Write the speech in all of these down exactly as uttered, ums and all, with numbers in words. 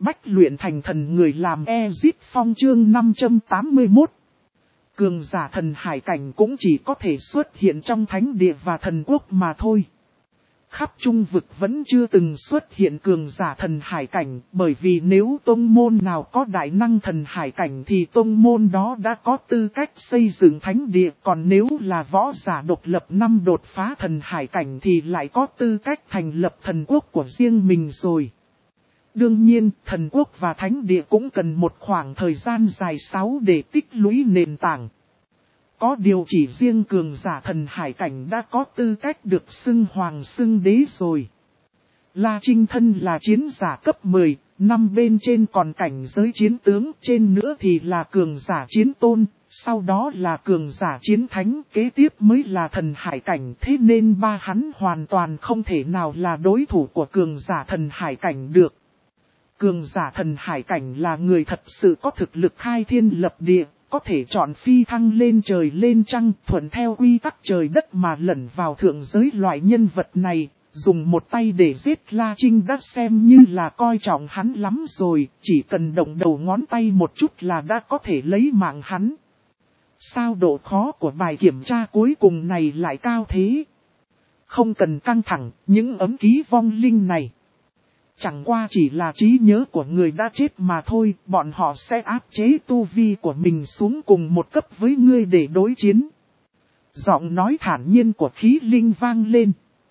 Bách luyện thành thần người làm Ezit Phong chương năm trăm tám mươi mốt. Cường giả thần hải cảnh cũng chỉ có thể xuất hiện trong thánh địa và thần quốc mà thôi. Khắp trung vực vẫn chưa từng xuất hiện cường giả thần hải cảnh, bởi vì nếu tông môn nào có đại năng thần hải cảnh thì tông môn đó đã có tư cách xây dựng thánh địa, còn nếu là võ giả độc lập năm đột phá thần hải cảnh thì lại có tư cách thành lập thần quốc của riêng mình rồi. Đương nhiên, thần quốc và thánh địa cũng cần một khoảng thời gian dài sáu để tích lũy nền tảng. Có điều chỉ riêng cường giả thần hải cảnh đã có tư cách được xưng hoàng xưng đế rồi. La Trinh thân là chiến giả cấp mười, năm bên trên còn cảnh giới chiến tướng, trên nữa thì là cường giả chiến tôn, sau đó là cường giả chiến thánh, kế tiếp mới là thần hải cảnh, thế nên ba hắn hoàn toàn không thể nào là đối thủ của cường giả thần hải cảnh được. Cường giả thần hải cảnh là người thật sự có thực lực khai thiên lập địa, có thể chọn phi thăng lên trời lên trăng, thuận theo quy tắc trời đất mà lẩn vào thượng giới. Loại nhân vật này, dùng một tay để giết La Trinh đã xem như là coi trọng hắn lắm rồi, chỉ cần động đầu ngón tay một chút là đã có thể lấy mạng hắn. Sao độ khó của bài kiểm tra cuối cùng này lại cao thế? Không cần căng thẳng, những ấm ký vong linh này chẳng qua chỉ là trí nhớ của người đã chết mà thôi, bọn họ sẽ áp chế tu vi của mình xuống cùng một cấp với ngươi để đối chiến. Giọng nói thản nhiên của khí linh vang lên.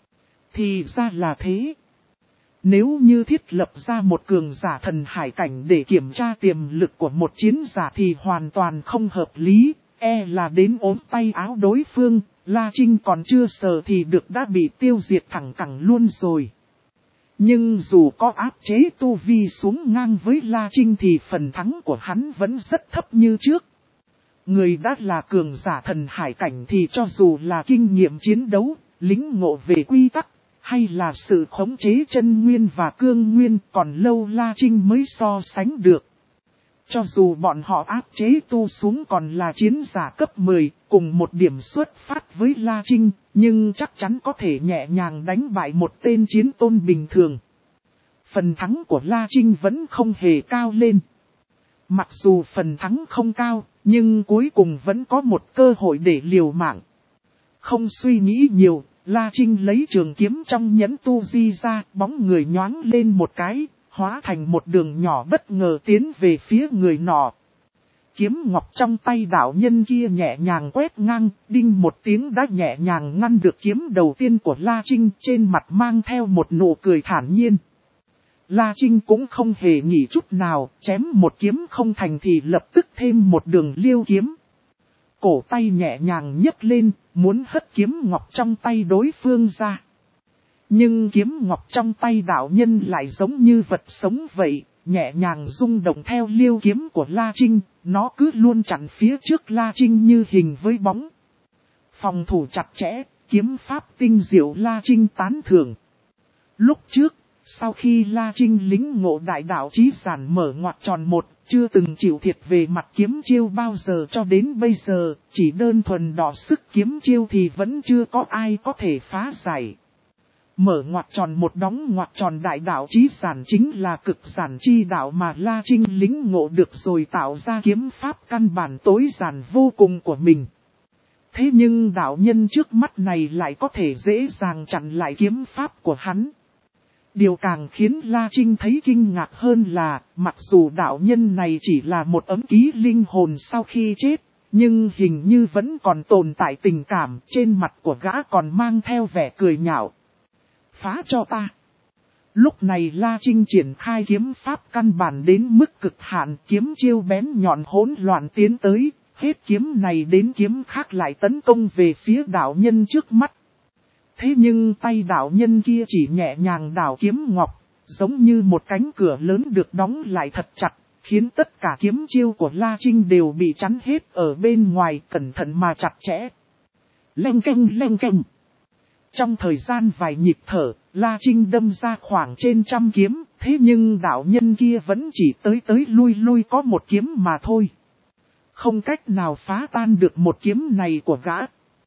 Thì ra là thế. Nếu như thiết lập ra một cường giả thần hải cảnh để kiểm tra tiềm lực của một chiến giả thì hoàn toàn không hợp lý, e là đến ốm tay áo đối phương, La Trinh còn chưa sờ thì được đã bị tiêu diệt thẳng cẳng luôn rồi. Nhưng dù có áp chế tu vi xuống ngang với La Trinh thì phần thắng của hắn vẫn rất thấp như trước. Người đã là cường giả thần hải cảnh thì cho dù là kinh nghiệm chiến đấu, lĩnh ngộ về quy tắc, hay là sự khống chế chân nguyên và cương nguyên còn lâu La Trinh mới so sánh được. Cho dù bọn họ áp chế tu xuống còn là chiến giả cấp mười, cùng một điểm xuất phát với La Trinh, nhưng chắc chắn có thể nhẹ nhàng đánh bại một tên chiến tôn bình thường. Phần thắng của La Trinh vẫn không hề cao lên. Mặc dù phần thắng không cao, nhưng cuối cùng vẫn có một cơ hội để liều mạng. Không suy nghĩ nhiều, La Trinh lấy trường kiếm trong nhẫn tu di ra, bóng người nhoáng lên một cái, hóa thành một đường nhỏ bất ngờ tiến về phía người nọ. Kiếm ngọc trong tay đạo nhân kia nhẹ nhàng quét ngang, đinh một tiếng đã nhẹ nhàng ngăn được kiếm đầu tiên của La Trinh, trên mặt mang theo một nụ cười thản nhiên. La Trinh cũng không hề nghỉ chút nào, chém một kiếm không thành thì lập tức thêm một đường liêu kiếm. Cổ tay nhẹ nhàng nhấc lên, muốn hất kiếm ngọc trong tay đối phương ra. Nhưng kiếm ngọc trong tay đạo nhân lại giống như vật sống vậy, nhẹ nhàng rung động theo liêu kiếm của La Trinh, nó cứ luôn chặn phía trước La Trinh như hình với bóng. Phòng thủ chặt chẽ, kiếm pháp tinh diệu La Trinh tán thưởng. Lúc trước, sau khi La Trinh lĩnh ngộ đại đạo chí giản mở ngoặc tròn một, chưa từng chịu thiệt về mặt kiếm chiêu bao giờ cho đến bây giờ, chỉ đơn thuần đọ sức kiếm chiêu thì vẫn chưa có ai có thể phá giải. Mở ngoặc tròn một đóng ngoặc tròn đại đạo chí giản chính là cực giản chi đạo mà La Trinh lĩnh ngộ được rồi tạo ra kiếm pháp căn bản tối giản vô cùng của mình. Thế nhưng đạo nhân trước mắt này lại có thể dễ dàng chặn lại kiếm pháp của hắn. Điều càng khiến La Trinh thấy kinh ngạc hơn là, mặc dù đạo nhân này chỉ là một ấm ký linh hồn sau khi chết, nhưng hình như vẫn còn tồn tại tình cảm, trên mặt của gã còn mang theo vẻ cười nhạo. Phá cho ta. Lúc này La Trinh triển khai kiếm pháp căn bản đến mức cực hạn, kiếm chiêu bén nhọn hỗn loạn tiến tới, hết kiếm này đến kiếm khác lại tấn công về phía đạo nhân trước mắt. Thế nhưng tay đạo nhân kia chỉ nhẹ nhàng đảo kiếm ngọc, giống như một cánh cửa lớn được đóng lại thật chặt, khiến tất cả kiếm chiêu của La Trinh đều bị chắn hết ở bên ngoài, cẩn thận mà chặt chẽ. Leng keng leng keng. Trong thời gian vài nhịp thở, La Trinh đâm ra khoảng trên trăm kiếm, thế nhưng đạo nhân kia vẫn chỉ tới tới lui lui có một kiếm mà thôi. Không cách nào phá tan được một kiếm này của gã.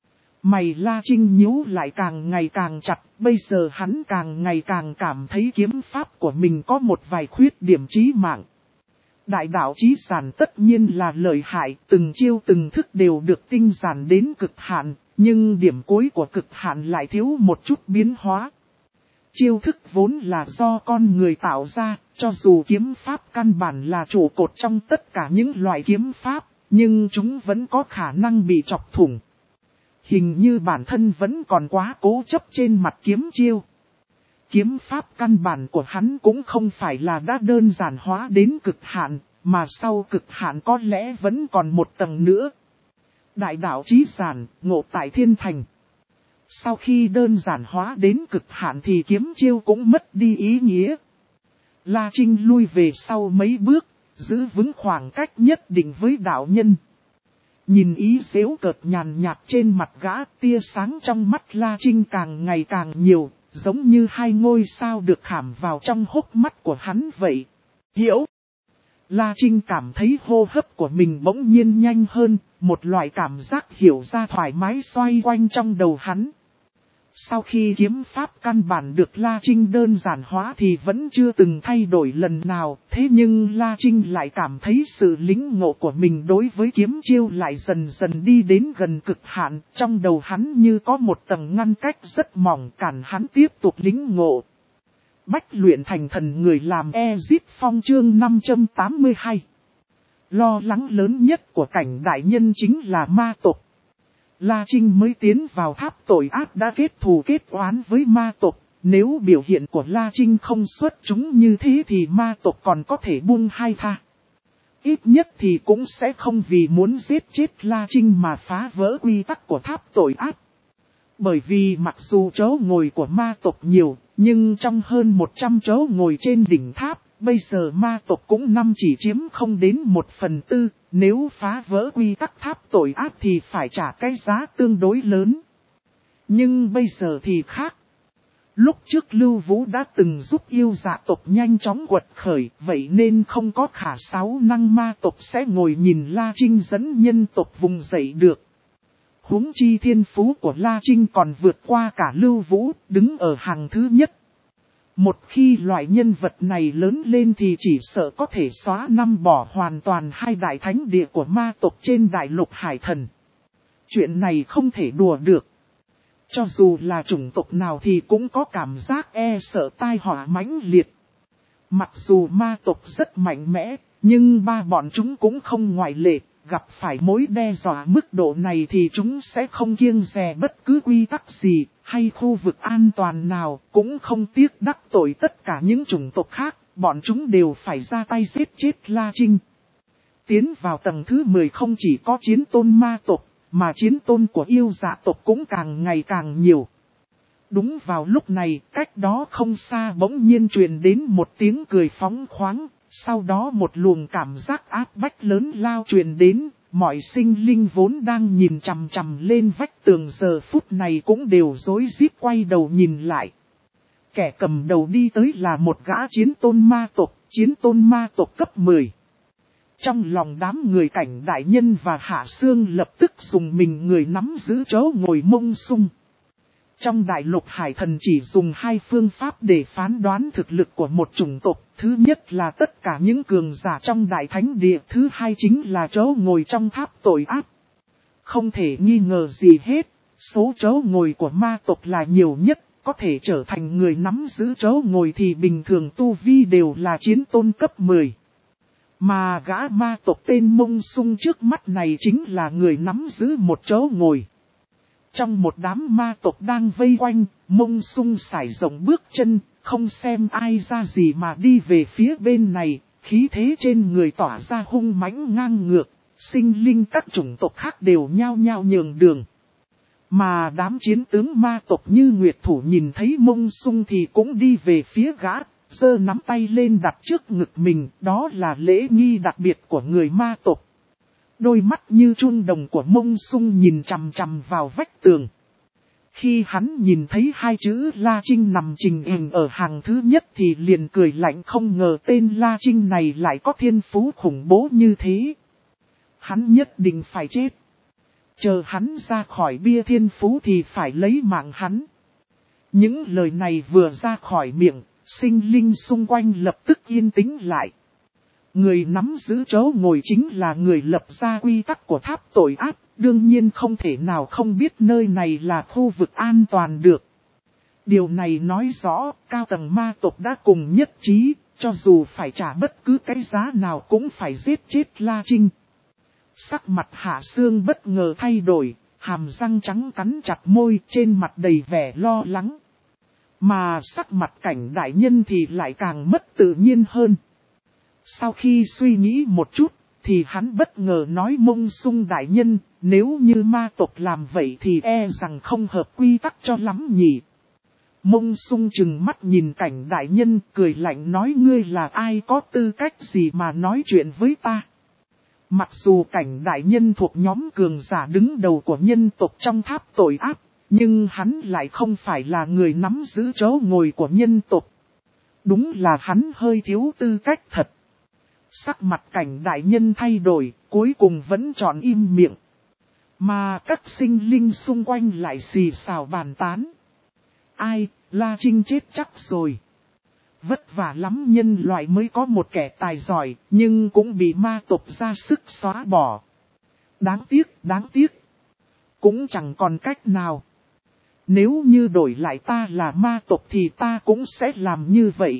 Mày La Trinh nhíu lại càng ngày càng chặt, bây giờ hắn càng ngày càng cảm thấy kiếm pháp của mình có một vài khuyết điểm chí mạng. Đại đạo chí giản tất nhiên là lợi hại, từng chiêu từng thức đều được tinh giản đến cực hạn, nhưng điểm cuối của cực hạn lại thiếu một chút biến hóa. Chiêu thức vốn là do con người tạo ra, cho dù kiếm pháp căn bản là trụ cột trong tất cả những loại kiếm pháp, nhưng chúng vẫn có khả năng bị chọc thủng. Hình như bản thân vẫn còn quá cố chấp trên mặt kiếm chiêu. Kiếm pháp căn bản của hắn cũng không phải là đã đơn giản hóa đến cực hạn, mà sau cực hạn có lẽ vẫn còn một tầng nữa. Đại đạo chí giản, ngộ tại thiên thành. Sau khi đơn giản hóa đến cực hạn thì kiếm chiêu cũng mất đi ý nghĩa. La Trinh lui về sau mấy bước, giữ vững khoảng cách nhất định với đạo nhân. Nhìn ý giễu cợt nhàn nhạt trên mặt gã, tia sáng trong mắt La Trinh càng ngày càng nhiều, giống như hai ngôi sao được khảm vào trong hốc mắt của hắn vậy. Hiểu! La Trinh cảm thấy hô hấp của mình bỗng nhiên nhanh hơn, một loại cảm giác hiểu ra thoải mái xoay quanh trong đầu hắn. Sau khi kiếm pháp căn bản được La Trinh đơn giản hóa thì vẫn chưa từng thay đổi lần nào, thế nhưng La Trinh lại cảm thấy sự lĩnh ngộ của mình đối với kiếm chiêu lại dần dần đi đến gần cực hạn, trong đầu hắn như có một tầng ngăn cách rất mỏng cản hắn tiếp tục lĩnh ngộ. Bách luyện thành thần người làm Ezip Phong chương năm trăm tám mươi hai. Lo lắng lớn nhất của cảnh đại nhân chính là ma tộc. La Trinh mới tiến vào tháp tội ác đã kết thù kết oán với ma tộc, nếu biểu hiện của La Trinh không xuất chúng như thế thì ma tộc còn có thể buông hai tha. Ít nhất thì cũng sẽ không vì muốn giết chết La Trinh mà phá vỡ quy tắc của tháp tội ác. Bởi vì mặc dù chỗ ngồi của ma tộc nhiều, nhưng trong hơn một trăm chỗ ngồi trên đỉnh tháp, bây giờ ma tộc cũng năm chỉ chiếm không đến một phần tư, nếu phá vỡ quy tắc tháp tội ác thì phải trả cái giá tương đối lớn. Nhưng bây giờ thì khác. Lúc trước Lưu Vũ đã từng giúp yêu dạ tộc nhanh chóng quật khởi, vậy nên không có khả sáu năng ma tộc sẽ ngồi nhìn La Trinh dẫn nhân tộc vùng dậy được. Huống chi thiên phú của La Trinh còn vượt qua cả Lưu Vũ, đứng ở hàng thứ nhất. Một khi loại nhân vật này lớn lên thì chỉ sợ có thể xóa năm bỏ hoàn toàn hai đại thánh địa của ma tộc trên đại lục hải thần. Chuyện này không thể đùa được. Cho dù là chủng tộc nào thì cũng có cảm giác e sợ tai họa mãnh liệt. Mặc dù ma tộc rất mạnh mẽ, nhưng ba bọn chúng cũng không ngoại lệ. Gặp phải mối đe dọa mức độ này thì chúng sẽ không kiêng dè bất cứ quy tắc gì, hay khu vực an toàn nào, cũng không tiếc đắc tội tất cả những chủng tộc khác, bọn chúng đều phải ra tay giết chết La Trinh. Tiến vào tầng thứ mười không chỉ có chiến tôn ma tộc, mà chiến tôn của yêu dạ tộc cũng càng ngày càng nhiều. Đúng vào lúc này, cách đó không xa bỗng nhiên truyền đến một tiếng cười phóng khoáng. Sau đó một luồng cảm giác áp bách lớn lao truyền đến, mọi sinh linh vốn đang nhìn chằm chằm lên vách tường giờ phút này cũng đều rối rít quay đầu nhìn lại. Kẻ cầm đầu đi tới là một gã chiến tôn ma tộc, chiến tôn ma tộc cấp mười. Trong lòng đám người cảnh đại nhân và hạ xương lập tức dùng mình người nắm giữ chỗ ngồi mông sung. Trong đại lục hải thần chỉ dùng hai phương pháp để phán đoán thực lực của một chủng tộc. Thứ nhất là tất cả những cường giả trong đại thánh địa. Thứ hai chính là chỗ ngồi trong tháp tội ác. Không thể nghi ngờ gì hết. Số chỗ ngồi của ma tộc là nhiều nhất. Có thể trở thành người nắm giữ chỗ ngồi thì bình thường tu vi đều là chiến tôn cấp mười. Mà gã ma tộc tên mông sung trước mắt này chính là người nắm giữ một chỗ ngồi. Trong một đám ma tộc đang vây quanh, mông sung sải rộng bước chân, không xem ai ra gì mà đi về phía bên này, khí thế trên người tỏa ra hung mãnh ngang ngược, sinh linh các chủng tộc khác đều nhao nhao nhường đường. Mà đám chiến tướng ma tộc như Nguyệt Thủ nhìn thấy mông sung thì cũng đi về phía gã, giơ nắm tay lên đặt trước ngực mình, đó là lễ nghi đặc biệt của người ma tộc. Đôi mắt như chuông đồng của mông sung nhìn chằm chằm vào vách tường. Khi hắn nhìn thấy hai chữ La Trinh nằm trình hình ở hàng thứ nhất thì liền cười lạnh, không ngờ tên La Trinh này lại có thiên phú khủng bố như thế. Hắn nhất định phải chết. Chờ hắn ra khỏi bia thiên phú thì phải lấy mạng hắn. Những lời này vừa ra khỏi miệng, sinh linh xung quanh lập tức yên tĩnh lại. Người nắm giữ chỗ ngồi chính là người lập ra quy tắc của tháp tội ác, đương nhiên không thể nào không biết nơi này là khu vực an toàn được. Điều này nói rõ, cao tầng ma tộc đã cùng nhất trí, cho dù phải trả bất cứ cái giá nào cũng phải giết chết La Trinh. Sắc mặt Hạ Sương bất ngờ thay đổi, hàm răng trắng cắn chặt môi, trên mặt đầy vẻ lo lắng. Mà sắc mặt Cảnh đại nhân thì lại càng mất tự nhiên hơn. Sau khi suy nghĩ một chút, thì hắn bất ngờ nói Mông Sung đại nhân, nếu như ma tộc làm vậy thì e rằng không hợp quy tắc cho lắm nhỉ. Mông Sung chừng mắt nhìn Cảnh đại nhân, cười lạnh nói ngươi là ai có tư cách gì mà nói chuyện với ta. Mặc dù Cảnh đại nhân thuộc nhóm cường giả đứng đầu của nhân tộc trong tháp tội ác, nhưng hắn lại không phải là người nắm giữ chỗ ngồi của nhân tộc. Đúng là hắn hơi thiếu tư cách thật. Sắc mặt Cảnh đại nhân thay đổi, cuối cùng vẫn chọn im miệng. Mà các sinh linh xung quanh lại xì xào bàn tán. Ai, La Trinh chết chắc rồi. Vất vả lắm nhân loại mới có một kẻ tài giỏi, nhưng cũng bị ma tộc ra sức xóa bỏ. Đáng tiếc, đáng tiếc. Cũng chẳng còn cách nào. Nếu như đổi lại ta là ma tộc thì ta cũng sẽ làm như vậy.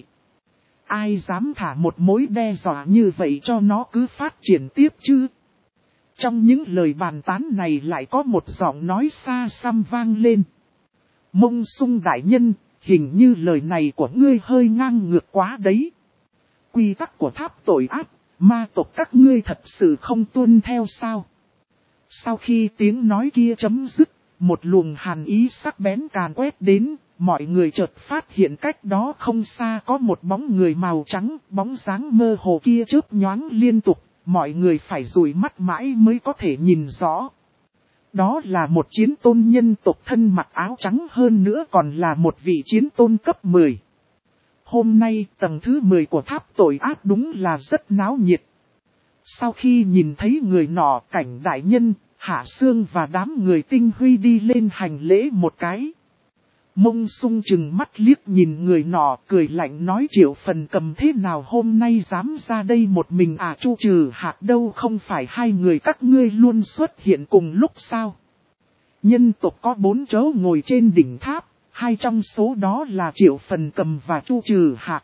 Ai dám thả một mối đe dọa như vậy cho nó cứ phát triển tiếp chứ? Trong những lời bàn tán này lại có một giọng nói xa xăm vang lên. Mông Sung đại nhân, hình như lời này của ngươi hơi ngang ngược quá đấy. Quy tắc của tháp tội ác, ma tộc các ngươi thật sự không tuân theo sao? Sau khi tiếng nói kia chấm dứt, một luồng hàn ý sắc bén càn quét đến, mọi người chợt phát hiện cách đó không xa có một bóng người màu trắng, bóng dáng mơ hồ kia chớp nhoáng liên tục, mọi người phải dụi mắt mãi mới có thể nhìn rõ. Đó là một chiến tôn nhân tộc thân mặc áo trắng, hơn nữa còn là một vị chiến tôn cấp mười. Hôm nay tầng thứ mười của tháp tội ác đúng là rất náo nhiệt. Sau khi nhìn thấy người nọ, Cảnh đại nhân, Hạ Sương và đám người tinh huy đi lên hành lễ một cái. Mông Sung chừng mắt liếc nhìn người nọ, cười lạnh nói Triệu Phần Cầm thế nào hôm nay dám ra đây một mình à? Chu Trừ Hạc đâu không phải hai người các ngươi luôn xuất hiện cùng lúc sao? Nhân tộc có bốn chỗ ngồi trên đỉnh tháp, hai trong số đó là Triệu Phần Cầm và Chu Trừ Hạc.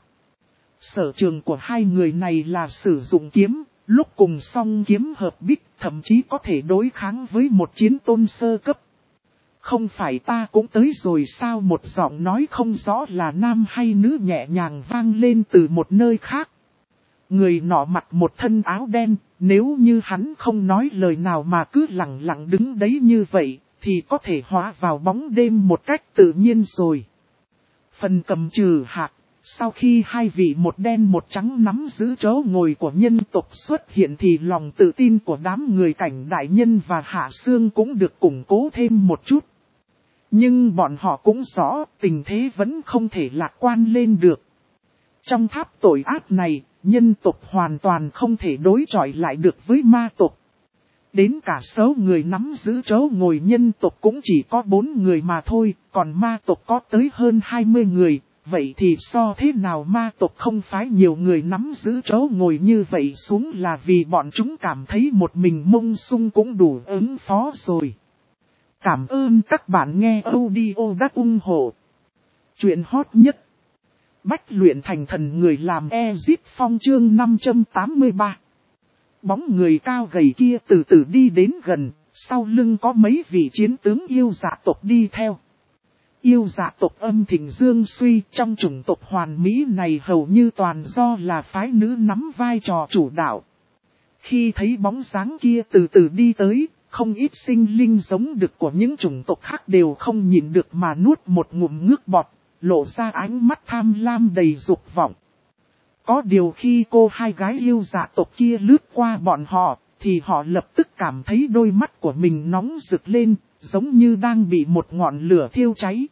Sở trường của hai người này là sử dụng kiếm, lúc cùng song kiếm hợp bích, thậm chí có thể đối kháng với một chiến tôn sơ cấp. Không phải ta cũng tới rồi sao? Một giọng nói không rõ là nam hay nữ nhẹ nhàng vang lên từ một nơi khác. Người nọ mặc một thân áo đen, nếu như hắn không nói lời nào mà cứ lặng lặng đứng đấy như vậy, thì có thể hóa vào bóng đêm một cách tự nhiên rồi. Phần Cầm Trừ Hạc, sau khi hai vị một đen một trắng nắm giữ chỗ ngồi của nhân tộc xuất hiện thì lòng tự tin của đám người Cảnh đại nhân và Hạ Sương cũng được củng cố thêm một chút. Nhưng bọn họ cũng rõ tình thế vẫn không thể lạc quan lên được. Trong tháp tội ác này, nhân tộc hoàn toàn không thể đối chọi lại được với ma tộc. Đến cả số người nắm giữ chỗ ngồi nhân tộc cũng chỉ có bốn người mà thôi, còn ma tộc có tới hơn hai mươi người. Vậy thì so thế nào ma tộc không phái nhiều người nắm giữ chỗ ngồi như vậy xuống là vì bọn chúng cảm thấy một mình Mông Sung cũng đủ ứng phó rồi. Cảm ơn các bạn nghe audio đã ủng hộ chuyện hot nhất. Bách luyện thành thần người làm Exit Phong chương năm trăm tám mươi ba. Bóng người cao gầy kia từ từ đi đến gần, sau lưng có mấy vị chiến tướng yêu dạ tộc đi theo. Yêu dạ tộc âm thịnh dương suy, trong chủng tộc hoàn mỹ này hầu như toàn do là phái nữ nắm vai trò chủ đạo. Khi thấy bóng dáng kia từ từ đi tới, không ít sinh linh giống đực của những chủng tộc khác đều không nhìn được mà nuốt một ngụm nước bọt, lộ ra ánh mắt tham lam đầy dục vọng. Có điều khi cô hai gái yêu dạ tộc kia lướt qua bọn họ, thì họ lập tức cảm thấy đôi mắt của mình nóng rực lên, giống như đang bị một ngọn lửa thiêu cháy.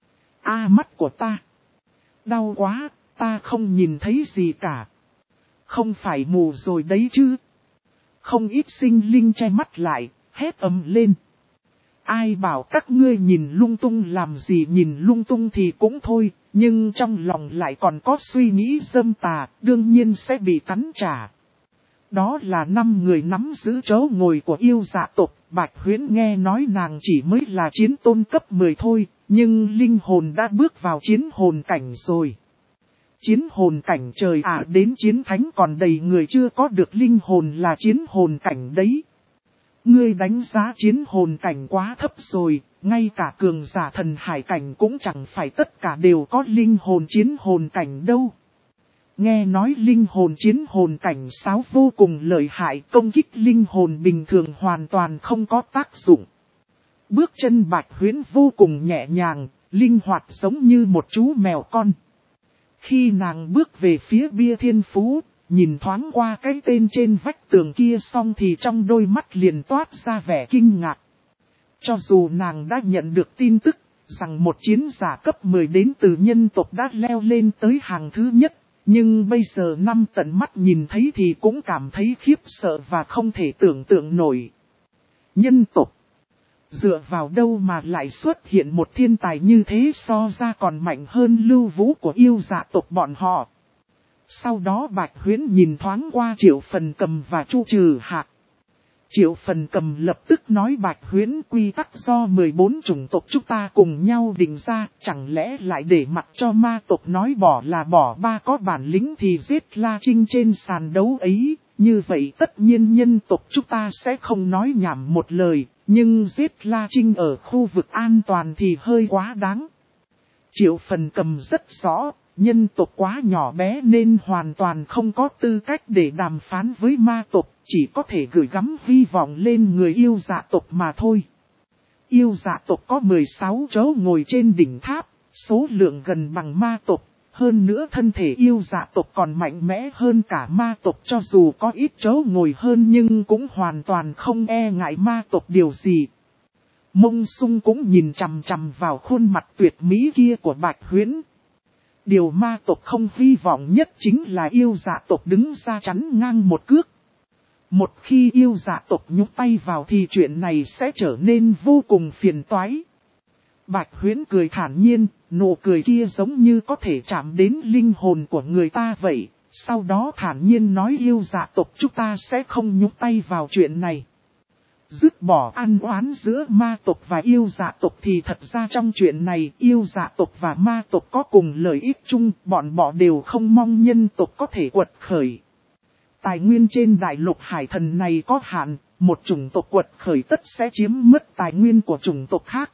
A mắt của ta! Đau quá, ta không nhìn thấy gì cả. Không phải mù rồi đấy chứ? Không ít sinh linh che mắt lại, hét ầm lên. Ai bảo các ngươi nhìn lung tung làm gì, nhìn lung tung thì cũng thôi, nhưng trong lòng lại còn có suy nghĩ dâm tà, đương nhiên sẽ bị cắn trả. Đó là năm người nắm giữ chỗ ngồi của yêu dạ tộc. Bạch Huyễn nghe nói nàng chỉ mới là chiến tôn cấp mười thôi, nhưng linh hồn đã bước vào chiến hồn cảnh rồi. Chiến hồn cảnh trời ạ, đến chiến thánh còn đầy người chưa có được linh hồn là chiến hồn cảnh đấy. Ngươi đánh giá chiến hồn cảnh quá thấp rồi, ngay cả cường giả thần hải cảnh cũng chẳng phải tất cả đều có linh hồn chiến hồn cảnh đâu. Nghe nói linh hồn chiến hồn cảnh sáo vô cùng lợi hại, công kích linh hồn bình thường hoàn toàn không có tác dụng. Bước chân Bạch Huyễn vô cùng nhẹ nhàng, linh hoạt giống như một chú mèo con. Khi nàng bước về phía bia thiên phú, nhìn thoáng qua cái tên trên vách tường kia xong thì trong đôi mắt liền toát ra vẻ kinh ngạc. Cho dù nàng đã nhận được tin tức rằng một chiến giả cấp mười đến từ nhân tộc đã leo lên tới hàng thứ nhất, nhưng bây giờ năm tận mắt nhìn thấy thì cũng cảm thấy khiếp sợ và không thể tưởng tượng nổi. Nhân tộc, dựa vào đâu mà lại xuất hiện một thiên tài như thế, so ra còn mạnh hơn Lưu Vũ của yêu dạ tộc bọn họ. Sau đó Bạch Huyễn nhìn thoáng qua Triệu Phần Cầm và Chu Trừ Hạc. Triệu Phần Cầm lập tức nói Bạch Huyễn, quy tắc do mười bốn chủng tộc chúng ta cùng nhau định ra, chẳng lẽ lại để mặc cho ma tộc nói bỏ là bỏ, ba có bản lĩnh thì giết La Trinh trên sàn đấu ấy, như vậy tất nhiên nhân tộc chúng ta sẽ không nói nhảm một lời, nhưng giết La Trinh ở khu vực an toàn thì hơi quá đáng. Triệu Phần Cầm rất rõ, nhân tộc quá nhỏ bé nên hoàn toàn không có tư cách để đàm phán với ma tộc, chỉ có thể gửi gắm hy vọng lên người yêu dạ tộc mà thôi. Yêu dạ tộc có mười sáu chỗ ngồi trên đỉnh tháp, số lượng gần bằng ma tộc, hơn nữa thân thể yêu dạ tộc còn mạnh mẽ hơn cả ma tộc, cho dù có ít chỗ ngồi hơn nhưng cũng hoàn toàn không e ngại ma tộc điều gì. Mông Sung cũng nhìn chằm chằm vào khuôn mặt tuyệt mỹ kia của Bạch Huyễn. Điều ma tộc không hy vọng nhất chính là yêu dạ tộc đứng ra chắn ngang một cước. Một khi yêu dạ tộc nhúc tay vào thì chuyện này sẽ trở nên vô cùng phiền toái. Bạch Huyễn cười thản nhiên, nụ cười kia giống như có thể chạm đến linh hồn của người ta vậy. Sau đó thản nhiên nói yêu dạ tộc chúng ta sẽ không nhúc tay vào chuyện này. Dứt bỏ ăn oán giữa ma tộc và yêu dạ tộc thì thật ra trong chuyện này yêu dạ tộc và ma tộc có cùng lợi ích chung, bọn họ đều không mong nhân tộc có thể quật khởi. Tài nguyên trên đại lục hải thần này có hạn, một chủng tộc quật khởi tất sẽ chiếm mất tài nguyên của chủng tộc khác.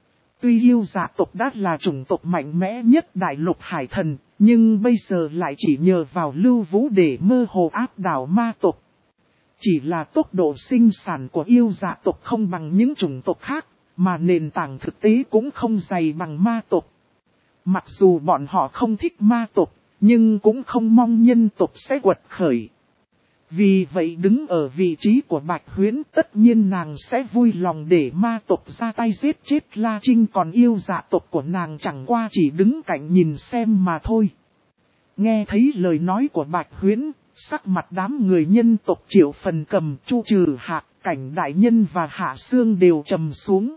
Tuy yêu dạ tộc đã là chủng tộc mạnh mẽ nhất đại lục hải thần, nhưng bây giờ lại chỉ nhờ vào Lưu Vũ để mơ hồ áp đảo ma tộc. Chỉ là tốc độ sinh sản của yêu dạ tộc không bằng những chủng tộc khác, mà nền tảng thực tế cũng không dày bằng ma tộc. Mặc dù bọn họ không thích ma tộc, nhưng cũng không mong nhân tộc sẽ quật khởi. Vì vậy đứng ở vị trí của Bạch Huyễn, tất nhiên nàng sẽ vui lòng để ma tộc ra tay giết chết La Trinh, còn yêu dạ tộc của nàng chẳng qua chỉ đứng cạnh nhìn xem mà thôi. Nghe thấy lời nói của Bạch Huyễn, sắc mặt đám người nhân tộc Triệu Phần Cầm, Chu Trừ Hạc, Cảnh Đại Nhân và Hạ Sương đều trầm xuống.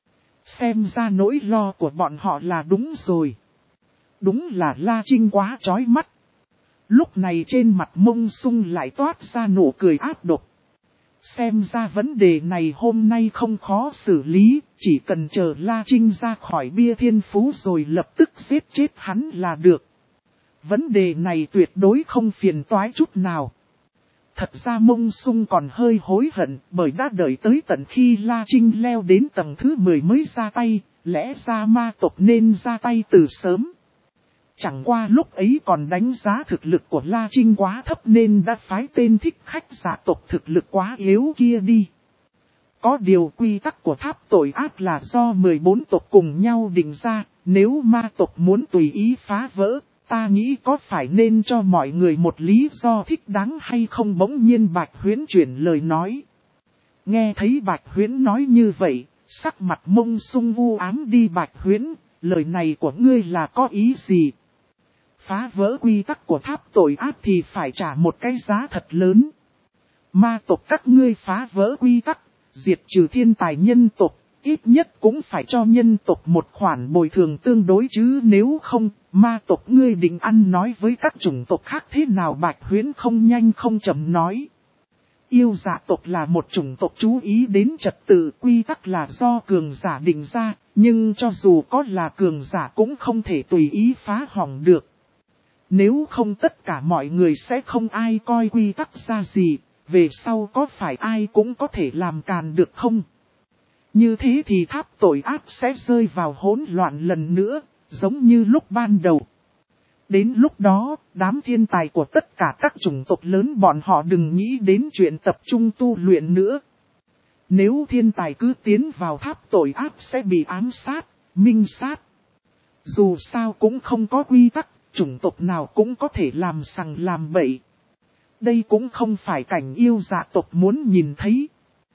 Xem ra nỗi lo của bọn họ là đúng rồi. Đúng là La Trinh quá chói mắt. Lúc này trên mặt Mông Sung lại toát ra nụ cười ác độc. Xem ra vấn đề này hôm nay không khó xử lý, chỉ cần chờ La Trinh ra khỏi bia thiên phú rồi lập tức giết chết hắn là được. Vấn đề này tuyệt đối không phiền toái chút nào. Thật ra Mông Sung còn hơi hối hận bởi đã đợi tới tận khi La Trinh leo đến tầng thứ mười mới ra tay, lẽ ra ma tộc nên ra tay từ sớm. Chẳng qua lúc ấy còn đánh giá thực lực của La Trinh quá thấp nên đã phái tên thích khách giả tộc thực lực quá yếu kia đi. Có điều quy tắc của tháp tội ác là do mười bốn tộc cùng nhau định ra, nếu ma tộc muốn tùy ý phá vỡ, ta nghĩ có phải nên cho mọi người một lý do thích đáng hay không. Bỗng nhiên Bạch Huyễn chuyển lời nói. Nghe thấy Bạch Huyễn nói như vậy, sắc mặt Mông Sung u ám đi. Bạch Huyễn, lời này của ngươi là có ý gì? Phá vỡ quy tắc của tháp tội ác thì phải trả một cái giá thật lớn. Ma tộc các ngươi phá vỡ quy tắc, diệt trừ thiên tài nhân tộc, ít nhất cũng phải cho nhân tộc một khoản bồi thường tương đối chứ, nếu không, ma tộc ngươi định ăn nói với các chủng tộc khác thế nào? Bạch Huyễn không nhanh không chậm nói. Yêu dạ tộc là một chủng tộc chú ý đến trật tự, quy tắc là do cường giả định ra, nhưng cho dù có là cường giả cũng không thể tùy ý phá hỏng được. Nếu không tất cả mọi người sẽ không ai coi quy tắc ra gì, về sau có phải ai cũng có thể làm càn được không? Như thế thì tháp tội ác sẽ rơi vào hỗn loạn lần nữa, giống như lúc ban đầu. Đến lúc đó, đám thiên tài của tất cả các chủng tộc lớn bọn họ đừng nghĩ đến chuyện tập trung tu luyện nữa. Nếu thiên tài cứ tiến vào tháp tội ác sẽ bị ám sát, minh sát. Dù sao cũng không có quy tắc, chủng tộc nào cũng có thể làm sằng làm bậy. Đây cũng không phải cảnh yêu dạ tộc muốn nhìn thấy.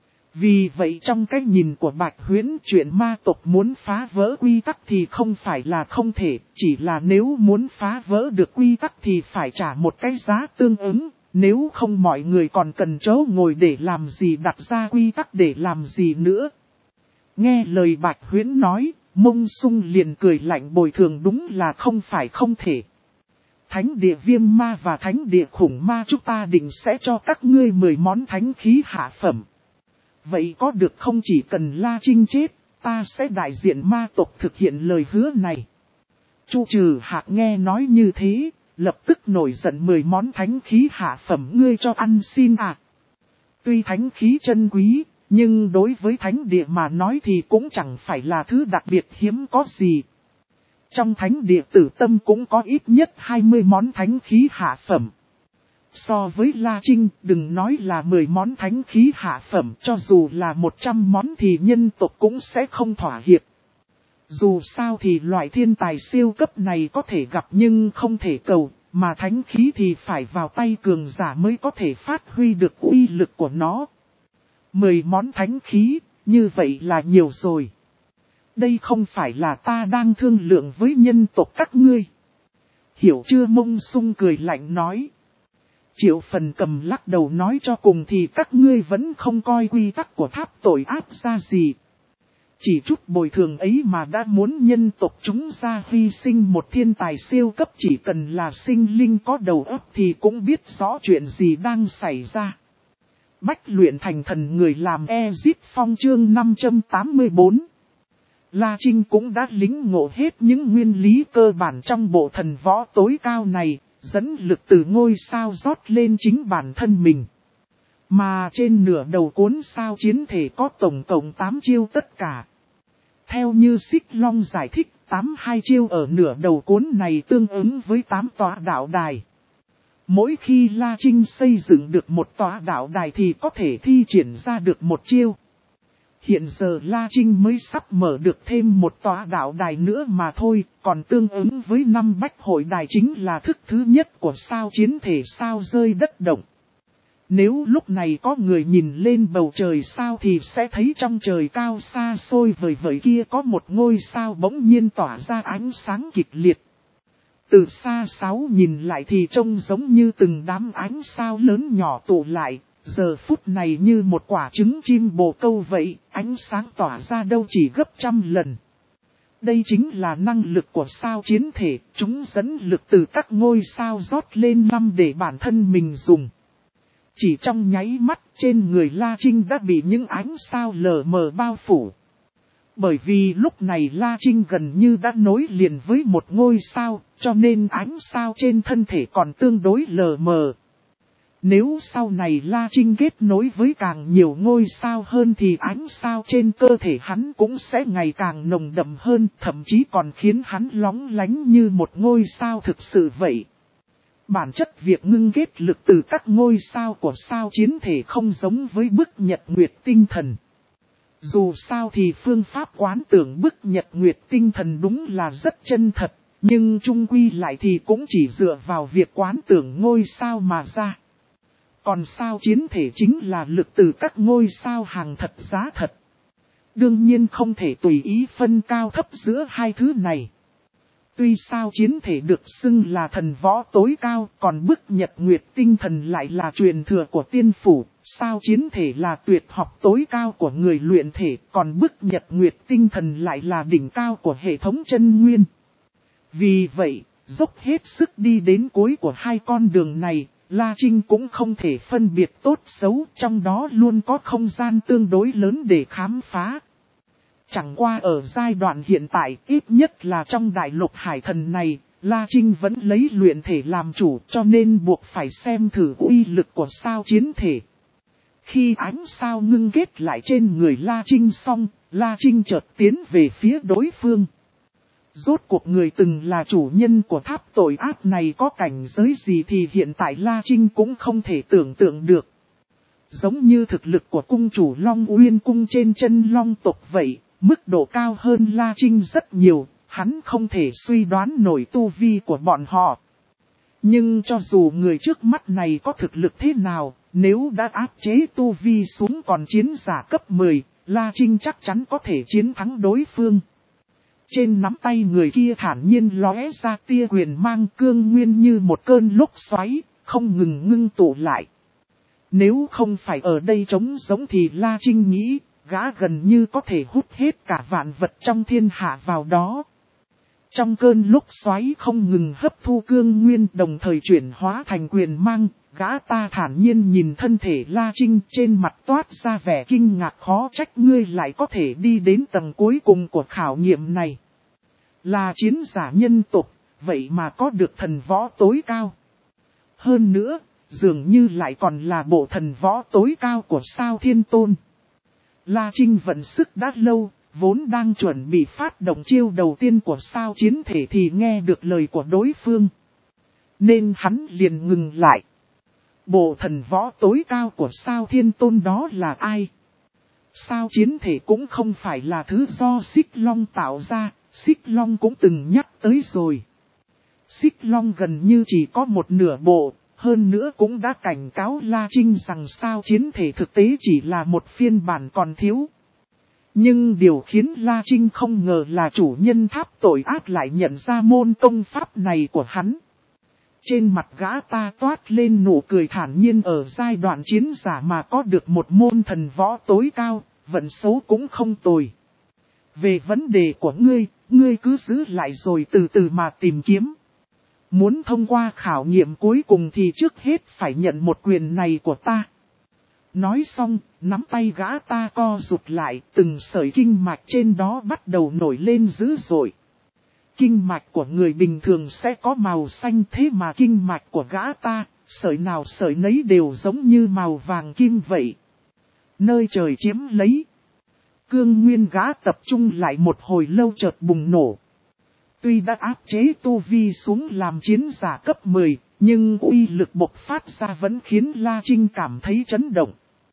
Vì vậy trong cái nhìn của Bạch Huyễn, chuyện ma tộc muốn phá vỡ quy tắc thì không phải là không thể, chỉ là nếu muốn phá vỡ được quy tắc thì phải trả một cái giá tương ứng, nếu không mọi người còn cần chỗ ngồi để làm gì, đặt ra quy tắc để làm gì nữa. Nghe lời Bạch Huyễn nói, Mông Sung liền cười lạnh, bồi thường đúng là không phải không thể. Thánh địa viêm ma và thánh địa khủng ma chúng ta định sẽ cho các ngươi mười món thánh khí hạ phẩm. Vậy có được không? Chỉ cần La Trinh chết, ta sẽ đại diện ma tộc thực hiện lời hứa này. Chu Trừ Hạc nghe nói như thế, lập tức nổi giận, mười món thánh khí hạ phẩm ngươi cho ăn xin à. Tuy thánh khí chân quý, nhưng đối với thánh địa mà nói thì cũng chẳng phải là thứ đặc biệt hiếm có gì. Trong thánh địa Tử Tâm cũng có ít nhất hai mươi món thánh khí hạ phẩm. So với La Trinh, đừng nói là mười món thánh khí hạ phẩm, cho dù là một trăm món thì nhân tộc cũng sẽ không thỏa hiệp. Dù sao thì loại thiên tài siêu cấp này có thể gặp nhưng không thể cầu, mà thánh khí thì phải vào tay cường giả mới có thể phát huy được uy lực của nó. mười món thánh khí, như vậy là nhiều rồi. Đây không phải là ta đang thương lượng với nhân tộc các ngươi. Hiểu chưa? Mông Sung cười lạnh nói. Triệu Phần Cầm lắc đầu nói, cho cùng thì các ngươi vẫn không coi quy tắc của tháp tội ác ra gì. Chỉ chút bồi thường ấy mà đã muốn nhân tộc chúng ra hy sinh một thiên tài siêu cấp, chỉ cần là sinh linh có đầu óc thì cũng biết rõ chuyện gì đang xảy ra. Bách luyện thành thần người làm Ezit Phong chương năm trăm tám mươi tư. La Trinh cũng đã lĩnh ngộ hết những nguyên lý cơ bản trong bộ thần võ tối cao này, dẫn lực từ ngôi sao rót lên chính bản thân mình. Mà trên nửa đầu cuốn sao chiến thể có tổng cộng tám chiêu tất cả. Theo như Xích Long giải thích, tám mươi hai chiêu ở nửa đầu cuốn này tương ứng với tám tòa đạo đài. Mỗi khi La Trinh xây dựng được một tòa đạo đài thì có thể thi triển ra được một chiêu. Hiện giờ La Trinh mới sắp mở được thêm một tòa đạo đài nữa mà thôi, còn tương ứng với năm bách hội đài chính là thức thứ nhất của sao chiến thể sao rơi đất động. Nếu lúc này có người nhìn lên bầu trời sao thì sẽ thấy trong trời cao xa xôi vời vời kia có một ngôi sao bỗng nhiên tỏa ra ánh sáng kịch liệt. Từ xa sáu nhìn lại thì trông giống như từng đám ánh sao lớn nhỏ tụ lại. Giờ phút này như một quả trứng chim bồ câu vậy, ánh sáng tỏa ra đâu chỉ gấp trăm lần. Đây chính là năng lực của sao chiến thể, chúng dẫn lực từ các ngôi sao rót lên năm để bản thân mình dùng. Chỉ trong nháy mắt trên người La Trinh đã bị những ánh sao lờ mờ bao phủ. Bởi vì lúc này La Trinh gần như đã nối liền với một ngôi sao, cho nên ánh sao trên thân thể còn tương đối lờ mờ. Nếu sau này La Trinh kết nối với càng nhiều ngôi sao hơn thì ánh sao trên cơ thể hắn cũng sẽ ngày càng nồng đậm hơn, thậm chí còn khiến hắn lóng lánh như một ngôi sao thực sự vậy. Bản chất việc ngưng kết lực từ các ngôi sao của sao chiến thể không giống với bức nhật nguyệt tinh thần. Dù sao thì phương pháp quán tưởng bức nhật nguyệt tinh thần đúng là rất chân thật, nhưng chung quy lại thì cũng chỉ dựa vào việc quán tưởng ngôi sao mà ra. Còn sao chiến thể chính là lực từ các ngôi sao hàng thật giá thật. Đương nhiên không thể tùy ý phân cao thấp giữa hai thứ này. Tuy sao chiến thể được xưng là thần võ tối cao, còn bức nhật nguyệt tinh thần lại là truyền thừa của tiên phủ. Sao chiến thể là tuyệt học tối cao của người luyện thể, còn bức nhật nguyệt tinh thần lại là đỉnh cao của hệ thống chân nguyên. Vì vậy, dốc hết sức đi đến cuối của hai con đường này, La Trinh cũng không thể phân biệt tốt xấu, trong đó luôn có không gian tương đối lớn để khám phá. Chẳng qua ở giai đoạn hiện tại, ít nhất là trong đại lục hải thần này, La Trinh vẫn lấy luyện thể làm chủ, cho nên buộc phải xem thử uy lực của sao chiến thể. Khi ánh sao ngưng kết lại trên người La Trinh xong, La Trinh chợt tiến về phía đối phương. Rốt cuộc người từng là chủ nhân của tháp tội ác này có cảnh giới gì thì hiện tại La Trinh cũng không thể tưởng tượng được. Giống như thực lực của cung chủ Long Uyên cung trên chân Long tộc vậy, mức độ cao hơn La Trinh rất nhiều, hắn không thể suy đoán nổi tu vi của bọn họ. Nhưng cho dù người trước mắt này có thực lực thế nào, nếu đã áp chế tu vi xuống còn chiến giả cấp mười, La Trinh chắc chắn có thể chiến thắng đối phương. Trên nắm tay người kia thản nhiên lóe ra tia quyền mang cương nguyên như một cơn lốc xoáy, không ngừng ngưng tụ lại. Nếu không phải ở đây trống giống thì La Trinh nghĩ, gã gần như có thể hút hết cả vạn vật trong thiên hạ vào đó. Trong cơn lốc xoáy không ngừng hấp thu cương nguyên đồng thời chuyển hóa thành quyền mang, gã ta thản nhiên nhìn thân thể La Trinh trên mặt toát ra vẻ kinh ngạc khó trách ngươi lại có thể đi đến tầng cuối cùng của khảo nghiệm này. Là chiến giả nhân tộc, vậy mà có được thần võ tối cao. Hơn nữa, dường như lại còn là bộ thần võ tối cao của sao thiên tôn. La Trinh vận sức đã lâu, vốn đang chuẩn bị phát động chiêu đầu tiên của sao chiến thể thì nghe được lời của đối phương. Nên hắn liền ngừng lại. Bộ thần võ tối cao của sao thiên tôn đó là ai? Sao chiến thể cũng không phải là thứ do Xích Long tạo ra, Xích Long cũng từng nhắc tới rồi. Xích Long gần như chỉ có một nửa bộ, hơn nữa cũng đã cảnh cáo La Trinh rằng sao chiến thể thực tế chỉ là một phiên bản còn thiếu. Nhưng điều khiến La Trinh không ngờ là chủ nhân tháp tội ác lại nhận ra môn công pháp này của hắn. Trên mặt gã ta toát lên nụ cười thản nhiên ở giai đoạn chiến giả mà có được một môn thần võ tối cao, vận số cũng không tồi. Về vấn đề của ngươi, ngươi cứ giữ lại rồi từ từ mà tìm kiếm. Muốn thông qua khảo nghiệm cuối cùng thì trước hết phải nhận một quyền này của ta. Nói xong, nắm tay gã ta co rụt lại, từng sợi kinh mạch trên đó bắt đầu nổi lên dữ dội. Kinh mạch của người bình thường sẽ có màu xanh thế mà kinh mạch của gã ta, sợi nào sợi nấy đều giống như màu vàng kim vậy. Nơi trời chiếm lấy. Cương nguyên gã tập trung lại một hồi lâu chợt bùng nổ. Tuy đã áp chế tu vi xuống làm chiến giả cấp mười, nhưng uy lực bộc phát ra vẫn khiến La Trinh cảm thấy chấn động.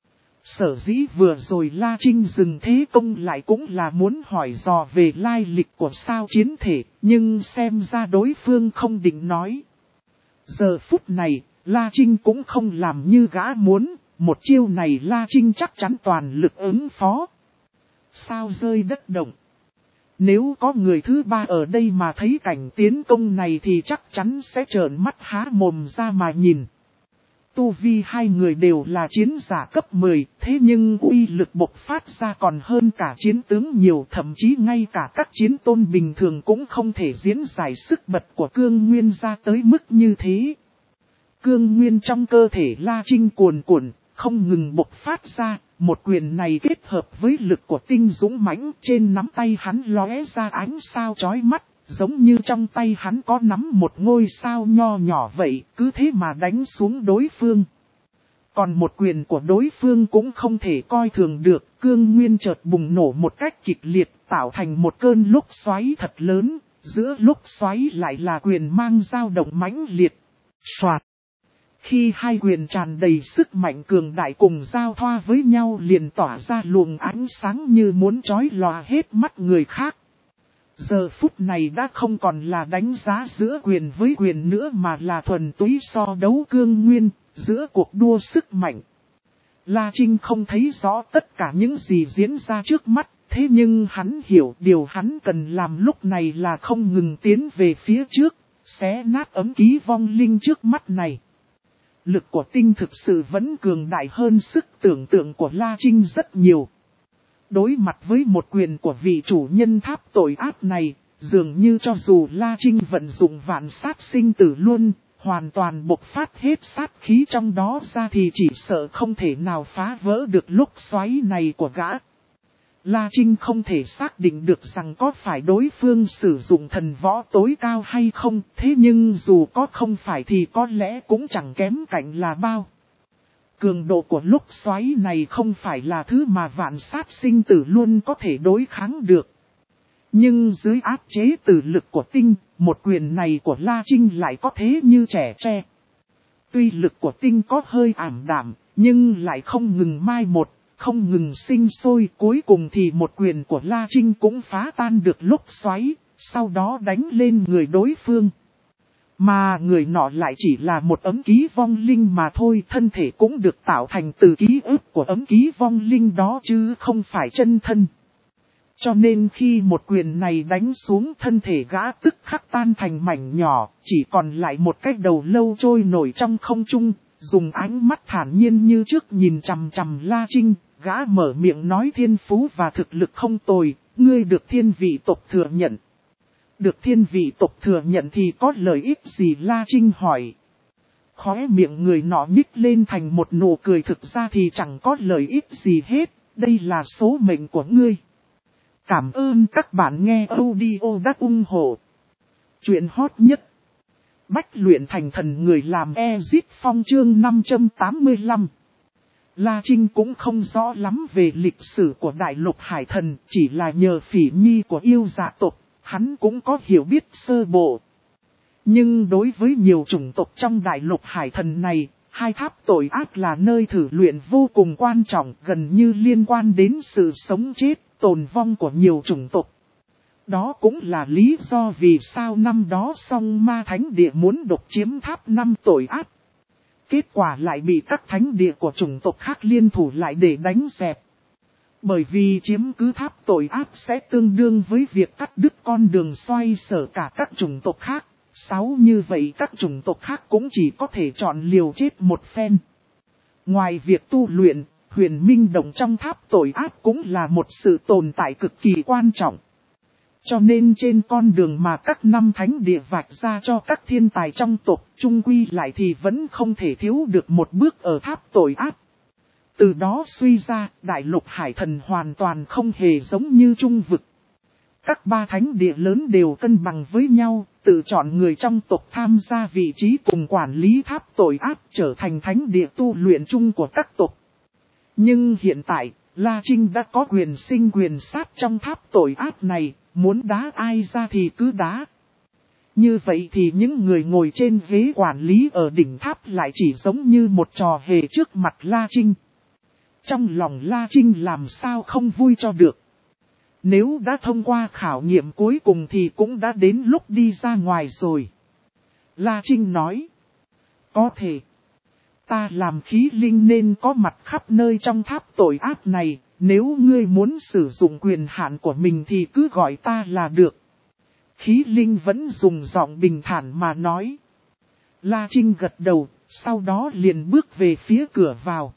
Sở dĩ vừa rồi La Trinh dừng thế công lại cũng là muốn hỏi dò về lai lịch của sao chiến thể, nhưng xem ra đối phương không định nói. Giờ phút này, La Trinh cũng không làm như gã muốn, một chiêu này La Trinh chắc chắn toàn lực ứng phó. Sao rơi đất động. Nếu có người thứ ba ở đây mà thấy cảnh tiến công này thì chắc chắn sẽ trợn mắt há mồm ra mà nhìn. Tu vi hai người đều là chiến giả cấp mười, thế nhưng uy lực bộc phát ra còn hơn cả chiến tướng nhiều, thậm chí ngay cả các chiến tôn bình thường cũng không thể diễn giải sức bật của cương nguyên ra tới mức như thế. Cương nguyên trong cơ thể La Trinh cuồn cuộn, không ngừng bộc phát ra, một quyền này kết hợp với lực của tinh dũng mãnh trên nắm tay hắn lóe ra ánh sao chói mắt. Giống như trong tay hắn có nắm một ngôi sao nho nhỏ vậy, cứ thế mà đánh xuống đối phương. Còn một quyền của đối phương cũng không thể coi thường được, cương nguyên chợt bùng nổ một cách kịch liệt, tạo thành một cơn lốc xoáy thật lớn, giữa lốc xoáy lại là quyền mang dao động mãnh liệt. Soạt! Khi hai quyền tràn đầy sức mạnh cường đại cùng giao thoa với nhau liền tỏa ra luồng ánh sáng như muốn chói lòa hết mắt người khác. Giờ phút này đã không còn là đánh giá giữa quyền với quyền nữa mà là thuần túy so đấu cương nguyên, giữa cuộc đua sức mạnh. La Trinh không thấy rõ tất cả những gì diễn ra trước mắt, Thế nhưng hắn hiểu điều hắn cần làm lúc này là không ngừng tiến về phía trước, xé nát ấm ký vong linh trước mắt này. Lực của tinh thực sự vẫn cường đại hơn sức tưởng tượng của La Trinh rất nhiều. Đối mặt với một quyền của vị chủ nhân tháp tội ác này, dường như cho dù La Trinh vận dụng vạn sát sinh tử luôn, hoàn toàn bộc phát hết sát khí trong đó ra thì chỉ sợ không thể nào phá vỡ được lúc xoáy này của gã. La Trinh không thể xác định được rằng có phải đối phương sử dụng thần võ tối cao hay không, thế nhưng dù có không phải thì có lẽ cũng chẳng kém cạnh là bao. Cường độ của lúc xoáy này không phải là thứ mà vạn sát sinh tử luôn có thể đối kháng được. Nhưng dưới áp chế từ lực của tinh, một quyền này của La Trinh lại có thế như trẻ tre. Tuy lực của tinh có hơi ảm đạm, nhưng lại không ngừng mai một, không ngừng sinh sôi. Cuối cùng thì một quyền của La Trinh cũng phá tan được lúc xoáy, sau đó đánh lên người đối phương. Mà người nọ lại chỉ là một ấm ký vong linh mà thôi, thân thể cũng được tạo thành từ ký ức của ấm ký vong linh đó chứ không phải chân thân. Cho nên khi một quyền này đánh xuống, thân thể gã tức khắc tan thành mảnh nhỏ, chỉ còn lại một cái đầu lâu trôi nổi trong không trung, dùng ánh mắt thản nhiên như trước nhìn chằm chằm La Trinh, gã mở miệng nói: thiên phú và thực lực không tồi, ngươi được thiên vị tộc thừa nhận. Được thiên vị tộc thừa nhận thì có lợi ích gì? La Trinh hỏi. Khóe miệng người nọ nhích lên thành một nụ cười, thực ra thì chẳng có lợi ích gì hết, đây là số mệnh của ngươi. Cảm ơn các bạn nghe audio đắt ủng hộ. Chuyện hot nhất. Bách luyện thành thần, người làm Exit Phong chương năm trăm tám mươi lăm. La Trinh cũng không rõ lắm về lịch sử của đại lục hải thần, chỉ là nhờ Phỉ Nhi của yêu dạ tộc, hắn cũng có hiểu biết sơ bộ. Nhưng đối với nhiều chủng tộc trong đại lục hải thần này, hai tháp tội ác là nơi thử luyện vô cùng quan trọng, gần như liên quan đến sự sống chết, tồn vong của nhiều chủng tộc. Đó cũng là lý do vì sao năm đó Song Ma Thánh Địa muốn độc chiếm tháp năm tội ác. Kết quả lại bị các thánh địa của chủng tộc khác liên thủ lại để đánh dẹp. Bởi vì chiếm cứ tháp tội ác sẽ tương đương với việc cắt đứt con đường xoay sở cả các chủng tộc khác. Sáu như vậy các chủng tộc khác cũng chỉ có thể chọn liều chết một phen. Ngoài việc tu luyện, huyền minh động trong tháp tội ác cũng là một sự tồn tại cực kỳ quan trọng. Cho nên trên con đường mà các năm thánh địa vạch ra cho các thiên tài trong tộc, chung quy lại thì vẫn không thể thiếu được một bước ở tháp tội ác. Từ đó suy ra, đại lục hải thần hoàn toàn không hề giống như trung vực. Các ba thánh địa lớn đều cân bằng với nhau, tự chọn người trong tộc tham gia vị trí cùng quản lý tháp tội ác, trở thành thánh địa tu luyện chung của các tộc. Nhưng hiện tại, La Trinh đã có quyền sinh quyền sát trong tháp tội ác này, muốn đá ai ra thì cứ đá. Như vậy thì những người ngồi trên ghế quản lý ở đỉnh tháp lại chỉ giống như một trò hề trước mặt La Trinh. Trong lòng La Trinh làm sao không vui cho được. Nếu đã thông qua khảo nghiệm cuối cùng thì cũng đã đến lúc đi ra ngoài rồi. La Trinh nói. Có thể. Ta làm khí linh nên có mặt khắp nơi trong tháp tội ác này. Nếu ngươi muốn sử dụng quyền hạn của mình thì cứ gọi ta là được. Khí linh vẫn dùng giọng bình thản mà nói. La Trinh gật đầu, sau đó liền bước về phía cửa vào.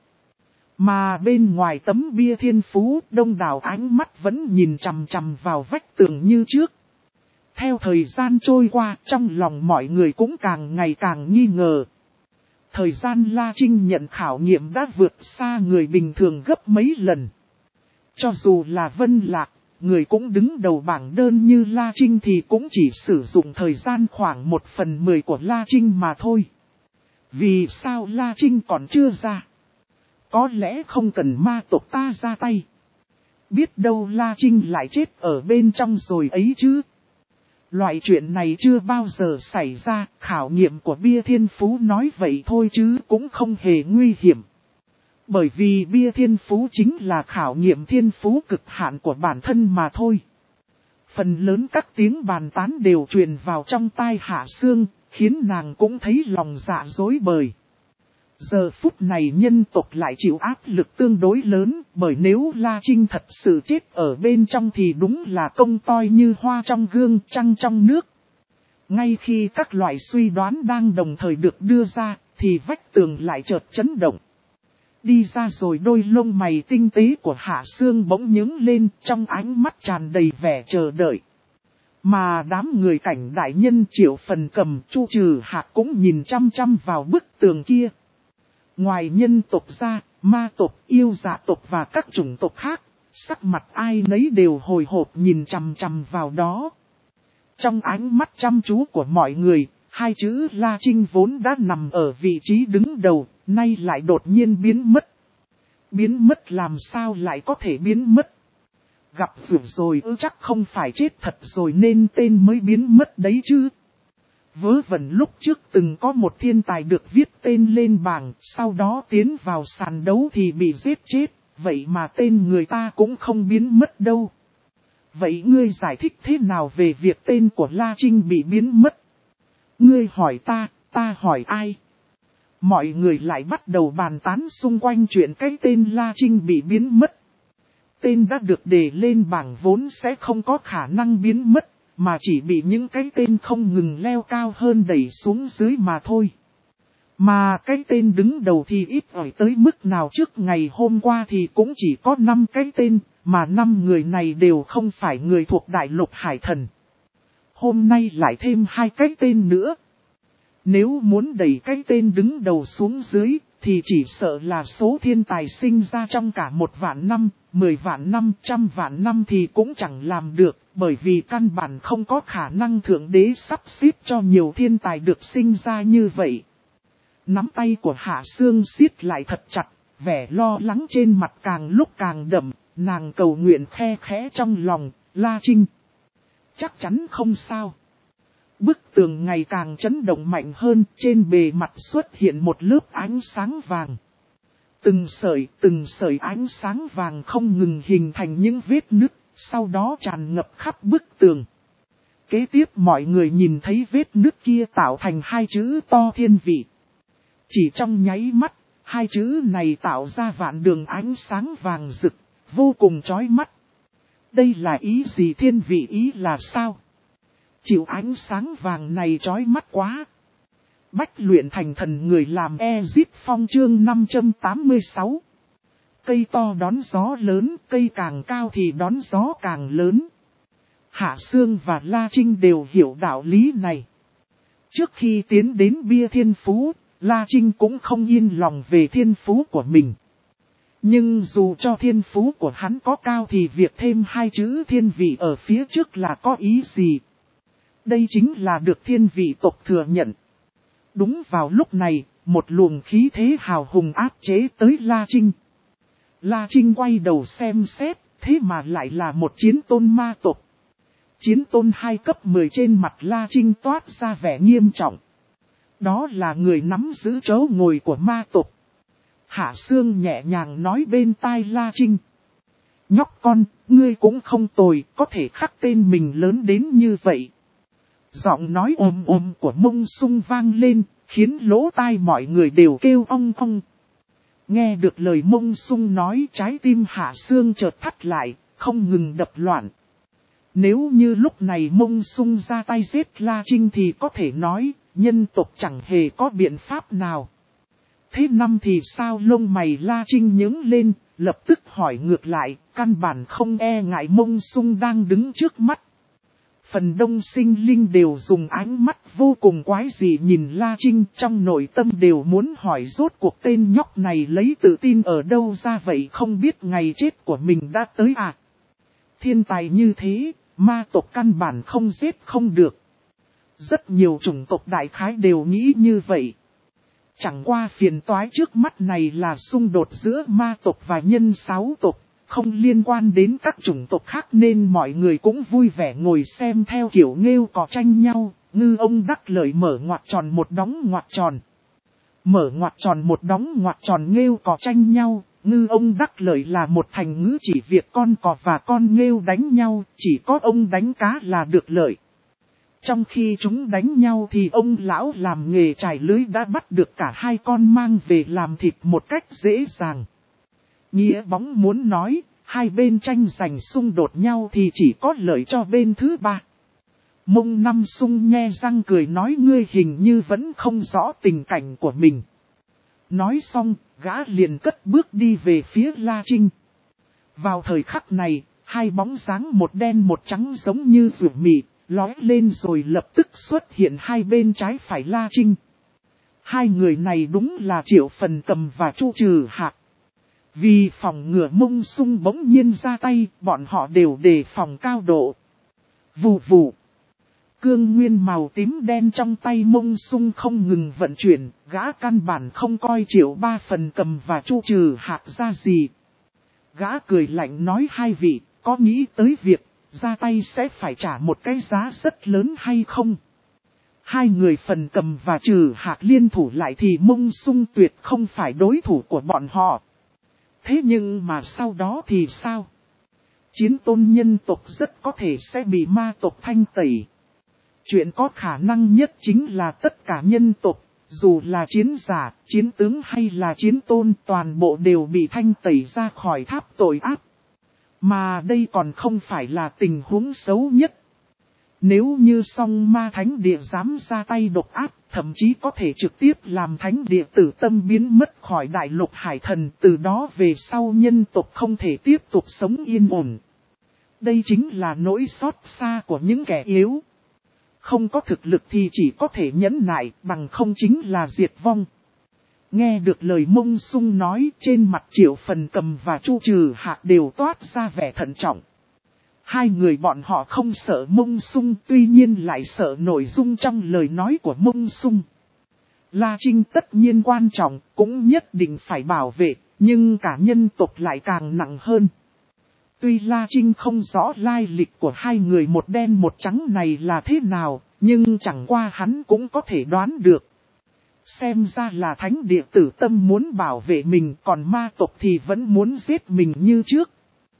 Mà bên ngoài tấm bia thiên phú, đông đảo ánh mắt vẫn nhìn chằm chằm vào vách tường như trước. Theo thời gian trôi qua, trong lòng mọi người cũng càng ngày càng nghi ngờ. Thời gian La Trinh nhận khảo nghiệm đã vượt xa người bình thường gấp mấy lần. Cho dù là Vân Lạc, người cũng đứng đầu bảng đơn như La Trinh thì cũng chỉ sử dụng thời gian khoảng một phần mười của La Trinh mà thôi. Vì sao La Trinh còn chưa ra? Có lẽ không cần ma tộc ta ra tay. Biết đâu La Trinh lại chết ở bên trong rồi ấy chứ. Loại chuyện này chưa bao giờ xảy ra, khảo nghiệm của bia thiên phú nói vậy thôi chứ cũng không hề nguy hiểm. Bởi vì bia thiên phú chính là khảo nghiệm thiên phú cực hạn của bản thân mà thôi. Phần lớn các tiếng bàn tán đều truyền vào trong tai Hạ Sương, khiến nàng cũng thấy lòng dạ dối bời. Giờ phút này nhân tộc lại chịu áp lực tương đối lớn, bởi nếu La Trinh thật sự chết ở bên trong thì đúng là công toi như hoa trong gương, trăng trong nước. Ngay khi các loại suy đoán đang đồng thời được đưa ra, thì vách tường lại chợt chấn động. Đi ra rồi đôi lông mày tinh tế của Hạ Sương bỗng nhướng lên, trong ánh mắt tràn đầy vẻ chờ đợi. Mà đám người cảnh đại nhân Triệu Phần Cầm, Chu Trừ Hạc cũng nhìn chăm chăm vào bức tường kia. Ngoài nhân tộc ra, ma tộc, yêu dạ tộc và các chủng tộc khác, sắc mặt ai nấy đều hồi hộp nhìn chằm chằm vào đó. Trong ánh mắt chăm chú của mọi người, hai chữ La Trinh vốn đã nằm ở vị trí đứng đầu, nay lại đột nhiên biến mất. Biến mất làm sao lại có thể biến mất? Gặp rủi rồi ư, chắc không phải chết thật rồi nên tên mới biến mất đấy chứ. Vớ vẩn lúc trước từng có một thiên tài được viết tên lên bảng, sau đó tiến vào sàn đấu thì bị giết chết, vậy mà tên người ta cũng không biến mất đâu. Vậy ngươi giải thích thế nào về việc tên của La Trinh bị biến mất? Ngươi hỏi ta, ta hỏi ai? Mọi người lại bắt đầu bàn tán xung quanh chuyện cái tên La Trinh bị biến mất. Tên đã được đề lên bảng vốn sẽ không có khả năng biến mất, mà chỉ bị những cái tên không ngừng leo cao hơn đẩy xuống dưới mà thôi. Mà cái tên đứng đầu thì ít ỏi tới mức nào, trước ngày hôm qua thì cũng chỉ có năm cái tên, mà năm người này đều không phải người thuộc đại lục hải thần. Hôm nay lại thêm hai cái tên nữa. Nếu muốn đẩy cái tên đứng đầu xuống dưới, thì chỉ sợ là số thiên tài sinh ra trong cả một vạn năm, mười vạn năm, trăm vạn năm thì cũng chẳng làm được, bởi vì căn bản không có khả năng thượng đế sắp xếp cho nhiều thiên tài được sinh ra như vậy. Nắm tay của Hạ Sương siết lại thật chặt, vẻ lo lắng trên mặt càng lúc càng đậm, nàng cầu nguyện khe khẽ trong lòng, La Trinh. Chắc chắn không sao. Bức tường ngày càng chấn động mạnh hơn, trên bề mặt xuất hiện một lớp ánh sáng vàng. Từng sợi, từng sợi ánh sáng vàng không ngừng hình thành những vết nứt, sau đó tràn ngập khắp bức tường. Kế tiếp mọi người nhìn thấy vết nứt kia tạo thành hai chữ to thiên vị. Chỉ trong nháy mắt, hai chữ này tạo ra vạn đường ánh sáng vàng rực, vô cùng chói mắt. Đây là ý gì? Thiên vị ý là sao? Chịu ánh sáng vàng này chói mắt quá. Bách luyện thành thần người làm Ezip Phong chương năm trăm tám mươi sáu. Cây to đón gió lớn, cây càng cao thì đón gió càng lớn. Hạ Sương và La Trinh đều hiểu đạo lý này. Trước khi tiến đến bia thiên phú, La Trinh cũng không yên lòng về thiên phú của mình. Nhưng dù cho thiên phú của hắn có cao thì việc thêm hai chữ thiên vị ở phía trước là có ý gì? Đây chính là được thiên vị tộc thừa nhận. Đúng vào lúc này, một luồng khí thế hào hùng áp chế tới La Trinh. La Trinh quay đầu xem xét, thế mà lại là một chiến tôn ma tộc. Chiến tôn hai cấp mười trên mặt La Trinh toát ra vẻ nghiêm trọng. Đó là người nắm giữ chỗ ngồi của ma tộc. Hạ Sương nhẹ nhàng nói bên tai La Trinh. Nhóc con, ngươi cũng không tồi, có thể khắc tên mình lớn đến như vậy. Giọng nói ồm ồm của Mông Sung vang lên, khiến lỗ tai mọi người đều kêu ong ong. Nghe được lời Mông Sung nói, trái tim Hạ Sương chợt thắt lại, không ngừng đập loạn. Nếu như lúc này Mông Sung ra tay giết La Trinh thì có thể nói, nhân tộc chẳng hề có biện pháp nào. Thế năm thì sao? Lông mày La Trinh nhướng lên, lập tức hỏi ngược lại, căn bản không e ngại Mông Sung đang đứng trước mắt. Phần đông sinh linh đều dùng ánh mắt vô cùng quái dị nhìn La Trinh, trong nội tâm đều muốn hỏi rốt cuộc tên nhóc này lấy tự tin ở đâu ra vậy, không biết ngày chết của mình đã tới à? Thiên tài như thế, ma tộc căn bản không giết không được. Rất nhiều chủng tộc đại khái đều nghĩ như vậy. Chẳng qua phiền toái trước mắt này là xung đột giữa ma tộc và nhân sáu tộc, không liên quan đến các chủng tộc khác nên mọi người cũng vui vẻ ngồi xem theo kiểu nghêu cò tranh nhau. Ngư ông đắc lợi mở ngoặc tròn một đóng ngoặc tròn. Mở ngoặc tròn một đóng ngoặc tròn nghêu cò tranh nhau. Ngư ông đắc lợi là một thành ngữ chỉ việc con cò và con nghêu đánh nhau, chỉ có ông đánh cá là được lợi. Trong khi chúng đánh nhau thì ông lão làm nghề trải lưới đã bắt được cả hai con mang về làm thịt một cách dễ dàng. Nghĩa bóng muốn nói, hai bên tranh giành xung đột nhau thì chỉ có lợi cho bên thứ ba. Mông Năm Sung nhe răng cười nói ngươi hình như vẫn không rõ tình cảnh của mình. Nói xong, gã liền cất bước đi về phía La Trinh. Vào thời khắc này, hai bóng dáng một đen một trắng giống như rượu mị, lói lên rồi lập tức xuất hiện hai bên trái phải La Trinh. Hai người này đúng là Triệu Phần Cầm và Chu Trừ Hạc. Vì phòng ngừa Mông Sung bỗng nhiên ra tay, bọn họ đều đề phòng cao độ. Vù vù. Cương nguyên màu tím đen trong tay Mông Sung không ngừng vận chuyển, gã căn bản không coi Triệu Ba Phần Cầm và Chu Trừ Hạc ra gì. Gã cười lạnh nói hai vị, có nghĩ tới việc ra tay sẽ phải trả một cái giá rất lớn hay không? Hai người Phần Cầm và Trừ Hạc liên thủ lại thì Mông Sung tuyệt không phải đối thủ của bọn họ. Thế nhưng mà sau đó thì sao? Chiến tôn nhân tộc rất có thể sẽ bị ma tộc thanh tẩy. Chuyện có khả năng nhất chính là tất cả nhân tộc, dù là chiến giả, chiến tướng hay là chiến tôn, toàn bộ đều bị thanh tẩy ra khỏi tháp tội ác. Mà đây còn không phải là tình huống xấu nhất. Nếu như song ma thánh địa dám ra tay độc ác, thậm chí có thể trực tiếp làm thánh địa tử tâm biến mất khỏi đại lục hải thần, từ đó về sau nhân tộc không thể tiếp tục sống yên ổn. Đây chính là nỗi xót xa của những kẻ yếu. Không có thực lực thì chỉ có thể nhẫn nại, bằng không chính là diệt vong. Nghe được lời Mông Sung nói, trên mặt Triệu Phần Cầm và Chu Trừ Hạc đều toát ra vẻ thận trọng. Hai người bọn họ không sợ Mông Sung, tuy nhiên lại sợ nội dung trong lời nói của Mông Sung. La Trinh tất nhiên quan trọng, cũng nhất định phải bảo vệ, nhưng cả nhân tộc lại càng nặng hơn. Tuy La Trinh không rõ lai lịch của hai người một đen một trắng này là thế nào, nhưng chẳng qua hắn cũng có thể đoán được. Xem ra là thánh địa tử tâm muốn bảo vệ mình, còn ma tộc thì vẫn muốn giết mình như trước.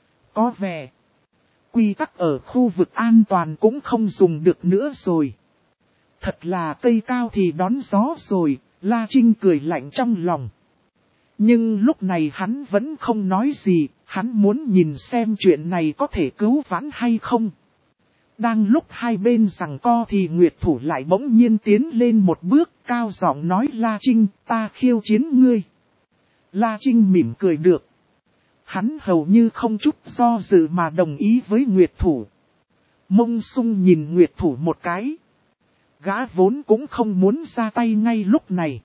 Có vẻ, quy tắc ở khu vực an toàn cũng không dùng được nữa rồi. Thật là cây cao thì đón gió rồi, La Trinh cười lạnh trong lòng. Nhưng lúc này hắn vẫn không nói gì, hắn muốn nhìn xem chuyện này có thể cứu vãn hay không. Đang lúc hai bên giằng co thì Nguyệt Thủ lại bỗng nhiên tiến lên một bước, cao giọng nói La Trinh, ta khiêu chiến ngươi. La Trinh mỉm cười được. Hắn hầu như không chút do dự mà đồng ý với Nguyệt Thủ. Mông Sung nhìn Nguyệt Thủ một cái. Gã vốn cũng không muốn ra tay ngay lúc này.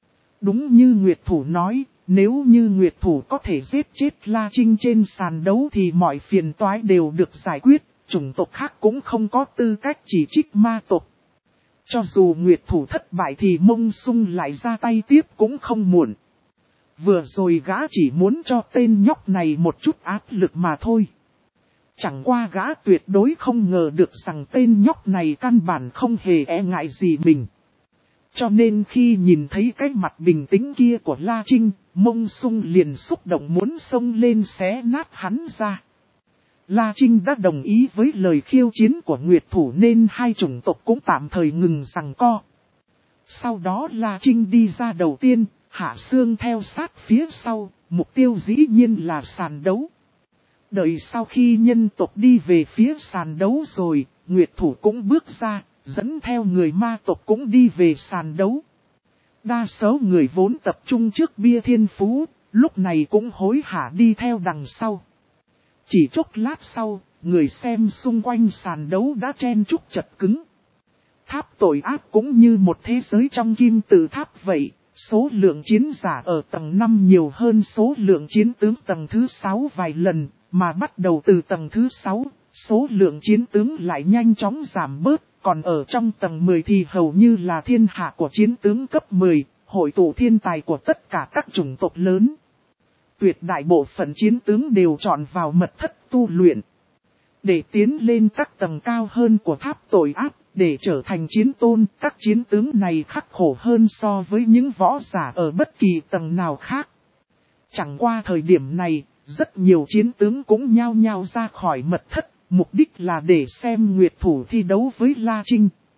Đúng như Nguyệt Thủ nói, nếu như Nguyệt Thủ có thể giết chết La Trinh trên sàn đấu thì mọi phiền toái đều được giải quyết, chủng tộc khác cũng không có tư cách chỉ trích ma tộc. Cho dù Nguyệt Thủ thất bại thì Mông Sung lại ra tay tiếp cũng không muộn. Vừa rồi gã chỉ muốn cho tên nhóc này một chút áp lực mà thôi. Chẳng qua gã tuyệt đối không ngờ được rằng tên nhóc này căn bản không hề e ngại gì mình. Cho nên khi nhìn thấy cái mặt bình tĩnh kia của La Trinh, Mông Sung liền xúc động muốn xông lên xé nát hắn ra. La Trinh đã đồng ý với lời khiêu chiến của Nguyệt Thủ nên hai chủng tộc cũng tạm thời ngừng giằng co. Sau đó La Trinh đi ra đầu tiên, Hạ Sương theo sát phía sau, mục tiêu dĩ nhiên là sàn đấu. Đợi sau khi nhân tộc đi về phía sàn đấu rồi, Nguyệt Thủ cũng bước ra, dẫn theo người ma tộc cũng đi về sàn đấu. Đa số người vốn tập trung trước bia thiên phú, lúc này cũng hối hả đi theo đằng sau. Chỉ chốc lát sau, người xem xung quanh sàn đấu đã chen chúc chật cứng. Tháp tội ác cũng như một thế giới trong kim tự tháp vậy, số lượng chiến giả ở tầng năm nhiều hơn số lượng chiến tướng tầng thứ sáu vài lần, mà bắt đầu từ tầng thứ sáu, số lượng chiến tướng lại nhanh chóng giảm bớt, còn ở trong tầng mười thì hầu như là thiên hạ của chiến tướng cấp mười, hội tụ thiên tài của tất cả các chủng tộc lớn. Tuyệt đại bộ phận chiến tướng đều chọn vào mật thất tu luyện. Để tiến lên các tầng cao hơn của tháp tội ác, để trở thành chiến tôn, các chiến tướng này khắc khổ hơn so với những võ giả ở bất kỳ tầng nào khác. Chẳng qua thời điểm này, rất nhiều chiến tướng cũng nhao nhao ra khỏi mật thất, mục đích là để xem Nguyệt Thủ thi đấu với La Trinh.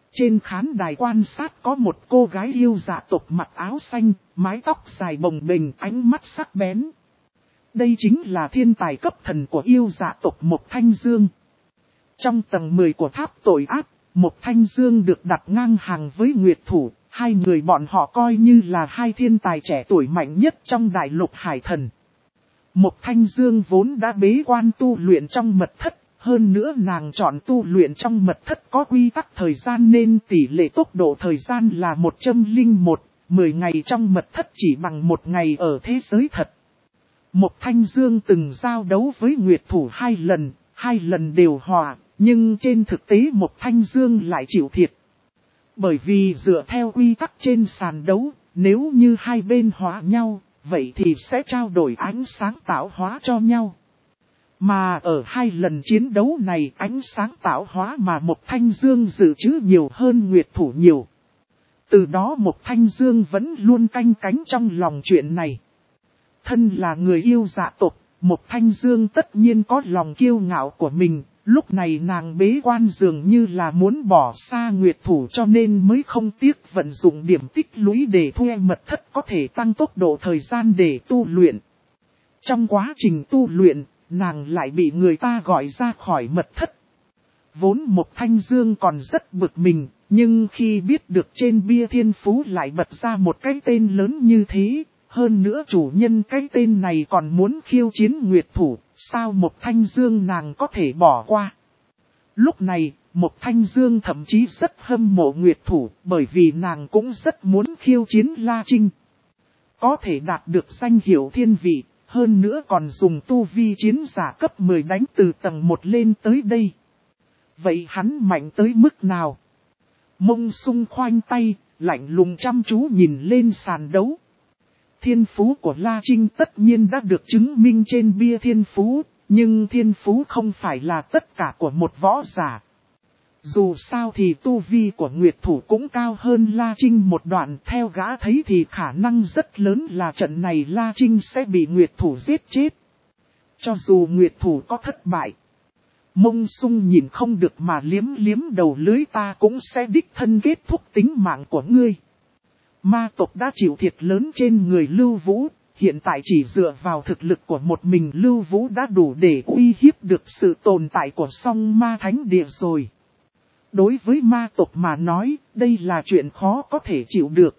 Trên khán đài quan sát có một cô gái yêu dạ tộc mặc áo xanh, mái tóc dài bồng bềnh, ánh mắt sắc bén. Đây chính là thiên tài cấp thần của yêu dạ tộc Mộc Thanh Dương. Trong tầng mười của tháp tội ác, Mộc Thanh Dương được đặt ngang hàng với Nguyệt Thủ, hai người bọn họ coi như là hai thiên tài trẻ tuổi mạnh nhất trong đại lục hải thần. Mộc Thanh Dương vốn đã bế quan tu luyện trong mật thất, hơn nữa nàng chọn tu luyện trong mật thất có quy tắc thời gian nên tỷ lệ tốc độ thời gian là một trăm lẻ một, mười ngày trong mật thất chỉ bằng một ngày ở thế giới thật. Mộc Thanh Dương từng giao đấu với Nguyệt Thủ hai lần, hai lần đều hòa, nhưng trên thực tế Mộc Thanh Dương lại chịu thiệt. Bởi vì dựa theo quy tắc trên sàn đấu, nếu như hai bên hòa nhau, vậy thì sẽ trao đổi ánh sáng tạo hóa cho nhau. Mà ở hai lần chiến đấu này ánh sáng tạo hóa mà Mộc Thanh Dương dự trữ nhiều hơn Nguyệt Thủ nhiều. Từ đó Mộc Thanh Dương vẫn luôn canh cánh trong lòng chuyện này. Thân là người yêu dạ tộc, Mộc Thanh Dương tất nhiên có lòng kiêu ngạo của mình. Lúc này nàng bế quan dường như là muốn bỏ xa Nguyệt Thủ cho nên mới không tiếc vận dụng điểm tích lũy để thuê mật thất có thể tăng tốc độ thời gian để tu luyện. Trong quá trình tu luyện, nàng lại bị người ta gọi ra khỏi mật thất. Vốn Mộc Thanh Dương còn rất bực mình, nhưng khi biết được trên bia thiên phú lại bật ra một cái tên lớn như thế, hơn nữa chủ nhân cái tên này còn muốn khiêu chiến Nguyệt Thủ, sao Mộc Thanh Dương nàng có thể bỏ qua. Lúc này, Mộc Thanh Dương thậm chí rất hâm mộ Nguyệt Thủ, bởi vì nàng cũng rất muốn khiêu chiến La Trinh. Có thể đạt được danh hiệu thiên vị, hơn nữa còn dùng tu vi chiến giả cấp mười đánh từ tầng một lên tới đây. Vậy hắn mạnh tới mức nào? Mông Sung khoanh tay, lạnh lùng chăm chú nhìn lên sàn đấu. Thiên phú của La Trinh tất nhiên đã được chứng minh trên bia thiên phú, nhưng thiên phú không phải là tất cả của một võ giả. Dù sao thì tu vi của Nguyệt Thủ cũng cao hơn La Trinh một đoạn, theo gã thấy thì khả năng rất lớn là trận này La Trinh sẽ bị Nguyệt Thủ giết chết. Cho dù Nguyệt Thủ có thất bại, Mông Sung nhìn không được mà liếm liếm đầu lưới, ta cũng sẽ đích thân kết thúc tính mạng của ngươi. Ma tộc đã chịu thiệt lớn trên người Lưu Vũ, hiện tại chỉ dựa vào thực lực của một mình Lưu Vũ đã đủ để uy hiếp được sự tồn tại của song ma thánh địa rồi. Đối với ma tộc mà nói, đây là chuyện khó có thể chịu được.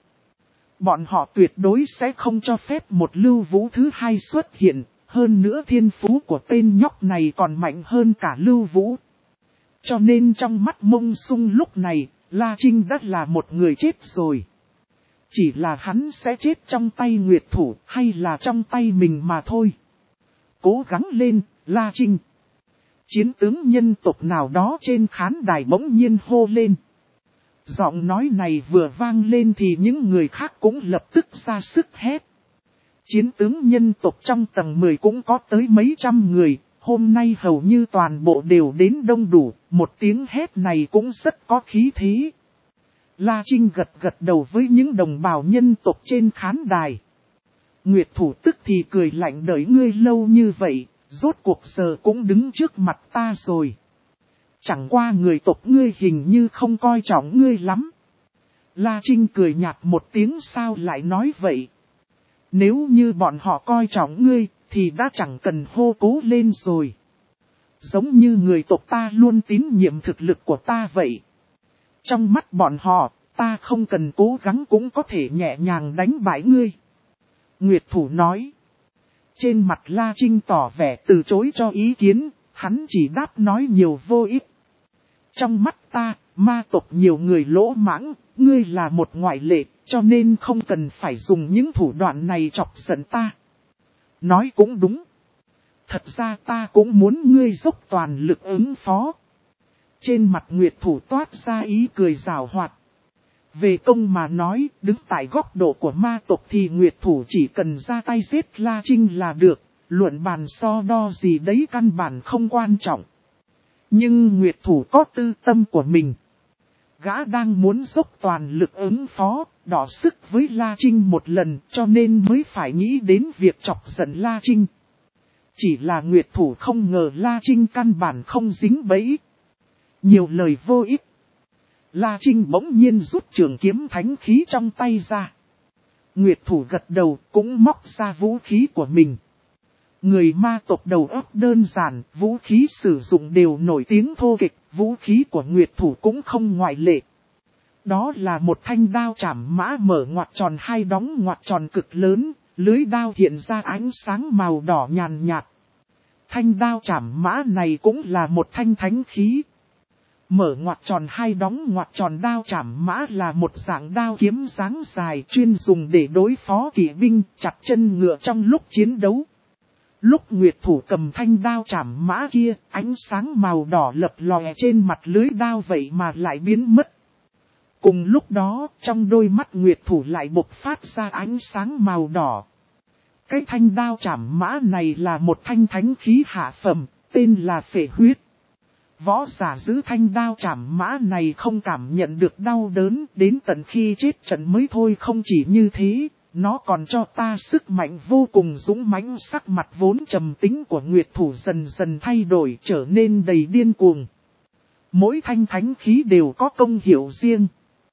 Bọn họ tuyệt đối sẽ không cho phép một Lưu Vũ thứ hai xuất hiện, hơn nữa thiên phú của tên nhóc này còn mạnh hơn cả Lưu Vũ. Cho nên trong mắt Mông Sung lúc này, La Trinh đã là một người chết rồi. Chỉ là hắn sẽ chết trong tay Nguyệt Thủ hay là trong tay mình mà thôi. Cố gắng lên, La Trinh. Chiến tướng nhân tộc nào đó trên khán đài bỗng nhiên hô lên. Giọng nói này vừa vang lên thì những người khác cũng lập tức ra sức hét. Chiến tướng nhân tộc trong tầng mười cũng có tới mấy trăm người, hôm nay hầu như toàn bộ đều đến đông đủ, một tiếng hét này cũng rất có khí thế. La Trinh gật gật đầu với những đồng bào nhân tộc trên khán đài. Nguyệt Thủ tức thì cười lạnh, đợi ngươi lâu như vậy, rốt cuộc giờ cũng đứng trước mặt ta rồi. Chẳng qua người tộc ngươi hình như không coi trọng ngươi lắm. La Trinh cười nhạt một tiếng, sao lại nói vậy? Nếu như bọn họ coi trọng ngươi, thì đã chẳng cần hô cố lên rồi. Giống như người tộc ta luôn tín nhiệm thực lực của ta vậy. Trong mắt bọn họ, ta không cần cố gắng cũng có thể nhẹ nhàng đánh bại ngươi. Nguyệt Thủ nói. Trên mặt La Trinh tỏ vẻ từ chối cho ý kiến, hắn chỉ đáp nói nhiều vô ích. Trong mắt ta, ma tộc nhiều người lỗ mãng, ngươi là một ngoại lệ, cho nên không cần phải dùng những thủ đoạn này chọc giận ta. Nói cũng đúng. Thật ra ta cũng muốn ngươi dốc toàn lực ứng phó. Trên mặt Nguyệt Thủ toát ra ý cười giảo hoạt. Về công mà nói, đứng tại góc độ của ma tộc thì Nguyệt Thủ chỉ cần ra tay giết La Trinh là được, luận bàn so đo gì đấy căn bản không quan trọng. Nhưng Nguyệt Thủ có tư tâm của mình. Gã đang muốn dốc toàn lực ứng phó, đỏ sức với La Trinh một lần cho nên mới phải nghĩ đến việc chọc giận La Trinh. Chỉ là Nguyệt Thủ không ngờ La Trinh căn bản không dính bẫy. Nhiều lời vô ích. La Trinh bỗng nhiên rút trường kiếm thánh khí trong tay ra. Nguyệt thủ gật đầu cũng móc ra vũ khí của mình. Người ma tộc đầu óc đơn giản, vũ khí sử dụng đều nổi tiếng thô kịch, vũ khí của Nguyệt thủ cũng không ngoại lệ. Đó là một thanh đao trảm mã mở ngoặt tròn hai đóng ngoặt tròn cực lớn, lưới đao hiện ra ánh sáng màu đỏ nhàn nhạt. Thanh đao trảm mã này cũng là một thanh thánh khí. Mở ngoặt tròn hai đóng ngoặt tròn đao trảm mã là một dạng đao kiếm dáng dài chuyên dùng để đối phó kỵ binh chặt chân ngựa trong lúc chiến đấu. Lúc Nguyệt thủ cầm thanh đao trảm mã kia, ánh sáng màu đỏ lập lòe trên mặt lưới đao vậy mà lại biến mất. Cùng lúc đó, trong đôi mắt Nguyệt thủ lại bộc phát ra ánh sáng màu đỏ. Cái thanh đao trảm mã này là một thanh thánh khí hạ phẩm, tên là Phệ Huyết. Võ giả giữ thanh đao trảm mã này không cảm nhận được đau đớn, đến tận khi chết trận mới thôi. Không chỉ như thế, nó còn cho ta sức mạnh vô cùng dũng mãnh. Sắc mặt vốn trầm tính của Nguyệt thủ dần dần thay đổi, trở nên đầy điên cuồng. Mỗi thanh thánh khí đều có công hiệu riêng.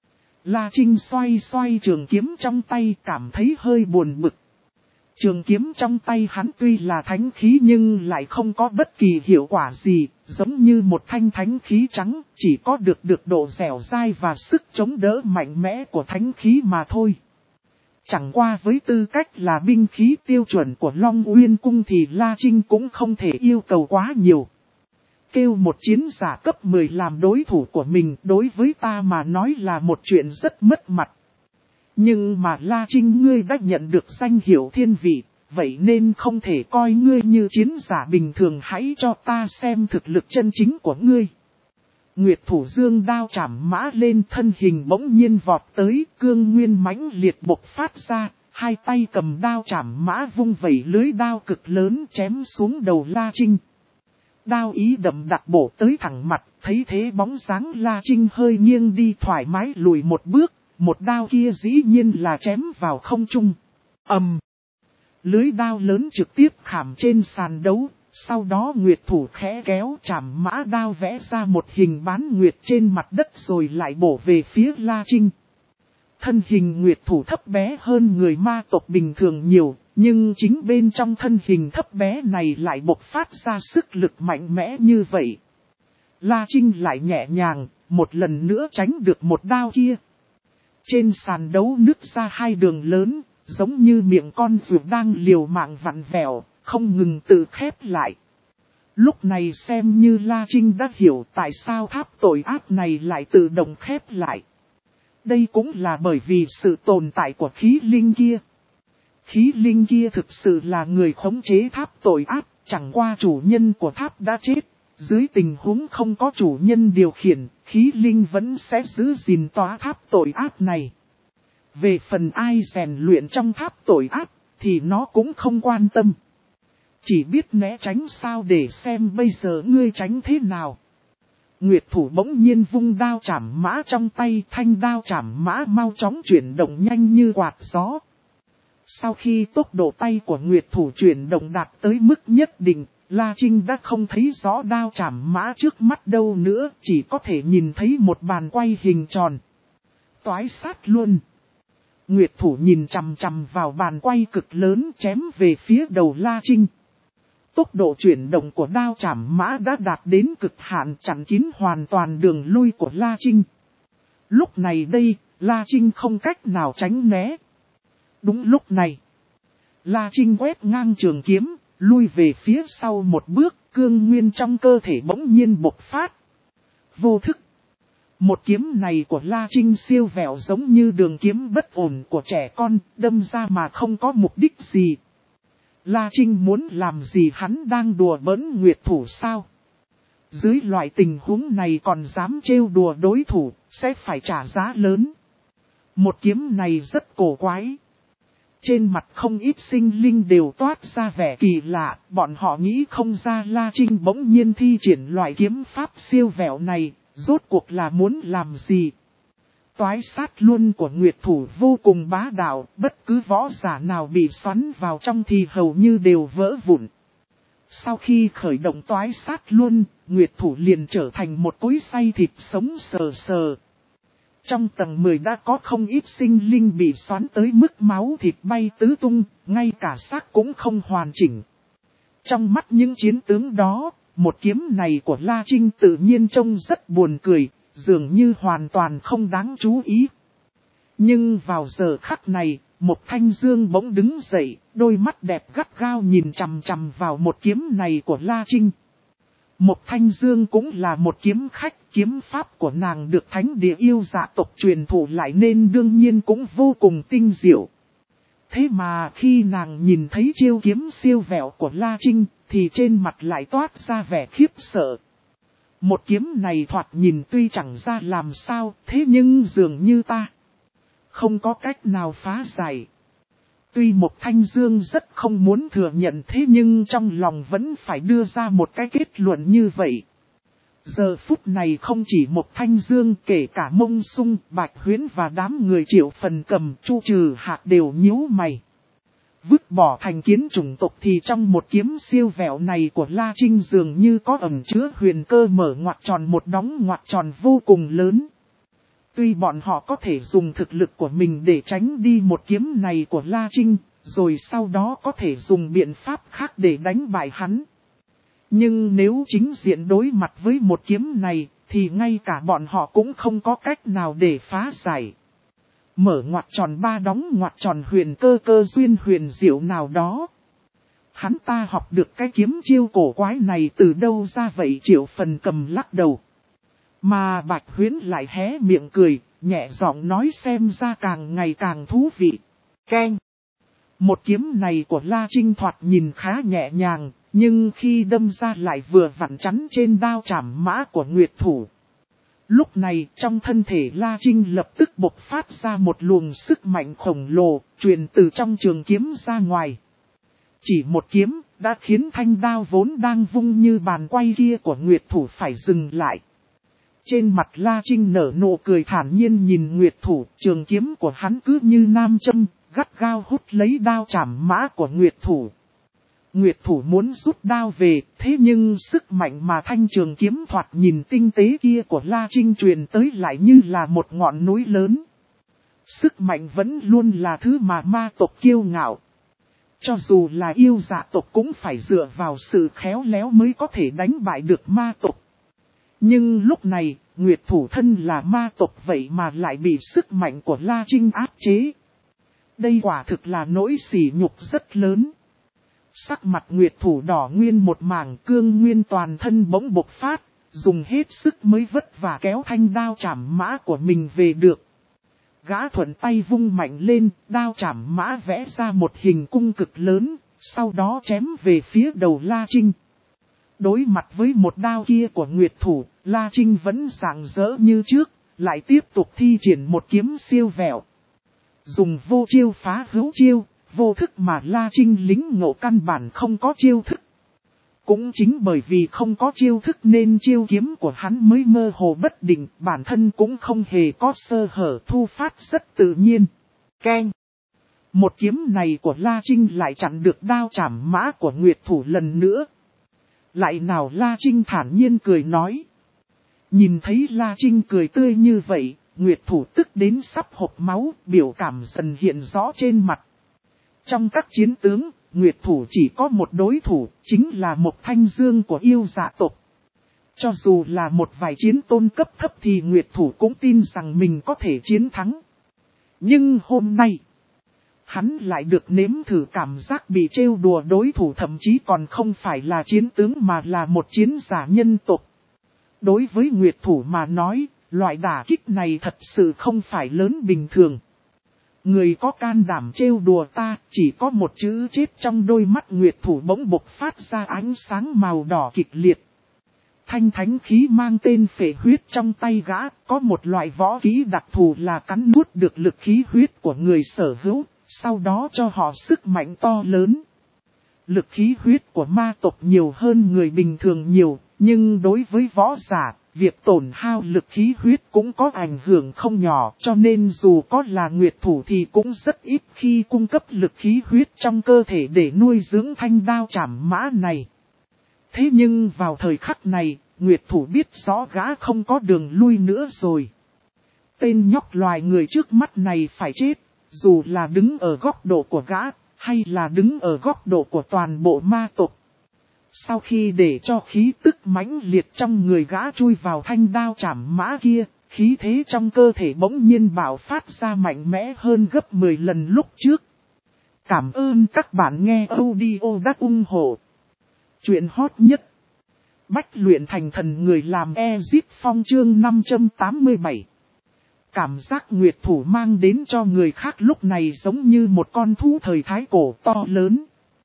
La Trinh xoay xoay trường kiếm trong tay, cảm thấy hơi buồn bực. Trường kiếm trong tay hắn tuy là thánh khí nhưng lại không có bất kỳ hiệu quả gì, giống như một thanh thánh khí trắng, chỉ có được được độ dẻo dai và sức chống đỡ mạnh mẽ của thánh khí mà thôi. Chẳng qua với tư cách là binh khí tiêu chuẩn của Long Uyên Cung thì La Trinh cũng không thể yêu cầu quá nhiều. Kêu một chiến giả cấp mười làm đối thủ của mình đối với ta mà nói là một chuyện rất mất mặt. Nhưng mà La Trinh ngươi đã nhận được danh hiệu thiên vị, vậy nên không thể coi ngươi như chiến giả bình thường, hãy cho ta xem thực lực chân chính của ngươi. Nguyệt thủ dương đao trảm mã lên, thân hình bỗng nhiên vọt tới, cương nguyên mãnh liệt bộc phát ra, hai tay cầm đao trảm mã vung vẩy lưới đao cực lớn chém xuống đầu La Trinh. Đao ý đậm đặc bổ tới thẳng mặt, thấy thế bóng dáng La Trinh hơi nghiêng đi thoải mái lùi một bước, một đao kia dĩ nhiên là chém vào không trung. Ầm! Um. Lưới đao lớn trực tiếp khảm trên sàn đấu, sau đó Nguyệt thủ khẽ kéo trảm mã đao vẽ ra một hình bán nguyệt trên mặt đất rồi lại bổ về phía La Trinh. Thân hình Nguyệt thủ thấp bé hơn người ma tộc bình thường nhiều, nhưng chính bên trong thân hình thấp bé này lại bộc phát ra sức lực mạnh mẽ như vậy. La Trinh lại nhẹ nhàng, một lần nữa tránh được một đao kia. Trên sàn đấu nứt ra hai đường lớn, giống như miệng con ruột đang liều mạng vặn vẹo, không ngừng tự khép lại. Lúc này xem như La Trinh đã hiểu tại sao tháp tội ác này lại tự động khép lại. Đây cũng là bởi vì sự tồn tại của khí linh kia. Khí linh kia thực sự là người khống chế tháp tội ác, chẳng qua chủ nhân của tháp đã chết. Dưới tình huống không có chủ nhân điều khiển, khí linh vẫn sẽ giữ gìn tòa tháp tội ác này. Về phần ai rèn luyện trong tháp tội ác, thì nó cũng không quan tâm. Chỉ biết né tránh sao để xem bây giờ ngươi tránh thế nào. Nguyệt thủ bỗng nhiên vung đao trảm mã trong tay, thanh đao trảm mã mau chóng chuyển động nhanh như quạt gió. Sau khi tốc độ tay của Nguyệt thủ chuyển động đạt tới mức nhất định, La Trinh đã không thấy rõ đao trảm mã trước mắt đâu nữa, chỉ có thể nhìn thấy một bàn quay hình tròn. Toái sát luôn. Nguyệt thủ nhìn chằm chằm vào bàn quay cực lớn chém về phía đầu La Trinh. Tốc độ chuyển động của đao trảm mã đã đạt đến cực hạn, chặn kín hoàn toàn đường lui của La Trinh. Lúc này đây, La Trinh không cách nào tránh né. Đúng lúc này, La Trinh quét ngang trường kiếm, lui về phía sau một bước, cương nguyên trong cơ thể bỗng nhiên bộc phát. Vô thức. Một kiếm này của La Trinh siêu vẹo giống như đường kiếm bất ổn của trẻ con, đâm ra mà không có mục đích gì. La Trinh muốn làm gì, hắn đang đùa bỡn Nguyệt thủ sao? Dưới loại tình huống này còn dám trêu đùa đối thủ, sẽ phải trả giá lớn. Một kiếm này rất cổ quái. Trên mặt không ít sinh linh đều toát ra vẻ kỳ lạ, bọn họ nghĩ không ra La Trinh bỗng nhiên thi triển loại kiếm pháp siêu vẹo này, rốt cuộc là muốn làm gì. Toái sát luôn của Nguyệt thủ vô cùng bá đạo, bất cứ võ giả nào bị xoắn vào trong thì hầu như đều vỡ vụn. Sau khi khởi động toái sát luôn, Nguyệt thủ liền trở thành một cối xay thịt sống sờ sờ. Trong tầng mười đã có không ít sinh linh bị xoắn tới mức máu thịt bay tứ tung, ngay cả xác cũng không hoàn chỉnh. Trong mắt những chiến tướng đó, một kiếm này của La Trinh tự nhiên trông rất buồn cười, dường như hoàn toàn không đáng chú ý. Nhưng vào giờ khắc này, Mộc Thanh Dương bỗng đứng dậy, đôi mắt đẹp gắt gao nhìn chằm chằm vào một kiếm này của La Trinh. Mộc Thanh Dương cũng là một kiếm khách, kiếm pháp của nàng được thánh địa yêu dạ tộc truyền thụ lại nên đương nhiên cũng vô cùng tinh diệu. Thế mà khi nàng nhìn thấy chiêu kiếm siêu vẹo của La Trinh, thì trên mặt lại toát ra vẻ khiếp sợ. Một kiếm này thoạt nhìn tuy chẳng ra làm sao, thế nhưng dường như ta không có cách nào phá giải. Tuy Mộc Thanh Dương rất không muốn thừa nhận thế nhưng trong lòng vẫn phải đưa ra một cái kết luận như vậy. Giờ phút này không chỉ Mộc Thanh Dương, kể cả Mông Sung, Bạch Huyễn và đám người Triệu Phần Cầm, Chu Trừ Hạc đều nhíu mày. Vứt bỏ thành kiến chủng tộc thì trong một kiếm siêu vẹo này của La Trinh dường như có ẩn chứa huyền cơ mở ngoặc tròn một đóng ngoặc tròn vô cùng lớn. Tuy bọn họ có thể dùng thực lực của mình để tránh đi một kiếm này của La Trinh, rồi sau đó có thể dùng biện pháp khác để đánh bại hắn. Nhưng nếu chính diện đối mặt với một kiếm này, thì ngay cả bọn họ cũng không có cách nào để phá giải. Mở ngoặc tròn ba đóng ngoặc tròn huyền cơ cơ duyên huyền diệu nào đó. Hắn ta học được cái kiếm chiêu cổ quái này từ đâu ra vậy? Triệu Phần Cầm lắc đầu. Mà Bạch Huyễn lại hé miệng cười, nhẹ giọng nói xem ra càng ngày càng thú vị. Keng! Một kiếm này của La Trinh thoạt nhìn khá nhẹ nhàng, nhưng khi đâm ra lại vừa vặn chắn trên đao trảm mã của Nguyệt Thủ. Lúc này trong thân thể La Trinh lập tức bộc phát ra một luồng sức mạnh khổng lồ, truyền từ trong trường kiếm ra ngoài. Chỉ một kiếm đã khiến thanh đao vốn đang vung như bàn quay kia của Nguyệt Thủ phải dừng lại. Trên mặt La Trinh nở nụ cười thản nhiên nhìn Nguyệt Thủ, trường kiếm của hắn cứ như nam châm, gắt gao hút lấy đao trảm mã của Nguyệt Thủ. Nguyệt Thủ muốn rút đao về, thế nhưng sức mạnh mà thanh trường kiếm thoạt nhìn tinh tế kia của La Trinh truyền tới lại như là một ngọn núi lớn. Sức mạnh vẫn luôn là thứ mà ma tộc kiêu ngạo. Cho dù là yêu dạ tộc cũng phải dựa vào sự khéo léo mới có thể đánh bại được ma tộc. Nhưng lúc này, Nguyệt Thủ thân là ma tộc vậy mà lại bị sức mạnh của La Trinh áp chế. Đây quả thực là nỗi sỉ nhục rất lớn. Sắc mặt Nguyệt Thủ đỏ nguyên một mảng, cương nguyên toàn thân bỗng bộc phát, dùng hết sức mới vất vả kéo thanh đao trảm mã của mình về được. Gã thuận tay vung mạnh lên, đao trảm mã vẽ ra một hình cung cực lớn, sau đó chém về phía đầu La Trinh. Đối mặt với một đao kia của Nguyệt Thủ, La Trinh vẫn rạng rỡ như trước, lại tiếp tục thi triển một kiếm siêu vẹo. Dùng vô chiêu phá hữu chiêu, vô thức mà La Trinh lính ngộ căn bản không có chiêu thức. Cũng chính bởi vì không có chiêu thức nên chiêu kiếm của hắn mới mơ hồ bất định, bản thân cũng không hề có sơ hở, thu phát rất tự nhiên. Keng! Một kiếm này của La Trinh lại chặn được đao trảm mã của Nguyệt Thủ lần nữa. Lại nào, La Trinh thản nhiên cười nói. Nhìn thấy La Trinh cười tươi như vậy, Nguyệt Thủ tức đến sắp hộc máu, biểu cảm dần hiện rõ trên mặt. Trong các chiến tướng, Nguyệt Thủ chỉ có một đối thủ, chính là Mộc Thanh Dương của yêu dạ tộc. Cho dù là một vài chiến tôn cấp thấp thì Nguyệt Thủ cũng tin rằng mình có thể chiến thắng. Nhưng hôm nay, hắn lại được nếm thử cảm giác bị trêu đùa, đối thủ thậm chí còn không phải là chiến tướng mà là một chiến giả nhân tộc. Đối với Nguyệt Thủ mà nói, loại đả kích này thật sự không phải lớn bình thường. Người có can đảm trêu đùa ta, chỉ có một chữ chết. Trong đôi mắt Nguyệt Thủ bỗng bộc phát ra ánh sáng màu đỏ kịch liệt. Thanh thánh khí mang tên phệ huyết trong tay gã, có một loại võ kỹ đặc thù là cắn nuốt được lực khí huyết của người sở hữu, sau đó cho họ sức mạnh to lớn. Lực khí huyết của ma tộc nhiều hơn người bình thường nhiều, nhưng đối với võ giả, việc tổn hao lực khí huyết cũng có ảnh hưởng không nhỏ, cho nên dù có là Nguyệt Thủ thì cũng rất ít khi cung cấp lực khí huyết trong cơ thể để nuôi dưỡng thanh đao trảm mã này. Thế nhưng vào thời khắc này, Nguyệt Thủ biết rõ gã không có đường lui nữa rồi. Tên nhóc loài người trước mắt này phải chết, dù là đứng ở góc độ của gã, hay là đứng ở góc độ của toàn bộ ma tộc. Sau khi để cho khí tức mãnh liệt trong người gã chui vào thanh đao chảm mã kia, khí thế trong cơ thể bỗng nhiên bạo phát ra mạnh mẽ hơn gấp mười lần lúc trước. Cảm ơn các bạn nghe audio đắc ủng hộ. Chuyện hot nhất. Bách luyện thành thần người làm Ezip Phong chương năm trăm tám mươi bảy. Cảm giác nguyệt thủ mang đến cho người khác lúc này giống như một con thú thời thái cổ to lớn.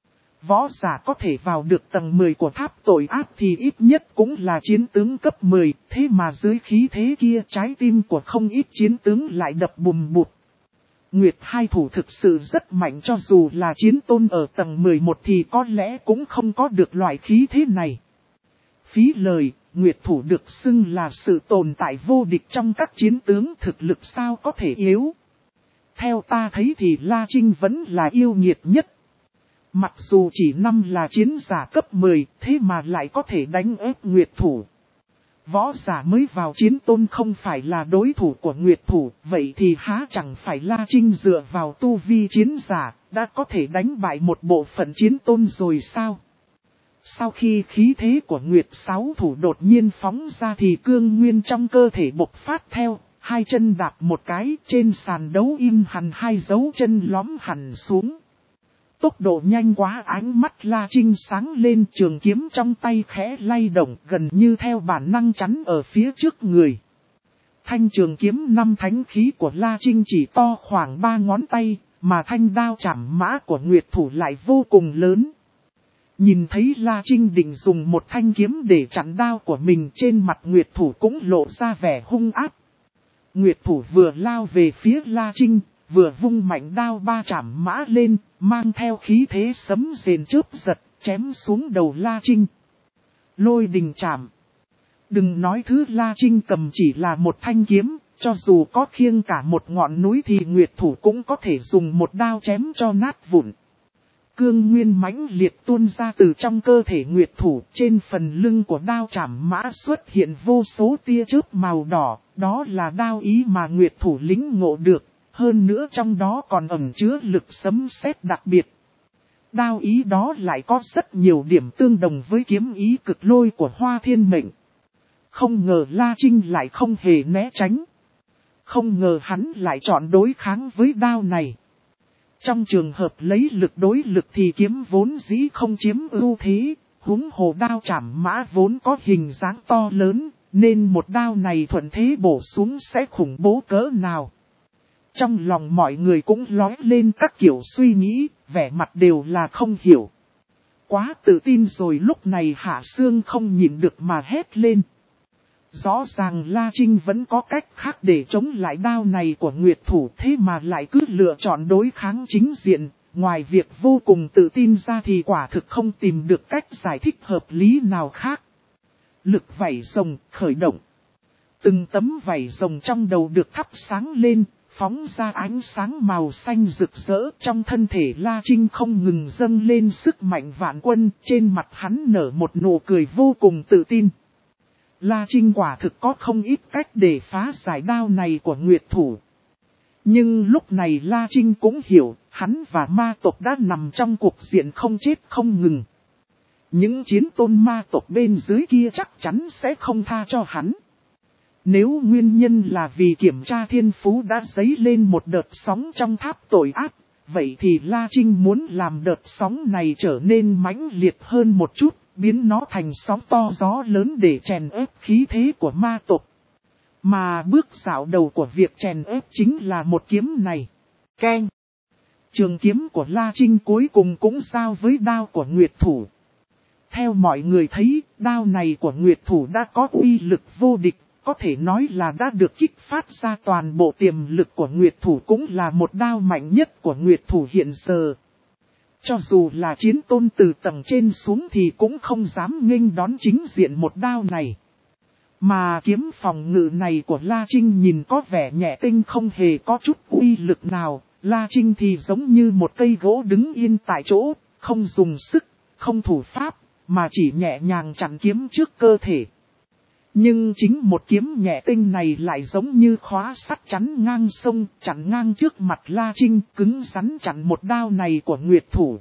Võ giả có thể vào được tầng mười của tháp tội ác thì ít nhất cũng là chiến tướng cấp mười, thế mà dưới khí thế kia trái tim của không ít chiến tướng lại đập bùm bụt. Nguyệt hai thủ thực sự rất mạnh, cho dù là chiến tôn ở tầng mười một thì có lẽ cũng không có được loại khí thế này. Phí lời, Nguyệt thủ được xưng là sự tồn tại vô địch trong các chiến tướng, thực lực sao có thể yếu. Theo ta thấy thì La Trinh vẫn là yêu nghiệt nhất. Mặc dù chỉ năm là chiến giả cấp mười, thế mà lại có thể đánh ép Nguyệt thủ. Võ giả mới vào chiến tôn không phải là đối thủ của Nguyệt thủ, vậy thì há chẳng phải La Trinh dựa vào tu vi chiến giả, đã có thể đánh bại một bộ phận chiến tôn rồi sao? Sau khi khí thế của Nguyệt sáu thủ đột nhiên phóng ra thì cương nguyên trong cơ thể bộc phát theo, hai chân đạp một cái, trên sàn đấu im hẳn hai dấu chân lõm hẳn xuống. Tốc độ nhanh quá, ánh mắt La Trinh sáng lên, trường kiếm trong tay khẽ lay động, gần như theo bản năng chắn ở phía trước người. Thanh trường kiếm năm thánh khí của La Trinh chỉ to khoảng ba ngón tay, mà thanh đao chảm mã của Nguyệt thủ lại vô cùng lớn. Nhìn thấy La Trinh định dùng một thanh kiếm để chặn đao của mình, trên mặt Nguyệt thủ cũng lộ ra vẻ hung ác. Nguyệt thủ vừa lao về phía La Trinh, vừa vung mạnh đao ba chảm mã lên, mang theo khí thế sấm rền chớp giật, chém xuống đầu La Trinh. Lôi đình chạm. Đừng nói thứ La Trinh cầm chỉ là một thanh kiếm, cho dù có khiêng cả một ngọn núi thì Nguyệt thủ cũng có thể dùng một đao chém cho nát vụn. Cương nguyên mãnh liệt tuôn ra từ trong cơ thể Nguyệt thủ, trên phần lưng của đao chảm mã xuất hiện vô số tia chớp màu đỏ, đó là đao ý mà Nguyệt thủ lĩnh ngộ được. Hơn nữa trong đó còn ẩn chứa lực sấm sét đặc biệt. Đao ý đó lại có rất nhiều điểm tương đồng với kiếm ý cực lôi của Hoa Thiên Mệnh. Không ngờ La Trinh lại không hề né tránh. Không ngờ hắn lại chọn đối kháng với đao này. Trong trường hợp lấy lực đối lực thì kiếm vốn dĩ không chiếm ưu thế, huống hồ đao chảm mã vốn có hình dáng to lớn, nên một đao này thuận thế bổ xuống sẽ khủng bố cỡ nào. Trong lòng mọi người cũng lóe lên các kiểu suy nghĩ, vẻ mặt đều là không hiểu. Quá tự tin rồi, lúc này Hạ Sương không nhịn được mà hét lên. Rõ ràng La Trinh vẫn có cách khác để chống lại đao này của Nguyệt thủ, thế mà lại cứ lựa chọn đối kháng chính diện. Ngoài việc vô cùng tự tin ra thì quả thực không tìm được cách giải thích hợp lý nào khác. Lực vảy rồng khởi động. Từng tấm vảy rồng trong đầu được thắp sáng lên, phóng ra ánh sáng màu xanh rực rỡ. Trong thân thể La Trinh không ngừng dâng lên sức mạnh vạn quân, trên mặt hắn nở một nụ cười vô cùng tự tin. La Trinh quả thực có không ít cách để phá giải đao này của Nguyệt thủ. Nhưng lúc này La Trinh cũng hiểu, hắn và ma tộc đã nằm trong cuộc diện không chết không ngừng. Những chiến tôn ma tộc bên dưới kia chắc chắn sẽ không tha cho hắn. Nếu nguyên nhân là vì kiểm tra thiên phú đã dấy lên một đợt sóng trong tháp tội ác, vậy thì La Trinh muốn làm đợt sóng này trở nên mãnh liệt hơn một chút, biến nó thành sóng to gió lớn để chèn ép khí thế của ma tộc. Mà bước dạo đầu của việc chèn ép chính là một kiếm này. Keng! Trường kiếm của La Trinh cuối cùng cũng giao với đao của Nguyệt thủ. Theo mọi người thấy, đao này của Nguyệt thủ đã có uy lực vô địch. Có thể nói là đã được kích phát ra toàn bộ tiềm lực của Nguyệt thủ, cũng là một đao mạnh nhất của Nguyệt thủ hiện giờ. Cho dù là chiến tôn từ tầng trên xuống thì cũng không dám nghênh đón chính diện một đao này. Mà kiếm phòng ngự này của La Trinh nhìn có vẻ nhẹ tinh, không hề có chút uy lực nào. La Trinh thì giống như một cây gỗ đứng yên tại chỗ, không dùng sức, không thủ pháp, mà chỉ nhẹ nhàng chặn kiếm trước cơ thể. Nhưng chính một kiếm nhẹ tinh này lại giống như khóa sắt chắn ngang sông, chặn ngang trước mặt La Trinh, cứng rắn chặn một đao này của Nguyệt Thủ.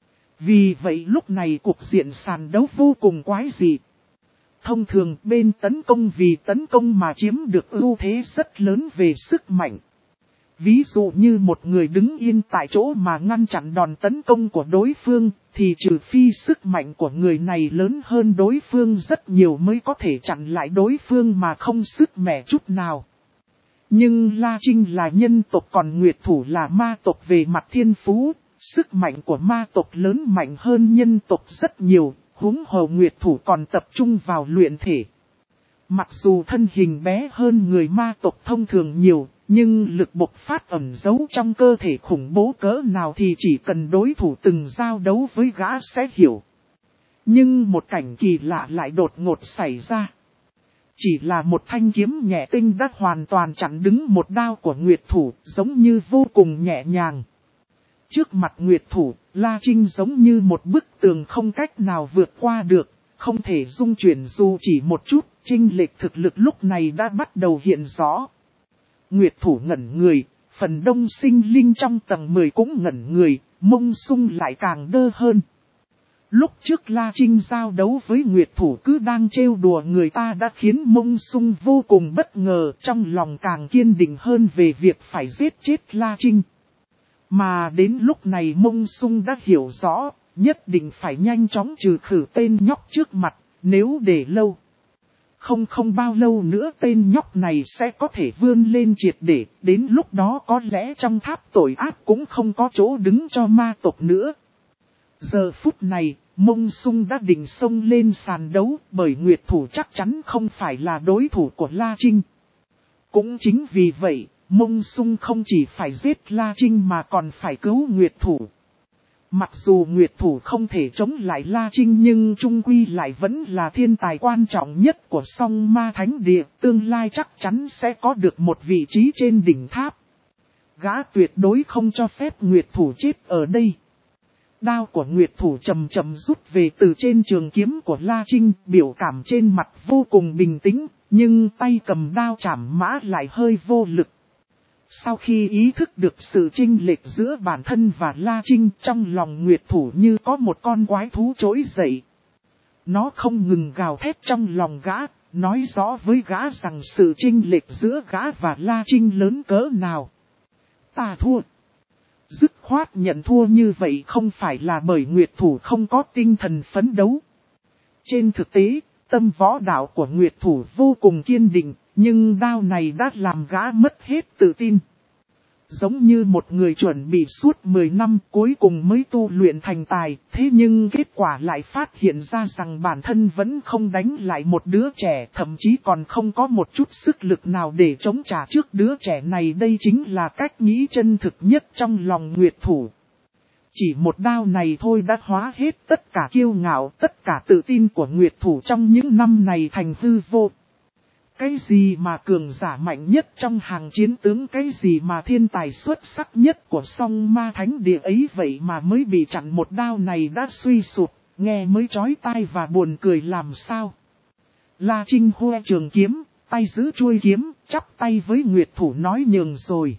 Vì vậy lúc này cuộc diện sàn đấu vô cùng quái dị. Thông thường bên tấn công vì tấn công mà chiếm được ưu thế rất lớn về sức mạnh. Ví dụ như một người đứng yên tại chỗ mà ngăn chặn đòn tấn công của đối phương, thì trừ phi sức mạnh của người này lớn hơn đối phương rất nhiều mới có thể chặn lại đối phương mà không sức mẻ chút nào. Nhưng La Trinh là nhân tộc còn Nguyệt Thủ là ma tộc về mặt thiên phú, sức mạnh của ma tộc lớn mạnh hơn nhân tộc rất nhiều, huống hồ Nguyệt Thủ còn tập trung vào luyện thể. Mặc dù thân hình bé hơn người ma tộc thông thường nhiều, nhưng lực bộc phát ẩn giấu trong cơ thể khủng bố cỡ nào thì chỉ cần đối thủ từng giao đấu với gã sẽ hiểu. Nhưng một cảnh kỳ lạ lại đột ngột xảy ra. Chỉ là một thanh kiếm nhẹ tinh đã hoàn toàn chặn đứng một đao của Nguyệt Thủ, giống như vô cùng nhẹ nhàng. Trước mặt Nguyệt Thủ, La Trinh giống như một bức tường không cách nào vượt qua được, không thể dung chuyển dù chỉ một chút, chênh lệch thực lực lúc này đã bắt đầu hiện rõ. Nguyệt Thủ ngẩn người, phần đông sinh linh trong tầng mười cũng ngẩn người, mông sung lại càng đơ hơn. Lúc trước La Trinh giao đấu với Nguyệt Thủ cứ đang trêu đùa người ta đã khiến mông sung vô cùng bất ngờ, trong lòng càng kiên định hơn về việc phải giết chết La Trinh. Mà đến lúc này mông sung đã hiểu rõ, nhất định phải nhanh chóng trừ khử tên nhóc trước mặt, nếu để lâu. Không không bao lâu nữa tên nhóc này sẽ có thể vươn lên triệt để, đến lúc đó có lẽ trong tháp tội ác cũng không có chỗ đứng cho ma tộc nữa. Giờ phút này, mông sung đã định xông lên sàn đấu, bởi Nguyệt Thủ chắc chắn không phải là đối thủ của La Trinh. Cũng chính vì vậy, mông sung không chỉ phải giết La Trinh mà còn phải cứu Nguyệt Thủ. Mặc dù Nguyệt Thủ không thể chống lại La Trinh nhưng trung quy lại vẫn là thiên tài quan trọng nhất của Song Ma Thánh Địa, tương lai chắc chắn sẽ có được một vị trí trên đỉnh tháp. Gã tuyệt đối không cho phép Nguyệt Thủ chết ở đây. Đao của Nguyệt Thủ chậm chậm rút về từ trên trường kiếm của La Trinh, biểu cảm trên mặt vô cùng bình tĩnh, nhưng tay cầm đao chảm mã lại hơi vô lực. Sau khi ý thức được sự chênh lệch giữa bản thân và La Trinh, trong lòng Nguyệt Thủ như có một con quái thú trỗi dậy. Nó không ngừng gào thét trong lòng gã, nói rõ với gã rằng sự chênh lệch giữa gã và La Trinh lớn cỡ nào. Ta thua. Dứt khoát nhận thua như vậy không phải là bởi Nguyệt Thủ không có tinh thần phấn đấu. Trên thực tế, tâm võ đạo của Nguyệt Thủ vô cùng kiên định, nhưng đao này đã làm gã mất hết tự tin. Giống như một người chuẩn bị suốt mười năm cuối cùng mới tu luyện thành tài, thế nhưng kết quả lại phát hiện ra rằng bản thân vẫn không đánh lại một đứa trẻ, thậm chí còn không có một chút sức lực nào để chống trả trước đứa trẻ này. Đây chính là cách nghĩ chân thực nhất trong lòng Nguyệt Thủ. Chỉ một đao này thôi đã hóa hết tất cả kiêu ngạo, tất cả tự tin của Nguyệt Thủ trong những năm này thành hư vô. Cái gì mà cường giả mạnh nhất trong hàng chiến tướng, cái gì mà thiên tài xuất sắc nhất của Song Ma Thánh Địa ấy vậy mà mới bị chặn một đao này đã suy sụp, nghe mới chói tai và buồn cười làm sao. La Trinh hô trường kiếm, tay giữ chuôi kiếm, chắp tay với Nguyệt Thủ nói nhường rồi.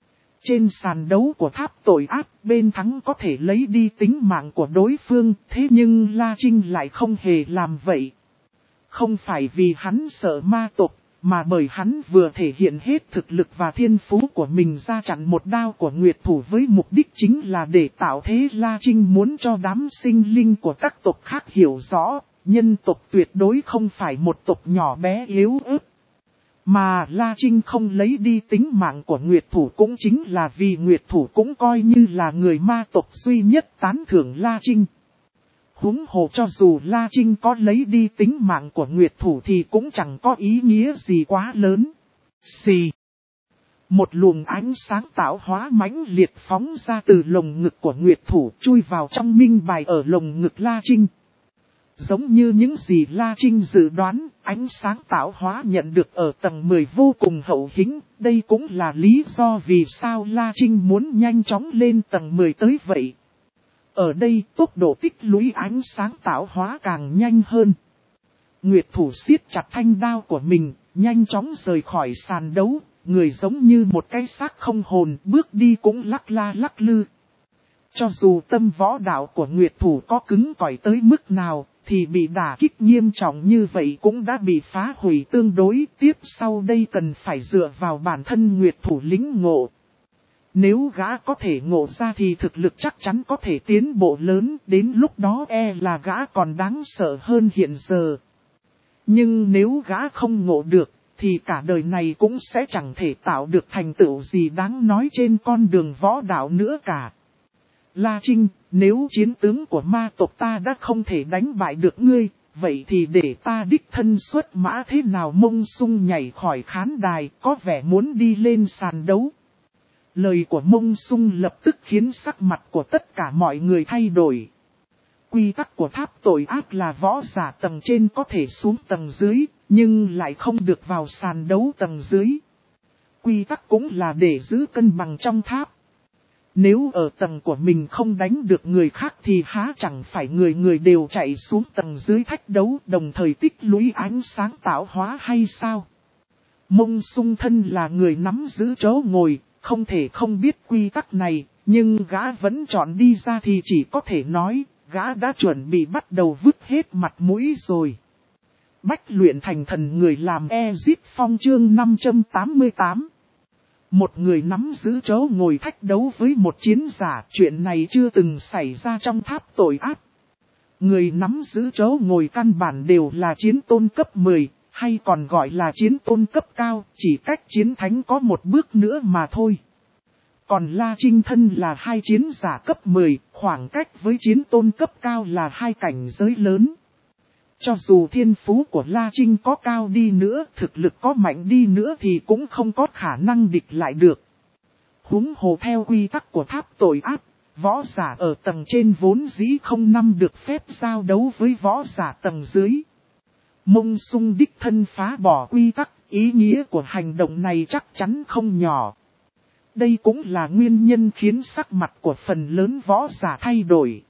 Trên sàn đấu của tháp tội ác, bên thắng có thể lấy đi tính mạng của đối phương, thế nhưng La Trinh lại không hề làm vậy. Không phải vì hắn sợ ma tộc, mà bởi hắn vừa thể hiện hết thực lực và thiên phú của mình ra chặn một đao của Nguyệt Thủ với mục đích chính là để tạo thế. La Trinh muốn cho đám sinh linh của các tộc khác hiểu rõ, nhân tộc tuyệt đối không phải một tộc nhỏ bé yếu ớt. Mà La Trinh không lấy đi tính mạng của Nguyệt Thủ cũng chính là vì Nguyệt Thủ cũng coi như là người ma tộc duy nhất tán thưởng La Trinh. Huống hồ cho dù La Trinh có lấy đi tính mạng của Nguyệt Thủ thì cũng chẳng có ý nghĩa gì quá lớn. Xì. Một luồng ánh sáng tạo hóa mãnh liệt phóng ra từ lồng ngực của Nguyệt Thủ chui vào trong minh bài ở lồng ngực La Trinh. Giống như những gì La Trinh dự đoán, ánh sáng tạo hóa nhận được ở tầng mười vô cùng hậu hĩnh. Đây cũng là lý do vì sao La Trinh muốn nhanh chóng lên tầng mười tới vậy. Ở đây tốc độ tích lũy ánh sáng tạo hóa càng nhanh hơn. Nguyệt thủ siết chặt thanh đao của mình, nhanh chóng rời khỏi sàn đấu, người giống như một cái xác không hồn, bước đi cũng lắc la lắc lư. Cho dù tâm võ đạo của Nguyệt thủ có cứng cỏi tới mức nào, thì bị đả kích nghiêm trọng như vậy cũng đã bị phá hủy tương đối. Tiếp sau đây cần phải dựa vào bản thân Nguyệt thủ lĩnh ngộ. Nếu gã có thể ngộ ra thì thực lực chắc chắn có thể tiến bộ lớn, đến lúc đó e là gã còn đáng sợ hơn hiện giờ. Nhưng nếu gã không ngộ được, thì cả đời này cũng sẽ chẳng thể tạo được thành tựu gì đáng nói trên con đường võ đạo nữa cả. La Trinh, nếu chiến tướng của ma tộc ta đã không thể đánh bại được ngươi, vậy thì để ta đích thân xuất mã thế nào? Mông Sung nhảy khỏi khán đài, có vẻ muốn đi lên sàn đấu. Lời của Mông Sung lập tức khiến sắc mặt của tất cả mọi người thay đổi. Quy tắc của tháp tội ác là võ giả tầng trên có thể xuống tầng dưới, nhưng lại không được vào sàn đấu tầng dưới. Quy tắc cũng là để giữ cân bằng trong tháp. Nếu ở tầng của mình không đánh được người khác thì há chẳng phải người người đều chạy xuống tầng dưới thách đấu, đồng thời tích lũy ánh sáng tạo hóa hay sao? Mông Sung thân là người nắm giữ chỗ ngồi, không thể không biết quy tắc này, nhưng gã vẫn chọn đi ra thì chỉ có thể nói, gã đã chuẩn bị bắt đầu vứt hết mặt mũi rồi. Bách luyện thành thần người làm Exit Phong chương năm trăm tám mươi tám. Một người nắm giữ chỗ ngồi thách đấu với một chiến giả, chuyện này chưa từng xảy ra trong tháp tội ác. Người nắm giữ chỗ ngồi căn bản đều là chiến tôn cấp mười, hay còn gọi là chiến tôn cấp cao, chỉ cách chiến thánh có một bước nữa mà thôi. Còn La Trinh thân là hai chiến giả cấp mười, khoảng cách với chiến tôn cấp cao là hai cảnh giới lớn. Cho dù thiên phú của La Trinh có cao đi nữa, thực lực có mạnh đi nữa thì cũng không có khả năng địch lại được. Huống hồ theo quy tắc của tháp tội ác, võ giả ở tầng trên vốn dĩ không nắm được phép giao đấu với võ giả tầng dưới. Mông Sung đích thân phá bỏ quy tắc, ý nghĩa của hành động này chắc chắn không nhỏ. Đây cũng là nguyên nhân khiến sắc mặt của phần lớn võ giả thay đổi.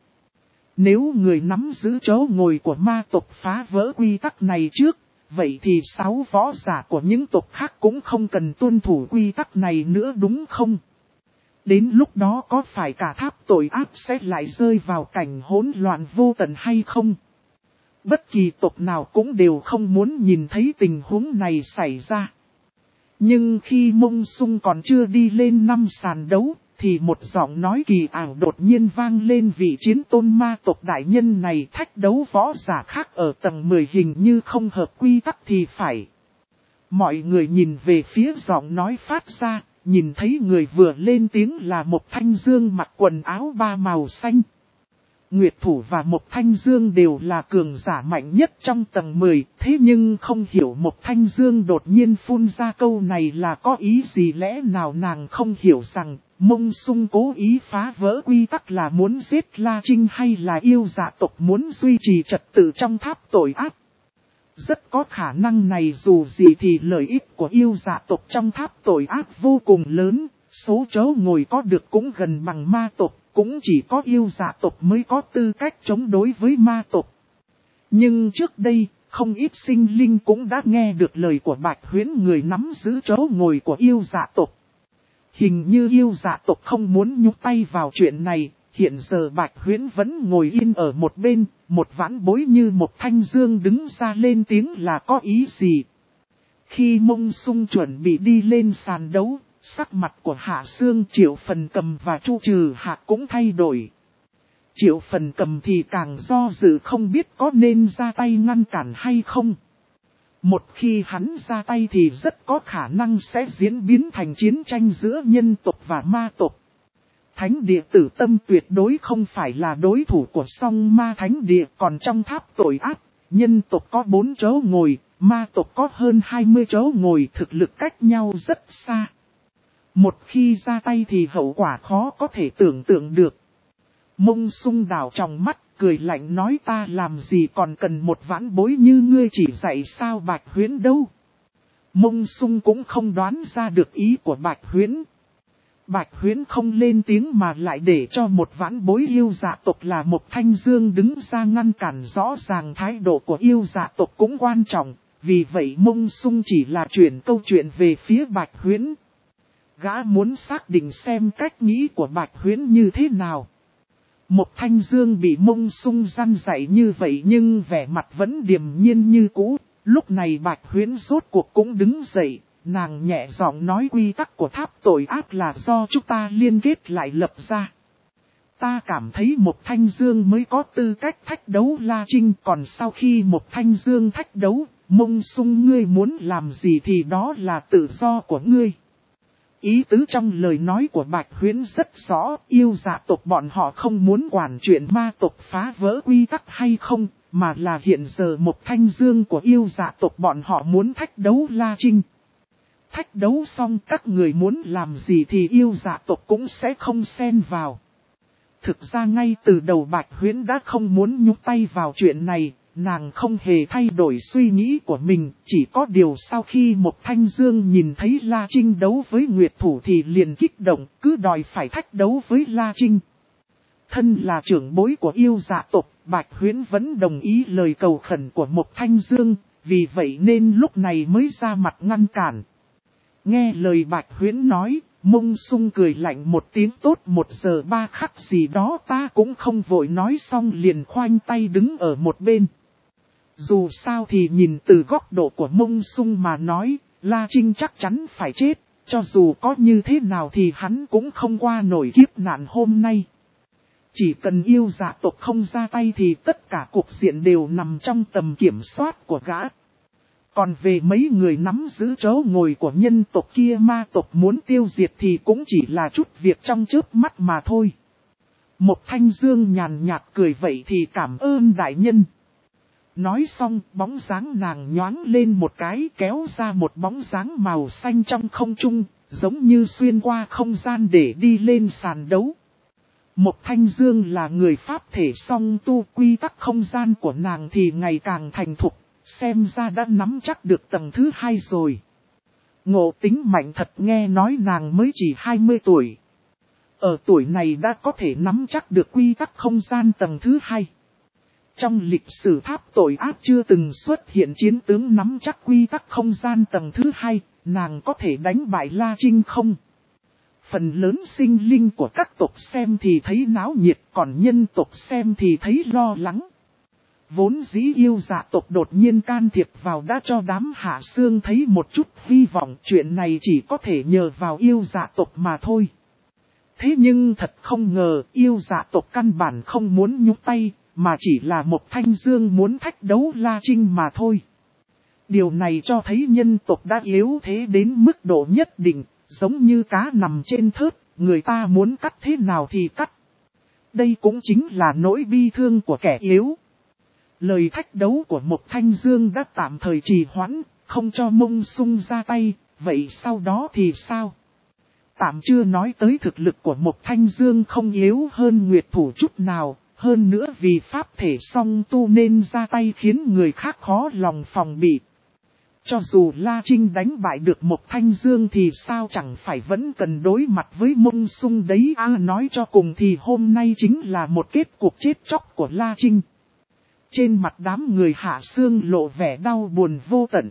Nếu người nắm giữ chỗ ngồi của ma tộc phá vỡ quy tắc này trước, vậy thì sáu võ giả của những tộc khác cũng không cần tuân thủ quy tắc này nữa đúng không? Đến lúc đó có phải cả tháp tội ác sẽ lại rơi vào cảnh hỗn loạn vô tận hay không? Bất kỳ tộc nào cũng đều không muốn nhìn thấy tình huống này xảy ra. Nhưng khi Mông Sung còn chưa đi lên năm sàn đấu, thì một giọng nói kỳ ảo đột nhiên vang lên. Vị chiến tôn ma tộc đại nhân này thách đấu võ giả khác ở tầng mười hình như không hợp quy tắc thì phải. Mọi người nhìn về phía giọng nói phát ra, nhìn thấy người vừa lên tiếng là Mộc Thanh Dương mặc quần áo ba màu xanh. Nguyệt thủ và Mộc Thanh Dương đều là cường giả mạnh nhất trong tầng mười, thế nhưng không hiểu Mộc Thanh Dương đột nhiên phun ra câu này là có ý gì, lẽ nào nàng không hiểu rằng Mông Sung cố ý phá vỡ quy tắc là muốn giết La Trinh hay là yêu dạ tộc muốn duy trì trật tự trong tháp tội ác. Rất có khả năng này, dù gì thì lợi ích của yêu dạ tộc trong tháp tội ác vô cùng lớn, số chỗ ngồi có được cũng gần bằng ma tộc. Cũng chỉ có yêu dạ tộc mới có tư cách chống đối với ma tộc. Nhưng trước đây, không ít sinh linh cũng đã nghe được lời của Bạch Huyễn, người nắm giữ chỗ ngồi của yêu dạ tộc. Hình như yêu dạ tộc không muốn nhúc tay vào chuyện này, hiện giờ Bạch Huyễn vẫn ngồi yên ở một bên, một vãn bối như một Thanh Dương đứng ra lên tiếng là có ý gì. Khi Mông Sung chuẩn bị đi lên sàn đấu, sắc mặt của Hạ Sương, Triệu Phần Cầm và Chu Trừ Hạc cũng thay đổi. Triệu Phần Cầm thì càng do dự không biết có nên ra tay ngăn cản hay không. Một khi hắn ra tay thì rất có khả năng sẽ diễn biến thành chiến tranh giữa nhân tộc và ma tộc. Thánh địa Tử Tâm tuyệt đối không phải là đối thủ của song ma thánh địa, còn trong tháp tội ác, nhân tộc có bốn chỗ ngồi, ma tộc có hơn hai mươi chỗ ngồi, thực lực cách nhau rất xa. Một khi ra tay thì hậu quả khó có thể tưởng tượng được. Mông Sung đảo trong mắt, cười lạnh nói ta làm gì còn cần một vãn bối như ngươi chỉ dạy sao Bạch Huyễn đâu. Mông Sung cũng không đoán ra được ý của Bạch Huyễn. Bạch Huyễn không lên tiếng mà lại để cho một vãn bối yêu dạ tộc là một Thanh Dương đứng ra ngăn cản. Rõ ràng thái độ của yêu dạ tộc cũng quan trọng, vì vậy Mông Sung chỉ là chuyển câu chuyện về phía Bạch Huyễn. Gã muốn xác định xem cách nghĩ của Bạch Huyễn như thế nào. Một Thanh Dương bị Mông Sung răn dạy như vậy nhưng vẻ mặt vẫn điềm nhiên như cũ. Lúc này Bạch Huyễn rốt cuộc cũng đứng dậy, nàng nhẹ giọng nói quy tắc của tháp tội ác là do chúng ta liên kết lại lập ra. Ta cảm thấy một Thanh Dương mới có tư cách thách đấu La Trinh, còn sau khi một Thanh Dương thách đấu, Mông Sung ngươi muốn làm gì thì đó là tự do của ngươi. Ý tứ trong lời nói của Bạch Huyễn rất rõ, yêu dạ tộc bọn họ không muốn quản chuyện ma tộc phá vỡ quy tắc hay không, mà là hiện giờ một Thanh Dương của yêu dạ tộc bọn họ muốn thách đấu La Trinh. Thách đấu xong các người muốn làm gì thì yêu dạ tộc cũng sẽ không xen vào. Thực ra ngay từ đầu Bạch Huyễn đã không muốn nhúc tay vào chuyện này, nàng không hề thay đổi suy nghĩ của mình, chỉ có điều sau khi một Thanh Dương nhìn thấy La Trinh đấu với Nguyệt Thủ thì liền kích động, cứ đòi phải thách đấu với La Trinh. Thân là trưởng bối của yêu dạ tộc, Bạch Huyễn vẫn đồng ý lời cầu khẩn của một Thanh Dương, vì vậy nên lúc này mới ra mặt ngăn cản. Nghe lời Bạch Huyễn nói, Mông Sung cười lạnh một tiếng tốt một giờ ba khắc gì đó ta cũng không vội nói xong liền khoanh tay đứng ở một bên. Dù sao thì nhìn từ góc độ của Mông Sung mà nói, La Trinh chắc chắn phải chết, cho dù có như thế nào thì hắn cũng không qua nổi kiếp nạn hôm nay. Chỉ cần yêu dạ tộc không ra tay thì tất cả cuộc diện đều nằm trong tầm kiểm soát của gã. Còn về mấy người nắm giữ chỗ ngồi của nhân tộc kia ma tộc muốn tiêu diệt thì cũng chỉ là chút việc trong chớp mắt mà thôi. Một Thanh Dương nhàn nhạt cười vậy thì cảm ơn đại nhân. Nói xong bóng dáng nàng nhoáng lên một cái kéo ra một bóng dáng màu xanh trong không trung, giống như xuyên qua không gian để đi lên sàn đấu. Một Thanh Dương là người pháp thể song tu, quy tắc không gian của nàng thì ngày càng thành thục. Xem ra đã nắm chắc được tầng thứ hai rồi. Ngộ tính mạnh thật, nghe nói nàng mới chỉ hai mươi tuổi. Ở tuổi này đã có thể nắm chắc được quy tắc không gian tầng thứ hai. Trong lịch sử tháp tội ác chưa từng xuất hiện chiến tướng nắm chắc quy tắc không gian tầng thứ hai, nàng có thể đánh bại La Trinh không? Phần lớn sinh linh của các tộc xem thì thấy náo nhiệt, còn nhân tộc xem thì thấy lo lắng. Vốn dĩ yêu dạ tộc đột nhiên can thiệp vào đã cho đám Hạ Xương thấy một chút hy vọng, chuyện này chỉ có thể nhờ vào yêu dạ tộc mà thôi. Thế nhưng thật không ngờ yêu dạ tộc căn bản không muốn nhúc tay, mà chỉ là một Thanh Dương muốn thách đấu La Trinh mà thôi. Điều này cho thấy nhân tộc đã yếu thế đến mức độ nhất định, giống như cá nằm trên thớt, người ta muốn cắt thế nào thì cắt. Đây cũng chính là nỗi bi thương của kẻ yếu. Lời thách đấu của một Thanh Dương đã tạm thời trì hoãn, không cho Mông Sung ra tay, vậy sau đó thì sao? Tạm chưa nói tới thực lực của một Thanh Dương không yếu hơn Nguyệt Thủ chút nào, hơn nữa vì pháp thể song tu nên ra tay khiến người khác khó lòng phòng bị. Cho dù La Trinh đánh bại được một Thanh Dương thì sao chẳng phải vẫn cần đối mặt với Mông Sung đấy à, nói cho cùng thì hôm nay chính là một kết cuộc chết chóc của La Trinh. Trên mặt đám người Hạ Xương lộ vẻ đau buồn vô tận.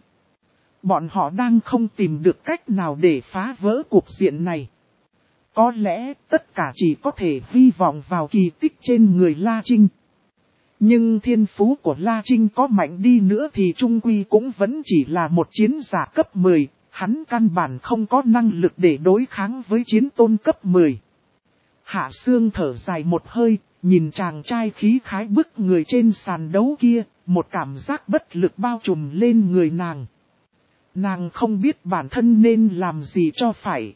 Bọn họ đang không tìm được cách nào để phá vỡ cuộc diện này. Có lẽ tất cả chỉ có thể hy vọng vào kỳ tích trên người La Trinh. Nhưng thiên phú của La Trinh có mạnh đi nữa thì trung quy cũng vẫn chỉ là một chiến giả cấp mười, hắn căn bản không có năng lực để đối kháng với chiến tôn cấp mười. Hạ Xương thở dài một hơi, nhìn chàng trai khí khái bức người trên sàn đấu kia, một cảm giác bất lực bao trùm lên người nàng. Nàng không biết bản thân nên làm gì cho phải.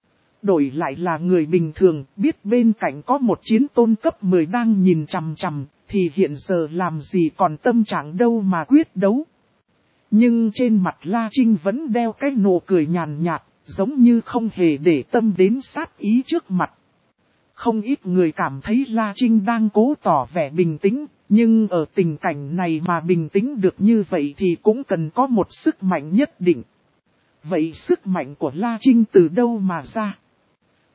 Đổi lại là người bình thường, biết bên cạnh có một chiến tôn cấp mười đang nhìn chằm chằm, thì hiện giờ làm gì còn tâm trạng đâu mà quyết đấu. Nhưng trên mặt La Trinh vẫn đeo cái nụ cười nhàn nhạt, giống như không hề để tâm đến sát ý trước mặt. Không ít người cảm thấy La Trinh đang cố tỏ vẻ bình tĩnh, nhưng ở tình cảnh này mà bình tĩnh được như vậy thì cũng cần có một sức mạnh nhất định. Vậy sức mạnh của La Trinh từ đâu mà ra?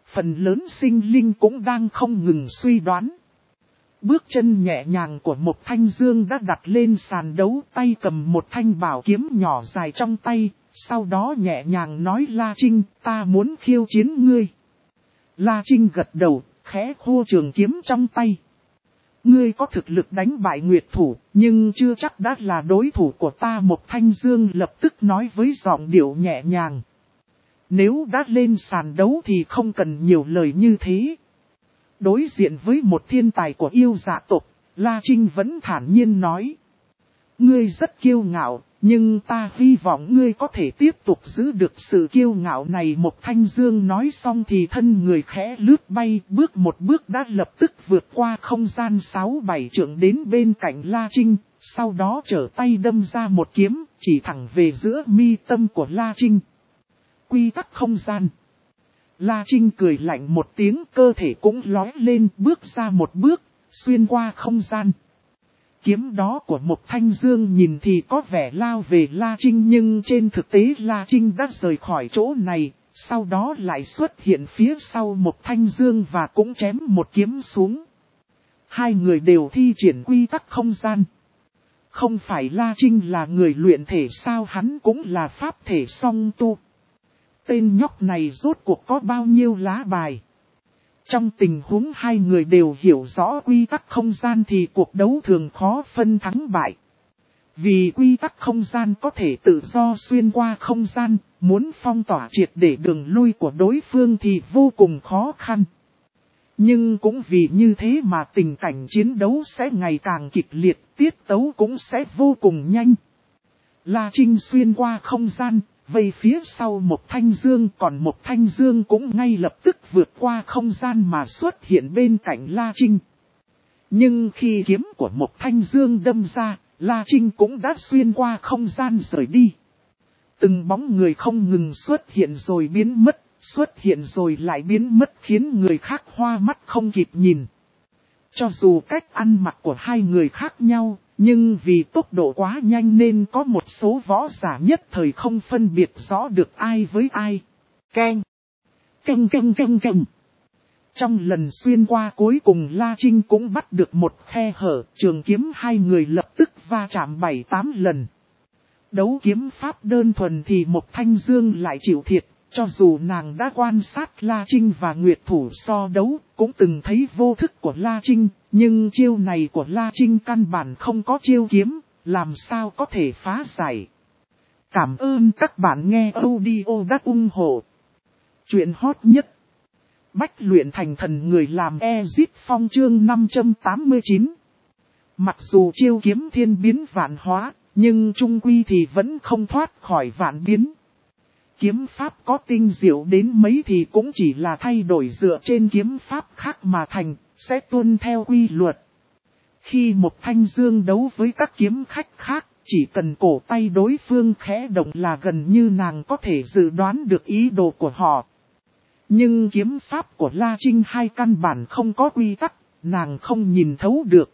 Phần lớn sinh linh cũng đang không ngừng suy đoán. Bước chân nhẹ nhàng của một Thanh Dương đã đặt lên sàn đấu, tay cầm một thanh bảo kiếm nhỏ dài trong tay, sau đó nhẹ nhàng nói La Trinh, ta muốn khiêu chiến ngươi. La Trinh gật đầu, khẽ khua trường kiếm trong tay. Ngươi có thực lực đánh bại Nguyệt Thủ, nhưng chưa chắc đã là đối thủ của ta. Một Thanh Dương lập tức nói với giọng điệu nhẹ nhàng. Nếu đã lên sàn đấu thì không cần nhiều lời như thế. Đối diện với một thiên tài của yêu dạ tộc, La Trinh vẫn thản nhiên nói. Ngươi rất kiêu ngạo, nhưng ta hy vọng ngươi có thể tiếp tục giữ được sự kiêu ngạo này. Một Thanh Dương nói xong thì thân người khẽ lướt bay, bước một bước đã lập tức vượt qua không gian sáu bảy trượng đến bên cạnh La Trinh, sau đó trở tay đâm ra một kiếm, chỉ thẳng về giữa mi tâm của La Trinh. Quy tắc không gian. La Trinh cười lạnh một tiếng, cơ thể cũng lói lên, bước ra một bước, xuyên qua không gian. Kiếm đó của một Thanh Dương nhìn thì có vẻ lao về La Trinh, nhưng trên thực tế La Trinh đã rời khỏi chỗ này, sau đó lại xuất hiện phía sau một Thanh Dương và cũng chém một kiếm xuống. Hai người đều thi triển quy tắc không gian. Không phải La Trinh là người luyện thể sao, hắn cũng là pháp thể song tu. Tên nhóc này rốt cuộc có bao nhiêu lá bài. Trong tình huống hai người đều hiểu rõ quy tắc không gian thì cuộc đấu thường khó phân thắng bại. Vì quy tắc không gian có thể tự do xuyên qua không gian, muốn phong tỏa triệt để đường lui của đối phương thì vô cùng khó khăn. Nhưng cũng vì như thế mà tình cảnh chiến đấu sẽ ngày càng kịch liệt, tiết tấu cũng sẽ vô cùng nhanh. La Trinh xuyên qua không gian, vây phía sau một Thanh Dương, còn một Thanh Dương cũng ngay lập tức vượt qua không gian mà xuất hiện bên cạnh La Trinh. Nhưng khi kiếm của một Thanh Dương đâm ra, La Trinh cũng đã xuyên qua không gian rời đi. Từng bóng người không ngừng xuất hiện rồi biến mất, xuất hiện rồi lại biến mất khiến người khác hoa mắt không kịp nhìn. Cho dù cách ăn mặc của hai người khác nhau, nhưng vì tốc độ quá nhanh nên có một số võ giả nhất thời không phân biệt rõ được ai với ai. Keng! Keng keng keng keng! Trong lần xuyên qua cuối cùng La Trinh cũng bắt được một khe hở, trường kiếm hai người lập tức va chạm bảy tám lần. Đấu kiếm pháp đơn thuần thì một Thanh Dương lại chịu thiệt, cho dù nàng đã quan sát La Trinh và Nguyệt Thủ so đấu, cũng từng thấy vô thức của La Trinh, nhưng chiêu này của La Trinh căn bản không có chiêu kiếm, làm sao có thể phá giải. Cảm ơn các bạn nghe audio đắc ủng hộ. Chuyện hot nhất. Bách luyện thành thần người làm Ezit Phong chương năm trăm tám mươi chín. Mặc dù chiêu kiếm thiên biến vạn hóa, nhưng chung quy thì vẫn không thoát khỏi vạn biến. Kiếm pháp có tinh diệu đến mấy thì cũng chỉ là thay đổi dựa trên kiếm pháp khác mà thành, sẽ tuân theo quy luật. Khi một Thanh Dương đấu với các kiếm khách khác, chỉ cần cổ tay đối phương khẽ động là gần như nàng có thể dự đoán được ý đồ của họ. Nhưng kiếm pháp của La Trinh hai căn bản không có quy tắc, nàng không nhìn thấu được.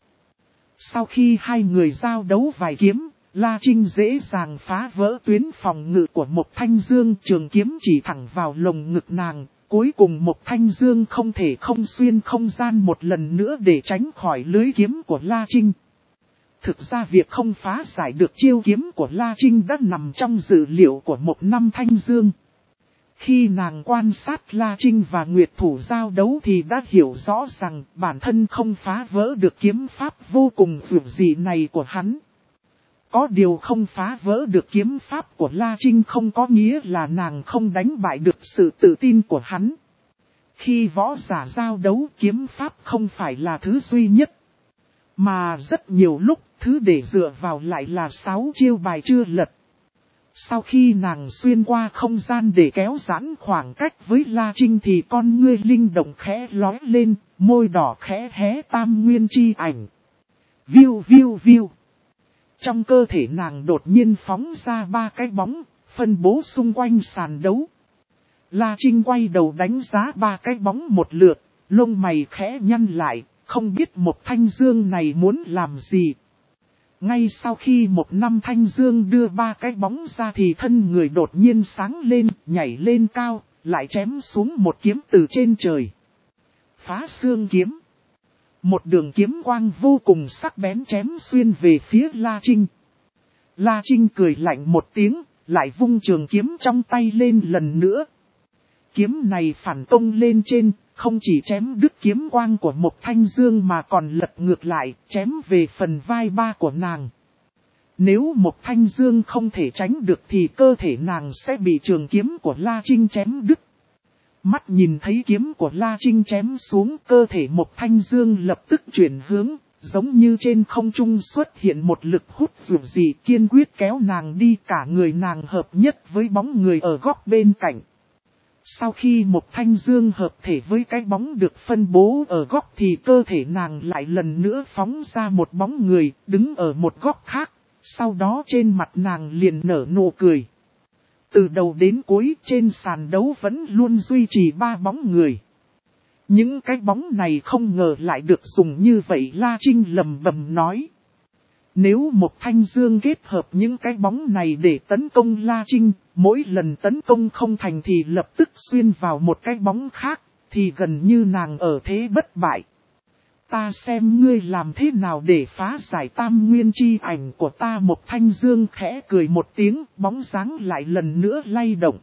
Sau khi hai người giao đấu vài kiếm, La Trinh dễ dàng phá vỡ tuyến phòng ngự của một Thanh Dương, trường kiếm chỉ thẳng vào lồng ngực nàng. Cuối cùng một Thanh Dương không thể không xuyên không gian một lần nữa để tránh khỏi lưới kiếm của La Trinh. Thực ra việc không phá giải được chiêu kiếm của La Trinh đã nằm trong dự liệu của một năm Thanh Dương. Khi nàng quan sát La Trinh và Nguyệt Thủ giao đấu thì đã hiểu rõ rằng bản thân không phá vỡ được kiếm pháp vô cùng dữ dị này của hắn. Có điều không phá vỡ được kiếm pháp của La Trinh không có nghĩa là nàng không đánh bại được sự tự tin của hắn. Khi võ giả giao đấu, kiếm pháp không phải là thứ duy nhất. Mà rất nhiều lúc, thứ để dựa vào lại là sáu chiêu bài chưa lật. Sau khi nàng xuyên qua không gian để kéo giãn khoảng cách với La Trinh thì con ngươi linh động khẽ lói lên, môi đỏ khẽ hé tam nguyên chi ảnh. Viu viu viu. Trong cơ thể nàng đột nhiên phóng ra ba cái bóng, phân bố xung quanh sàn đấu. La Trinh quay đầu đánh giá ba cái bóng một lượt, lông mày khẽ nhăn lại, không biết một Thanh Dương này muốn làm gì. Ngay sau khi một năm Thanh Dương đưa ba cái bóng ra thì thân người đột nhiên sáng lên, nhảy lên cao, lại chém xuống một kiếm từ trên trời. Phá xương kiếm. Một đường kiếm quang vô cùng sắc bén chém xuyên về phía La Trinh. La Trinh cười lạnh một tiếng, lại vung trường kiếm trong tay lên lần nữa. Kiếm này phản công lên trên, không chỉ chém đứt kiếm quang của Mộc Thanh Dương mà còn lật ngược lại, chém về phần vai ba của nàng. Nếu Mộc Thanh Dương không thể tránh được thì cơ thể nàng sẽ bị trường kiếm của La Trinh chém đứt. Mắt nhìn thấy kiếm của La Trinh chém xuống, cơ thể Mộc Thanh Dương lập tức chuyển hướng, giống như trên không trung xuất hiện một lực hút dữ dị kiên quyết kéo nàng đi, cả người nàng hợp nhất với bóng người ở góc bên cạnh. Sau khi Mộc Thanh Dương hợp thể với cái bóng được phân bố ở góc thì cơ thể nàng lại lần nữa phóng ra một bóng người, đứng ở một góc khác, sau đó trên mặt nàng liền nở nụ cười. Từ đầu đến cuối trên sàn đấu vẫn luôn duy trì ba bóng người. Những cái bóng này không ngờ lại được dùng như vậy, La Trinh lầm bầm nói. Nếu Mộc Thanh Dương kết hợp những cái bóng này để tấn công La Trinh, mỗi lần tấn công không thành thì lập tức xuyên vào một cái bóng khác, thì gần như nàng ở thế bất bại. Ta xem ngươi làm thế nào để phá giải tam nguyên chi ảnh của ta. Mộc Thanh Dương khẽ cười một tiếng, bóng dáng lại lần nữa lay động.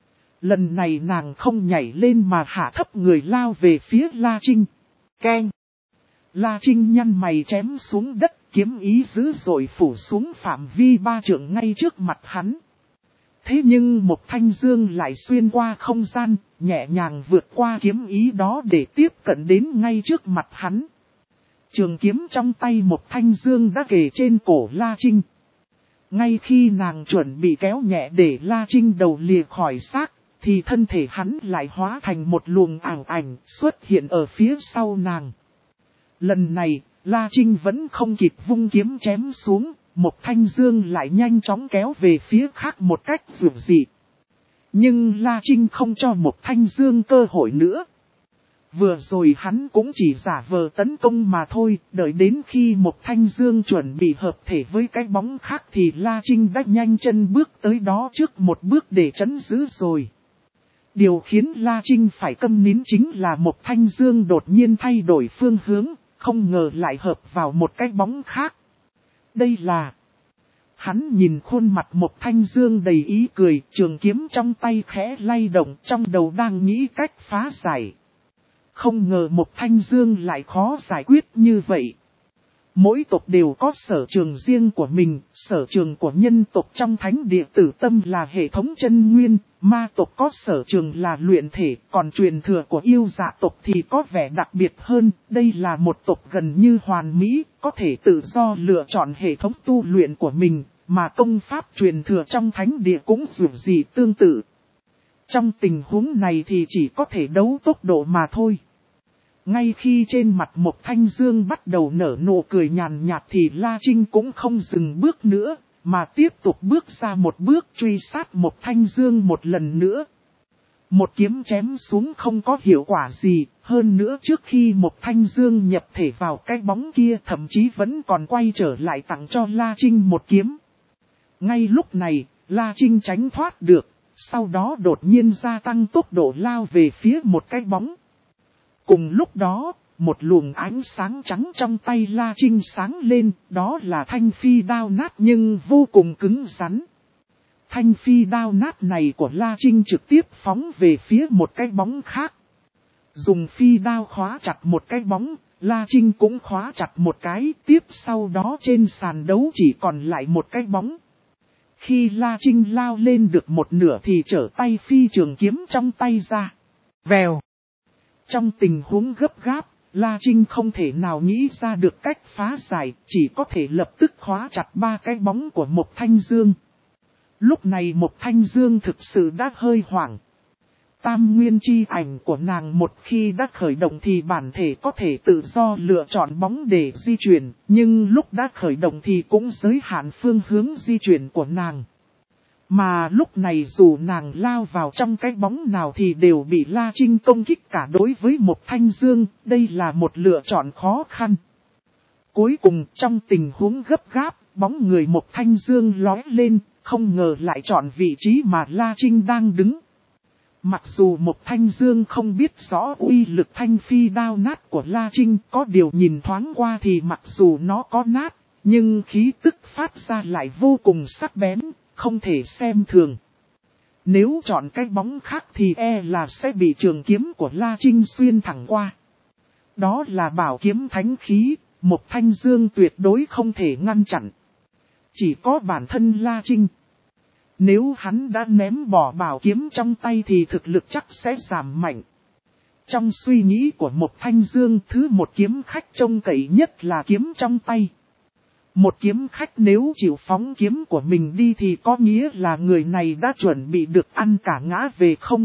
Lần này nàng không nhảy lên mà hạ thấp người lao về phía La Trinh. Keng! La Trinh nhăn mày chém xuống đất, kiếm ý dữ dội phủ xuống phạm vi ba trượng ngay trước mặt hắn. Thế nhưng Mộc Thanh Dương lại xuyên qua không gian, nhẹ nhàng vượt qua kiếm ý đó để tiếp cận đến ngay trước mặt hắn. Trường kiếm trong tay Mộc Thanh Dương đã kề trên cổ La Trinh. Ngay khi nàng chuẩn bị kéo nhẹ để La Trinh đầu lìa khỏi xác, thì thân thể hắn lại hóa thành một luồng ảo ảnh xuất hiện ở phía sau nàng. Lần này, La Trinh vẫn không kịp vung kiếm chém xuống, Mộc Thanh Dương lại nhanh chóng kéo về phía khác một cách dữ dị. Nhưng La Trinh không cho Mộc Thanh Dương cơ hội nữa. Vừa rồi hắn cũng chỉ giả vờ tấn công mà thôi, đợi đến khi Mộc Thanh Dương chuẩn bị hợp thể với cái bóng khác thì La Trinh đã nhanh chân bước tới đó trước một bước để trấn giữ rồi. Điều khiến La Trinh phải câm nín chính là Mộc Thanh Dương đột nhiên thay đổi phương hướng, không ngờ lại hợp vào một cái bóng khác. Đây là... Hắn nhìn khuôn mặt Mộc Thanh Dương đầy ý cười, trường kiếm trong tay khẽ lay động, trong đầu đang nghĩ cách phá giải. Không ngờ Mộc Thanh Dương lại khó giải quyết như vậy. Mỗi tộc đều có sở trường riêng của mình, sở trường của nhân tộc trong thánh địa Tử Tâm là hệ thống chân nguyên, ma tộc có sở trường là luyện thể, còn truyền thừa của yêu dạ tộc thì có vẻ đặc biệt hơn. Đây là một tộc gần như hoàn mỹ, có thể tự do lựa chọn hệ thống tu luyện của mình, mà công pháp truyền thừa trong thánh địa cũng dù gì tương tự. Trong tình huống này thì chỉ có thể đấu tốc độ mà thôi. Ngay khi trên mặt Mộc Thanh Dương bắt đầu nở nụ cười nhàn nhạt thì La Trinh cũng không dừng bước nữa, mà tiếp tục bước ra một bước truy sát Mộc Thanh Dương một lần nữa. Một kiếm chém xuống không có hiệu quả gì, hơn nữa trước khi Mộc Thanh Dương nhập thể vào cái bóng kia thậm chí vẫn còn quay trở lại tặng cho La Trinh một kiếm. Ngay lúc này, La Trinh tránh thoát được, sau đó đột nhiên gia tăng tốc độ lao về phía một cái bóng. Cùng lúc đó, một luồng ánh sáng trắng trong tay La Trinh sáng lên, đó là thanh phi đao nát nhưng vô cùng cứng rắn. Thanh phi đao nát này của La Trinh trực tiếp phóng về phía một cái bóng khác. Dùng phi đao khóa chặt một cái bóng, La Trinh cũng khóa chặt một cái, tiếp sau đó trên sàn đấu chỉ còn lại một cái bóng. Khi La Trinh lao lên được một nửa thì trở tay phi trường kiếm trong tay ra. Vèo. Trong tình huống gấp gáp, La Trinh không thể nào nghĩ ra được cách phá giải, chỉ có thể lập tức khóa chặt ba cái bóng của Mộc Thanh Dương. Lúc này Mộc Thanh Dương thực sự đã hơi hoảng. Tam nguyên chi ảnh của nàng một khi đã khởi động thì bản thể có thể tự do lựa chọn bóng để di chuyển, nhưng lúc đã khởi động thì cũng giới hạn phương hướng di chuyển của nàng. Mà lúc này dù nàng lao vào trong cái bóng nào thì đều bị La Trinh công kích cả. Đối với Mộc Thanh Dương, đây là một lựa chọn khó khăn. Cuối cùng trong tình huống gấp gáp, bóng người Mộc Thanh Dương lói lên, không ngờ lại chọn vị trí mà La Trinh đang đứng. Mặc dù một Thanh Dương không biết rõ uy lực thanh phi đao nát của La Trinh, có điều nhìn thoáng qua thì mặc dù nó có nát, nhưng khí tức phát ra lại vô cùng sắc bén, không thể xem thường. Nếu chọn cái bóng khác thì e là sẽ bị trường kiếm của La Trinh xuyên thẳng qua. Đó là bảo kiếm thánh khí, một Thanh Dương tuyệt đối không thể ngăn chặn. Chỉ có bản thân La Trinh. Nếu hắn đã ném bỏ bảo kiếm trong tay thì thực lực chắc sẽ giảm mạnh. Trong suy nghĩ của một Thanh Dương, thứ một kiếm khách trông cậy nhất là kiếm trong tay. Một kiếm khách nếu chịu phóng kiếm của mình đi thì có nghĩa là người này đã chuẩn bị được ăn cả ngã về không.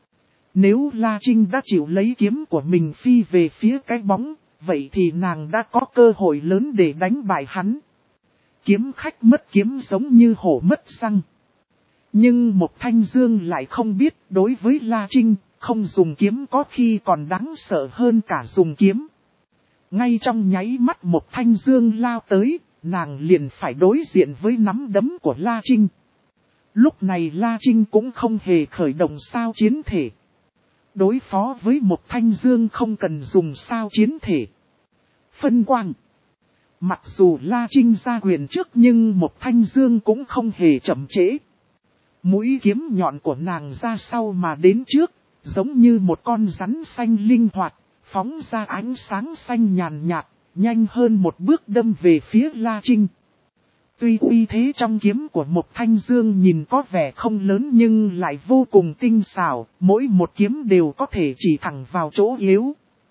Nếu La Trinh đã chịu lấy kiếm của mình phi về phía cái bóng, vậy thì nàng đã có cơ hội lớn để đánh bại hắn. Kiếm khách mất kiếm giống như hổ mất răng. Nhưng một Thanh Dương lại không biết đối với La Trinh, không dùng kiếm có khi còn đáng sợ hơn cả dùng kiếm. Ngay trong nháy mắt một Thanh Dương lao tới, nàng liền phải đối diện với nắm đấm của La Trinh. Lúc này La Trinh cũng không hề khởi động sao chiến thể. Đối phó với một Thanh Dương không cần dùng sao chiến thể. Phân quang. Mặc dù La Trinh ra quyền trước nhưng một Thanh Dương cũng không hề chậm trễ. Mũi kiếm nhọn của nàng ra sau mà đến trước, giống như một con rắn xanh linh hoạt, phóng ra ánh sáng xanh nhàn nhạt, nhanh hơn một bước đâm về phía La Trinh. Tuy uy thế trong kiếm của một Thanh Dương nhìn có vẻ không lớn nhưng lại vô cùng tinh xảo, mỗi một kiếm đều có thể chỉ thẳng vào chỗ yếu.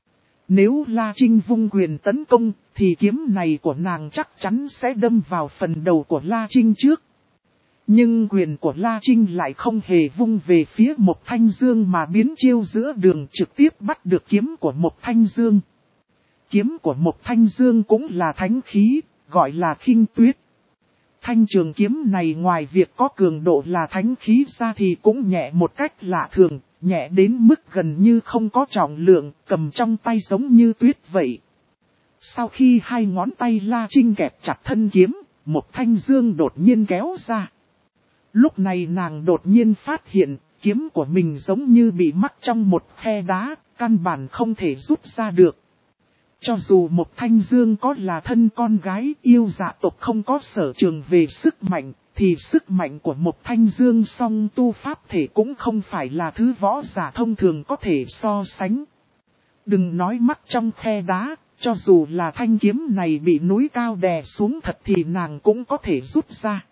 Nếu La Trinh vung quyền tấn công, thì kiếm này của nàng chắc chắn sẽ đâm vào phần đầu của La Trinh trước. Nhưng quyền của La Trinh lại không hề vung về phía một Thanh Dương mà biến chiêu giữa đường trực tiếp bắt được kiếm của một Thanh Dương. Kiếm của một Thanh Dương cũng là thánh khí, gọi là Khinh Tuyết. Thanh trường kiếm này ngoài việc có cường độ là thánh khí ra thì cũng nhẹ một cách lạ thường, nhẹ đến mức gần như không có trọng lượng, cầm trong tay giống như tuyết vậy. Sau khi hai ngón tay La Trinh kẹp chặt thân kiếm, một Thanh Dương đột nhiên kéo ra. Lúc này nàng đột nhiên phát hiện, kiếm của mình giống như bị mắc trong một khe đá, căn bản không thể rút ra được. Cho dù một Thanh Dương có là thân con gái yêu dạ tộc không có sở trường về sức mạnh, thì sức mạnh của một Thanh Dương song tu pháp thể cũng không phải là thứ võ giả thông thường có thể so sánh. Đừng nói mắc trong khe đá, cho dù là thanh kiếm này bị núi cao đè xuống thật thì nàng cũng có thể rút ra.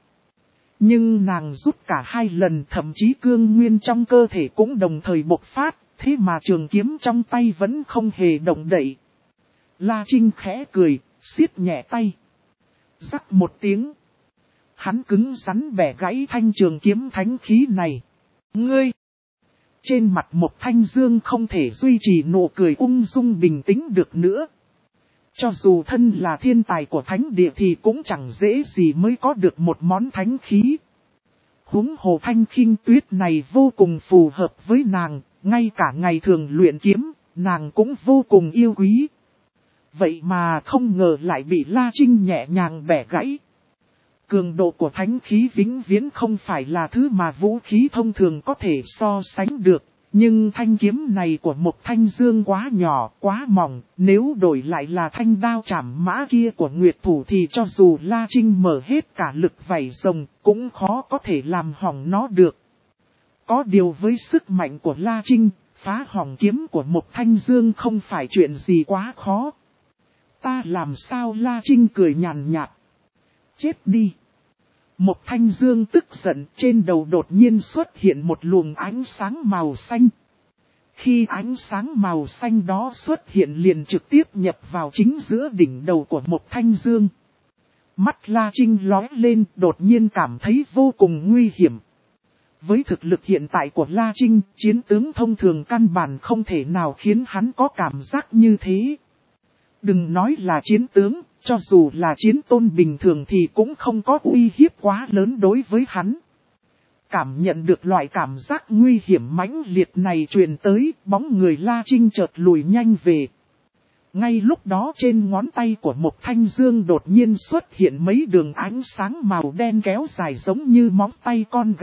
Nhưng nàng rút cả hai lần, thậm chí cương nguyên trong cơ thể cũng đồng thời bộc phát, thế mà trường kiếm trong tay vẫn không hề động đậy. La Trinh khẽ cười, siết nhẹ tay. Rắc một tiếng. Hắn cứng rắn bẻ gãy thanh trường kiếm thánh khí này. Ngươi! Trên mặt một Thanh Dương không thể duy trì nụ cười ung dung bình tĩnh được nữa. Cho dù thân là thiên tài của thánh địa thì cũng chẳng dễ gì mới có được một món thánh khí. Huống hồ Thanh Khinh Tuyết này vô cùng phù hợp với nàng, ngay cả ngày thường luyện kiếm, nàng cũng vô cùng yêu quý. Vậy mà không ngờ lại bị La Trinh nhẹ nhàng bẻ gãy. Cường độ của thánh khí vĩnh viễn không phải là thứ mà vũ khí thông thường có thể so sánh được. Nhưng thanh kiếm này của một Thanh Dương quá nhỏ, quá mỏng, nếu đổi lại là thanh đao trảm mã kia của Nguyệt Thủ thì cho dù La Trinh mở hết cả lực vảy rồng, cũng khó có thể làm hỏng nó được. Có điều với sức mạnh của La Trinh, phá hỏng kiếm của một Thanh Dương không phải chuyện gì quá khó. Ta làm sao? La Trinh cười nhàn nhạt. Chết đi! Một Thanh Dương tức giận, trên đầu đột nhiên xuất hiện một luồng ánh sáng màu xanh. Khi ánh sáng màu xanh đó xuất hiện liền trực tiếp nhập vào chính giữa đỉnh đầu của một Thanh Dương. Mắt La Trinh lóe lên, đột nhiên cảm thấy vô cùng nguy hiểm. Với thực lực hiện tại của La Trinh, chiến tướng thông thường căn bản không thể nào khiến hắn có cảm giác như thế. Đừng nói là chiến tướng, cho dù là chiến tôn bình thường thì cũng không có uy hiếp quá lớn đối với hắn. Cảm nhận được loại cảm giác nguy hiểm mãnh liệt này truyền tới, bóng người La Trinh chợt lùi nhanh về. Ngay lúc đó trên ngón tay của một Thanh Dương đột nhiên xuất hiện mấy đường ánh sáng màu đen kéo dài giống như móng tay con gái,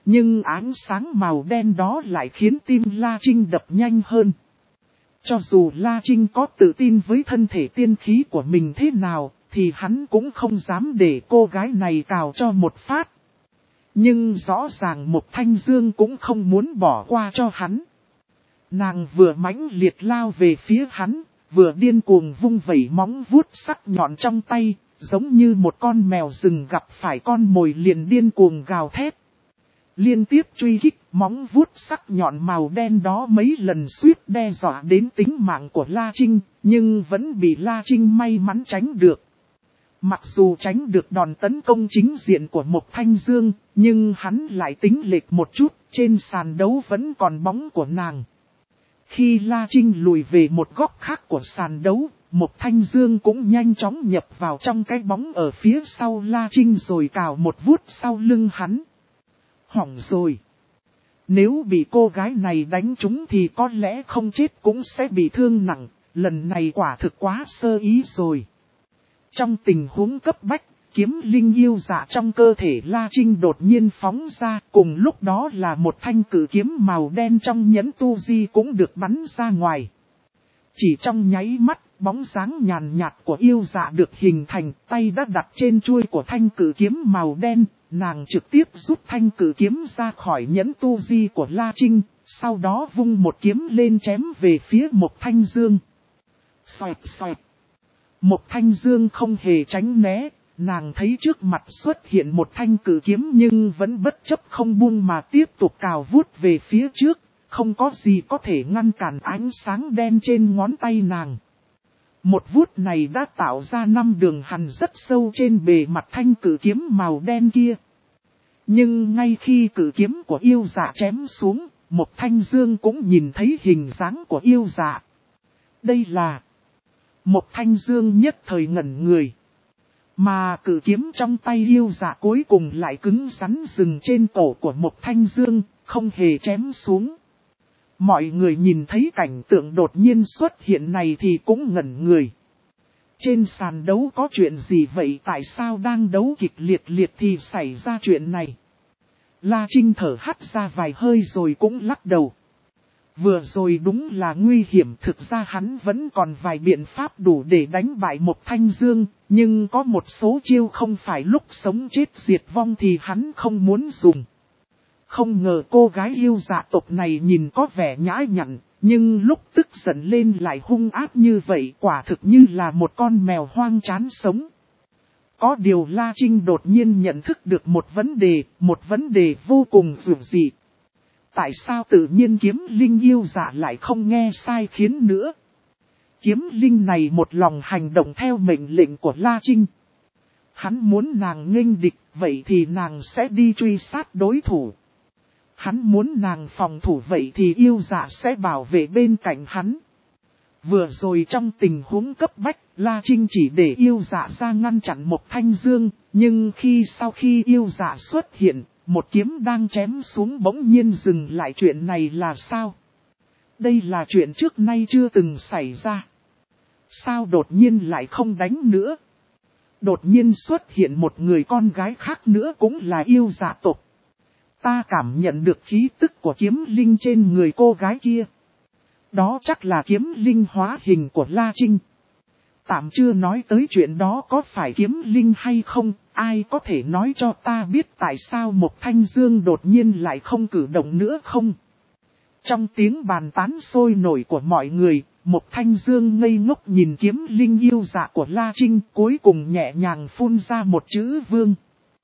Nhưng ánh sáng màu đen đó lại khiến tim La Trinh đập nhanh hơn. Cho dù La Trinh có tự tin với thân thể tiên khí của mình thế nào, thì hắn cũng không dám để cô gái này cào cho một phát. Nhưng rõ ràng Mộc Thanh Dương cũng không muốn bỏ qua cho hắn. Nàng vừa mãnh liệt lao về phía hắn, vừa điên cuồng vung vẩy móng vuốt sắc nhọn trong tay, giống như một con mèo rừng gặp phải con mồi liền điên cuồng gào thét. Liên tiếp truy kích, móng vuốt sắc nhọn màu đen đó mấy lần suýt đe dọa đến tính mạng của La Trinh, nhưng vẫn bị La Trinh may mắn tránh được. Mặc dù tránh được đòn tấn công chính diện của Mộc Thanh Dương, nhưng hắn lại tính lệch một chút, trên sàn đấu vẫn còn bóng của nàng. Khi La Trinh lùi về một góc khác của sàn đấu, Mộc Thanh Dương cũng nhanh chóng nhập vào trong cái bóng ở phía sau La Trinh rồi cào một vuốt sau lưng hắn. Hỏng rồi. Nếu bị cô gái này đánh trúng thì có lẽ không chết cũng sẽ bị thương nặng, lần này quả thực quá sơ ý rồi. Trong tình huống cấp bách, kiếm linh yêu dạ trong cơ thể La Trinh đột nhiên phóng ra, cùng lúc đó là một thanh cử kiếm màu đen trong nhẫn tu di cũng được bắn ra ngoài. Chỉ trong nháy mắt, bóng dáng nhàn nhạt của yêu dạ được hình thành, tay đã đặt trên chuôi của thanh cử kiếm màu đen, nàng trực tiếp rút thanh cử kiếm ra khỏi nhẫn tu di của La Trinh, sau đó vung một kiếm lên chém về phía Mộc Thanh Dương. Xoẹt xoẹt. Mộc Thanh Dương không hề tránh né, nàng thấy trước mặt xuất hiện một thanh cử kiếm nhưng vẫn bất chấp không buông mà tiếp tục cào vuốt về phía trước, không có gì có thể ngăn cản ánh sáng đen trên ngón tay nàng. Một vuốt này đã tạo ra năm đường hằn rất sâu trên bề mặt thanh cử kiếm màu đen kia. Nhưng ngay khi cử kiếm của yêu dạ chém xuống, Mộc Thanh Dương cũng nhìn thấy hình dáng của yêu dạ. Đây là... Mộc Thanh Dương nhất thời ngẩn người. Mà cử kiếm trong tay yêu dạ cuối cùng lại cứng rắn dừng trên cổ của Mộc Thanh Dương, không hề chém xuống. Mọi người nhìn thấy cảnh tượng đột nhiên xuất hiện này thì cũng ngẩn người. Trên sàn đấu có chuyện gì vậy, tại sao đang đấu kịch liệt liệt thì xảy ra chuyện này? La Trinh thở hắt ra vài hơi rồi cũng lắc đầu. Vừa rồi đúng là nguy hiểm, thực ra hắn vẫn còn vài biện pháp đủ để đánh bại Mộc Thanh Dương, nhưng có một số chiêu không phải lúc sống chết diệt vong thì hắn không muốn dùng. Không ngờ cô gái yêu dạ tộc này nhìn có vẻ nhã nhặn, nhưng lúc tức giận lên lại hung ác như vậy, quả thực như là một con mèo hoang chán sống. Có điều La Trinh đột nhiên nhận thức được một vấn đề, một vấn đề vô cùng dường dị. Tại sao tự nhiên kiếm linh yêu dạ lại không nghe sai khiến nữa? Kiếm linh này một lòng hành động theo mệnh lệnh của La Trinh. Hắn muốn nàng nghênh địch, vậy thì nàng sẽ đi truy sát đối thủ. Hắn muốn nàng phòng thủ, vậy thì yêu dạ sẽ bảo vệ bên cạnh hắn. Vừa rồi trong tình huống cấp bách, La Trinh chỉ để yêu dạ ra ngăn chặn Mộc Thanh Dương, nhưng khi sau khi yêu dạ xuất hiện, một kiếm đang chém xuống bỗng nhiên dừng lại. Chuyện này là sao? Đây là chuyện trước nay chưa từng xảy ra. Sao đột nhiên lại không đánh nữa? Đột nhiên xuất hiện một người con gái khác nữa cũng là yêu dạ tộc. Ta cảm nhận được khí tức của kiếm linh trên người cô gái kia. Đó chắc là kiếm linh hóa hình của La Trinh. Tạm chưa nói tới chuyện đó có phải kiếm linh hay không, ai có thể nói cho ta biết tại sao Mộc Thanh Dương đột nhiên lại không cử động nữa không? Trong tiếng bàn tán sôi nổi của mọi người, Mộc Thanh Dương ngây ngốc nhìn kiếm linh yêu dạ của La Trinh, cuối cùng nhẹ nhàng phun ra một chữ vương.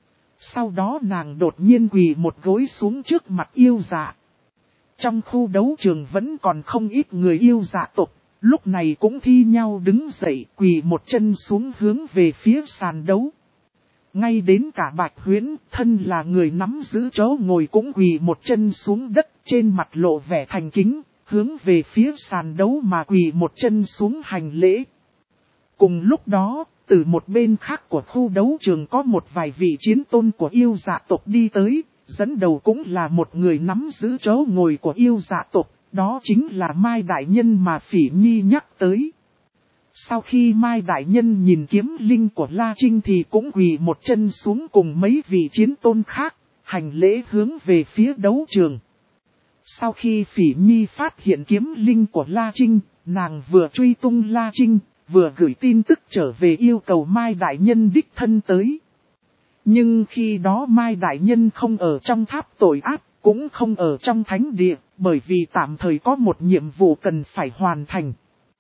Sau đó nàng đột nhiên quỳ một gối xuống trước mặt yêu dạ. Trong khu đấu trường vẫn còn không ít người yêu dạ tộc, lúc này cũng thi nhau đứng dậy quỳ một chân xuống hướng về phía sàn đấu. Ngay đến cả Bạch Huyễn, thân là người nắm giữ chỗ ngồi cũng quỳ một chân xuống đất, trên mặt lộ vẻ thành kính, hướng về phía sàn đấu mà quỳ một chân xuống hành lễ. Cùng lúc đó, từ một bên khác của khu đấu trường có một vài vị chiến tôn của yêu dạ tộc đi tới, dẫn đầu cũng là một người nắm giữ chỗ ngồi của yêu dạ tộc, đó chính là Mai Đại Nhân mà Phỉ Nhi nhắc tới. Sau khi Mai Đại Nhân nhìn kiếm linh của La Trinh thì cũng quỳ một chân xuống cùng mấy vị chiến tôn khác, hành lễ hướng về phía đấu trường. Sau khi Phỉ Nhi phát hiện kiếm linh của La Trinh, nàng vừa truy tung La Trinh, vừa gửi tin tức trở về yêu cầu Mai Đại Nhân đích thân tới. Nhưng khi đó Mai Đại Nhân không ở trong tháp tội ác, cũng không ở trong thánh địa, bởi vì tạm thời có một nhiệm vụ cần phải hoàn thành.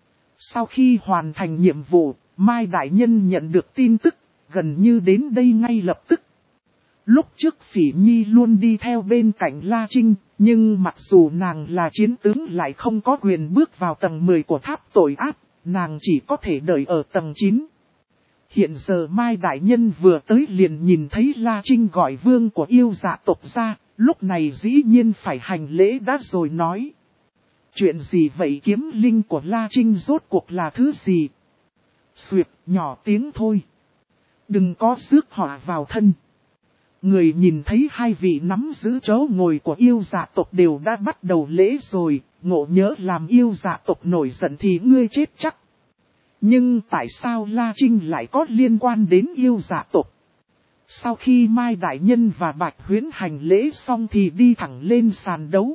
Sau khi hoàn thành nhiệm vụ, Mai Đại Nhân nhận được tin tức, gần như đến đây ngay lập tức. Lúc trước Phỉ Nhi luôn đi theo bên cạnh La Trinh, nhưng mặc dù nàng là chiến tướng lại không có quyền bước vào tầng mười của tháp tội ác, nàng chỉ có thể đợi ở tầng chín. Hiện giờ Mai Đại Nhân vừa tới liền nhìn thấy La Trinh gọi vương của yêu dạ tộc ra, lúc này dĩ nhiên phải hành lễ đã rồi nói. Chuyện gì vậy, kiếm linh của La Trinh rốt cuộc là thứ gì? Xuyệt, nhỏ tiếng thôi. Đừng có rước họa vào thân. Người nhìn thấy hai vị nắm giữ chỗ ngồi của yêu dạ tộc đều đã bắt đầu lễ rồi, ngộ nhớ làm yêu dạ tộc nổi giận thì ngươi chết chắc. Nhưng tại sao La Trinh lại có liên quan đến yêu dạ tộc? Sau khi Mai Đại Nhân và Bạch Huyến hành lễ xong thì đi thẳng lên sàn đấu.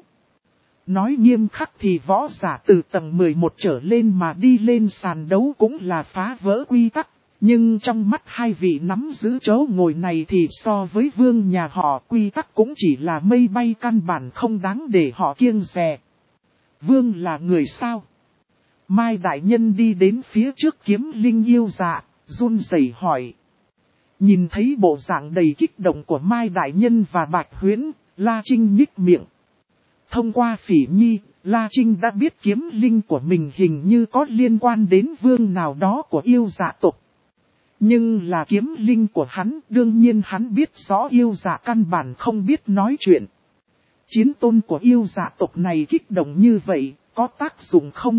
Nói nghiêm khắc thì võ giả từ tầng mười một trở lên mà đi lên sàn đấu cũng là phá vỡ quy tắc. Nhưng trong mắt hai vị nắm giữ chỗ ngồi này thì so với vương nhà họ quy tắc cũng chỉ là mây bay, căn bản không đáng để họ kiêng dè. Vương là người sao? Mai Đại Nhân đi đến phía trước kiếm linh yêu dạ, run rẩy hỏi. Nhìn thấy bộ dạng đầy kích động của Mai Đại Nhân và Bạch Huyến, La Trinh nhích miệng. Thông qua Phỉ Nhi, La Trinh đã biết kiếm linh của mình hình như có liên quan đến vương nào đó của yêu dạ tộc. Nhưng là kiếm linh của hắn, đương nhiên hắn biết rõ yêu dạ căn bản không biết nói chuyện. Chiến tôn của yêu dạ tộc này kích động như vậy, có tác dụng không?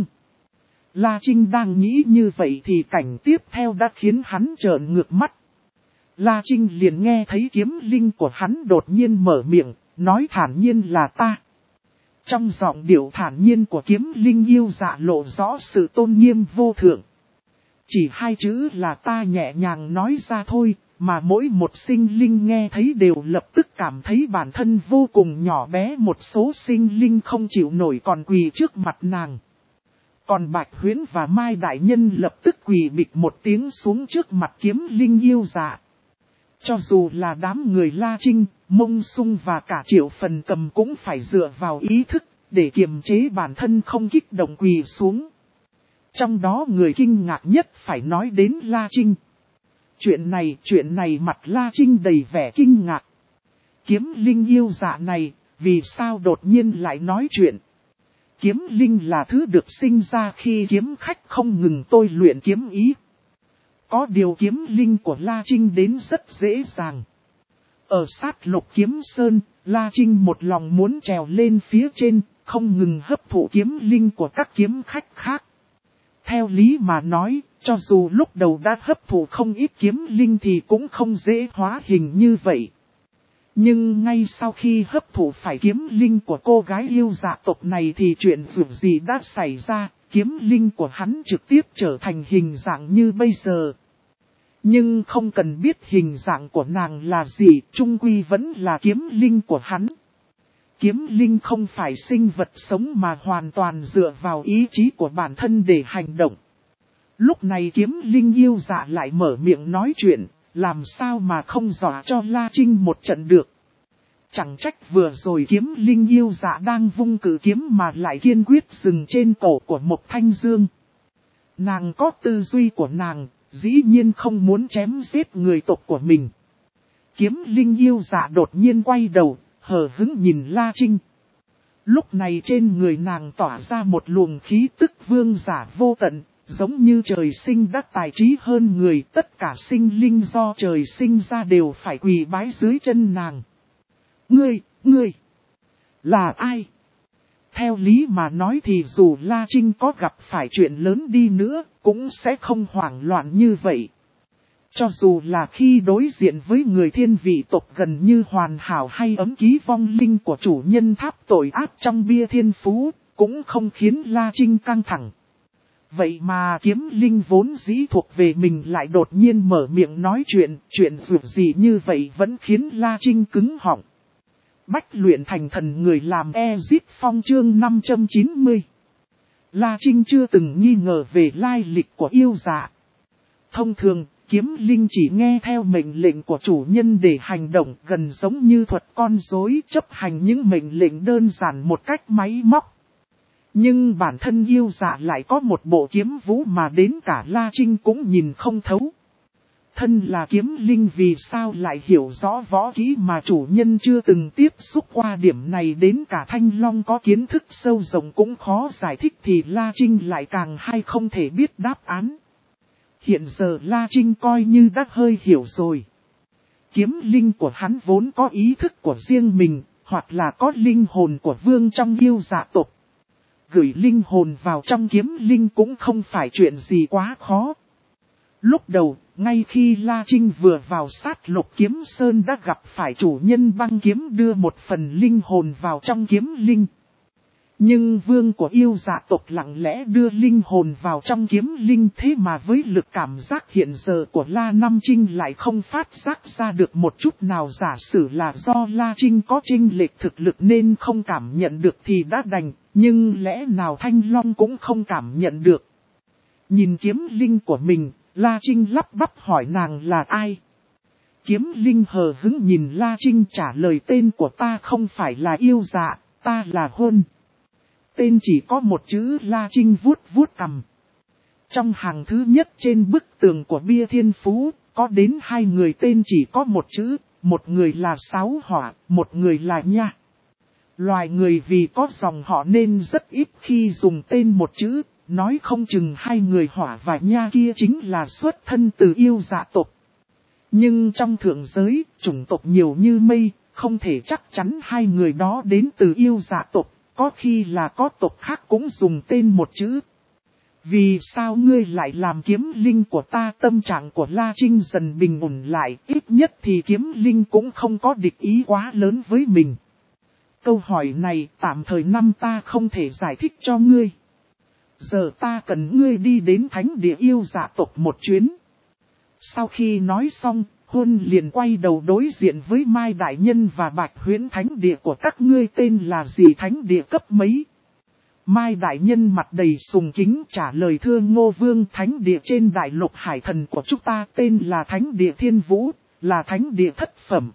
La Trinh đang nghĩ như vậy thì cảnh tiếp theo đã khiến hắn trợn ngược mắt. La Trinh liền nghe thấy kiếm linh của hắn đột nhiên mở miệng, nói thản nhiên là ta. Trong giọng điệu thản nhiên của kiếm linh yêu dạ lộ rõ sự tôn nghiêm vô thượng. Chỉ hai chữ là ta nhẹ nhàng nói ra thôi, mà mỗi một sinh linh nghe thấy đều lập tức cảm thấy bản thân vô cùng nhỏ bé. Một số sinh linh không chịu nổi còn quỳ trước mặt nàng. Còn Bạch Huyến và Mai Đại Nhân lập tức quỳ bịch một tiếng xuống trước mặt kiếm linh yêu dạ. Cho dù là đám người La Trinh, Mông Sung và cả Triệu Phần Cầm cũng phải dựa vào ý thức, để kiềm chế bản thân không kích động quỳ xuống. Trong đó người kinh ngạc nhất phải nói đến La Trinh. Chuyện này, chuyện này mặt La Trinh đầy vẻ kinh ngạc. Kiếm linh yêu dạ này, vì sao đột nhiên lại nói chuyện? Kiếm linh là thứ được sinh ra khi kiếm khách không ngừng tôi luyện kiếm ý. Có điều kiếm linh của La Trinh đến rất dễ dàng. Ở sát lục kiếm sơn, La Trinh một lòng muốn trèo lên phía trên, không ngừng hấp thụ kiếm linh của các kiếm khách khác. Theo lý mà nói, cho dù lúc đầu đã hấp thụ không ít kiếm linh thì cũng không dễ hóa hình như vậy. Nhưng ngay sau khi hấp thụ phải kiếm linh của cô gái yêu dạ tộc này thì chuyện dù gì đã xảy ra, kiếm linh của hắn trực tiếp trở thành hình dạng như bây giờ. Nhưng không cần biết hình dạng của nàng là gì, chung quy vẫn là kiếm linh của hắn. Kiếm linh không phải sinh vật sống mà hoàn toàn dựa vào ý chí của bản thân để hành động. Lúc này kiếm linh yêu dạ lại mở miệng nói chuyện, làm sao mà không dọa cho La Trinh một trận được. Chẳng trách vừa rồi kiếm linh yêu dạ đang vung cử kiếm mà lại kiên quyết dừng trên cổ của Mộc Thanh Dương. Nàng có tư duy của nàng, dĩ nhiên không muốn chém giết người tộc của mình. Kiếm linh yêu dạ đột nhiên quay đầu, hờ hững nhìn La Trinh. Lúc này trên người nàng tỏa ra một luồng khí tức vương giả vô tận, giống như trời sinh đã tài trí hơn người, tất cả sinh linh do trời sinh ra đều phải quỳ bái dưới chân nàng. Ngươi, ngươi, là ai? Theo lý mà nói thì dù La Trinh có gặp phải chuyện lớn đi nữa, cũng sẽ không hoảng loạn như vậy. Cho dù là khi đối diện với người thiên vị tộc gần như hoàn hảo hay ấm ký vong linh của chủ nhân tháp tội ác trong bia thiên phú, cũng không khiến La Trinh căng thẳng. Vậy mà kiếm linh vốn dĩ thuộc về mình lại đột nhiên mở miệng nói chuyện, chuyện dù gì như vậy vẫn khiến La Trinh cứng họng. Bách luyện thành thần người làm Ezit Phong chương năm trăm chín mươi. La Trinh chưa từng nghi ngờ về lai lịch của yêu dạ. Thông thường, kiếm linh chỉ nghe theo mệnh lệnh của chủ nhân để hành động, gần giống như thuật con rối, chấp hành những mệnh lệnh đơn giản một cách máy móc. Nhưng bản thân yêu dạ lại có một bộ kiếm vũ mà đến cả La Trinh cũng nhìn không thấu. Thân là kiếm linh vì sao lại hiểu rõ võ kỹ mà chủ nhân chưa từng tiếp xúc qua, điểm này đến cả Thanh Long có kiến thức sâu rộng cũng khó giải thích thì La Trinh lại càng hay không thể biết đáp án. Hiện giờ La Trinh coi như đã hơi hiểu rồi. Kiếm linh của hắn vốn có ý thức của riêng mình, hoặc là có linh hồn của vương trong yêu dạ tộc. Gửi linh hồn vào trong kiếm linh cũng không phải chuyện gì quá khó. Lúc đầu, ngay khi La Trinh vừa vào sát Lục Kiếm Sơn đã gặp phải chủ nhân băng kiếm đưa một phần linh hồn vào trong kiếm linh. Nhưng vương của yêu dạ tộc lặng lẽ đưa linh hồn vào trong kiếm linh, thế mà với lực cảm giác hiện giờ của La Nam Trinh lại không phát giác ra được một chút nào. Giả sử là do La Trinh có chênh lệch thực lực nên không cảm nhận được thì đã đành, nhưng lẽ nào Thanh Long cũng không cảm nhận được. Nhìn kiếm linh của mình, La Trinh lắp bắp hỏi nàng là ai. Kiếm linh hờ hững nhìn La Trinh trả lời tên của ta không phải là yêu dạ, ta là Huân. Tên chỉ có một chữ. La Trinh vuốt vuốt cằm. Trong hàng thứ nhất trên bức tường của bia thiên phú, có đến hai người tên chỉ có một chữ, một người là Sáu Hỏa, một người là Nha. Loài người vì có dòng họ nên rất ít khi dùng tên một chữ, nói không chừng hai người Hỏa và Nha kia chính là xuất thân từ yêu dạ tộc. Nhưng trong thượng giới, chủng tộc nhiều như mây, không thể chắc chắn hai người đó đến từ yêu dạ tộc. Có khi là có tộc khác cũng dùng tên một chữ. Vì sao ngươi lại làm kiếm linh của ta? Tâm trạng của La Trinh dần bình ổn lại, ít nhất thì kiếm linh cũng không có địch ý quá lớn với mình. Câu hỏi này tạm thời năm ta không thể giải thích cho ngươi. Giờ ta cần ngươi đi đến thánh địa yêu dạ tộc một chuyến. Sau khi nói xong, Huân liền quay đầu đối diện với Mai Đại Nhân và Bạch Huyễn. Thánh địa của các ngươi tên là gì, thánh địa cấp mấy? Mai Đại Nhân mặt đầy sùng kính trả lời thưa Ngô Vương, thánh địa trên đại lục hải thần của chúng ta tên là thánh địa Thiên Vũ, là thánh địa thất phẩm.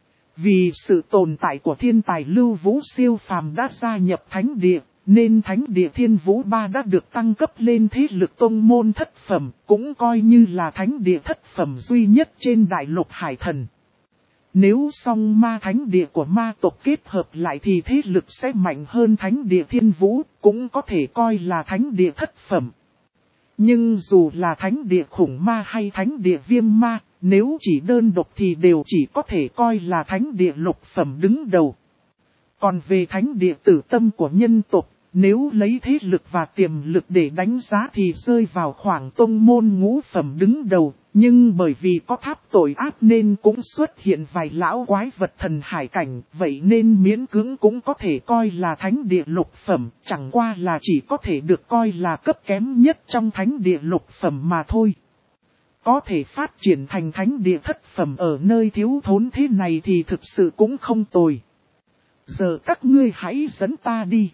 Vì sự tồn tại của thiên tài lưu vũ siêu phàm đã gia nhập thánh địa, nên thánh địa Thiên Vũ ba đã được tăng cấp lên thế lực tông môn thất phẩm, cũng coi như là thánh địa thất phẩm duy nhất trên đại lục hải thần. Nếu song ma thánh địa của ma tộc kết hợp lại thì thế lực sẽ mạnh hơn thánh địa Thiên Vũ, cũng có thể coi là thánh địa thất phẩm. Nhưng dù là thánh địa khủng ma hay thánh địa viêm ma, nếu chỉ đơn độc thì đều chỉ có thể coi là thánh địa lục phẩm đứng đầu. Còn về thánh địa tử tâm của nhân tộc, nếu lấy thế lực và tiềm lực để đánh giá thì rơi vào khoảng tông môn ngũ phẩm đứng đầu. Nhưng bởi vì có tháp tội ác nên cũng xuất hiện vài lão quái vật thần hải cảnh, vậy nên miễn cưỡng cũng có thể coi là thánh địa lục phẩm, chẳng qua là chỉ có thể được coi là cấp kém nhất trong thánh địa lục phẩm mà thôi. Có thể phát triển thành thánh địa thất phẩm ở nơi thiếu thốn thế này thì thực sự cũng không tồi. Giờ các ngươi hãy dẫn ta đi.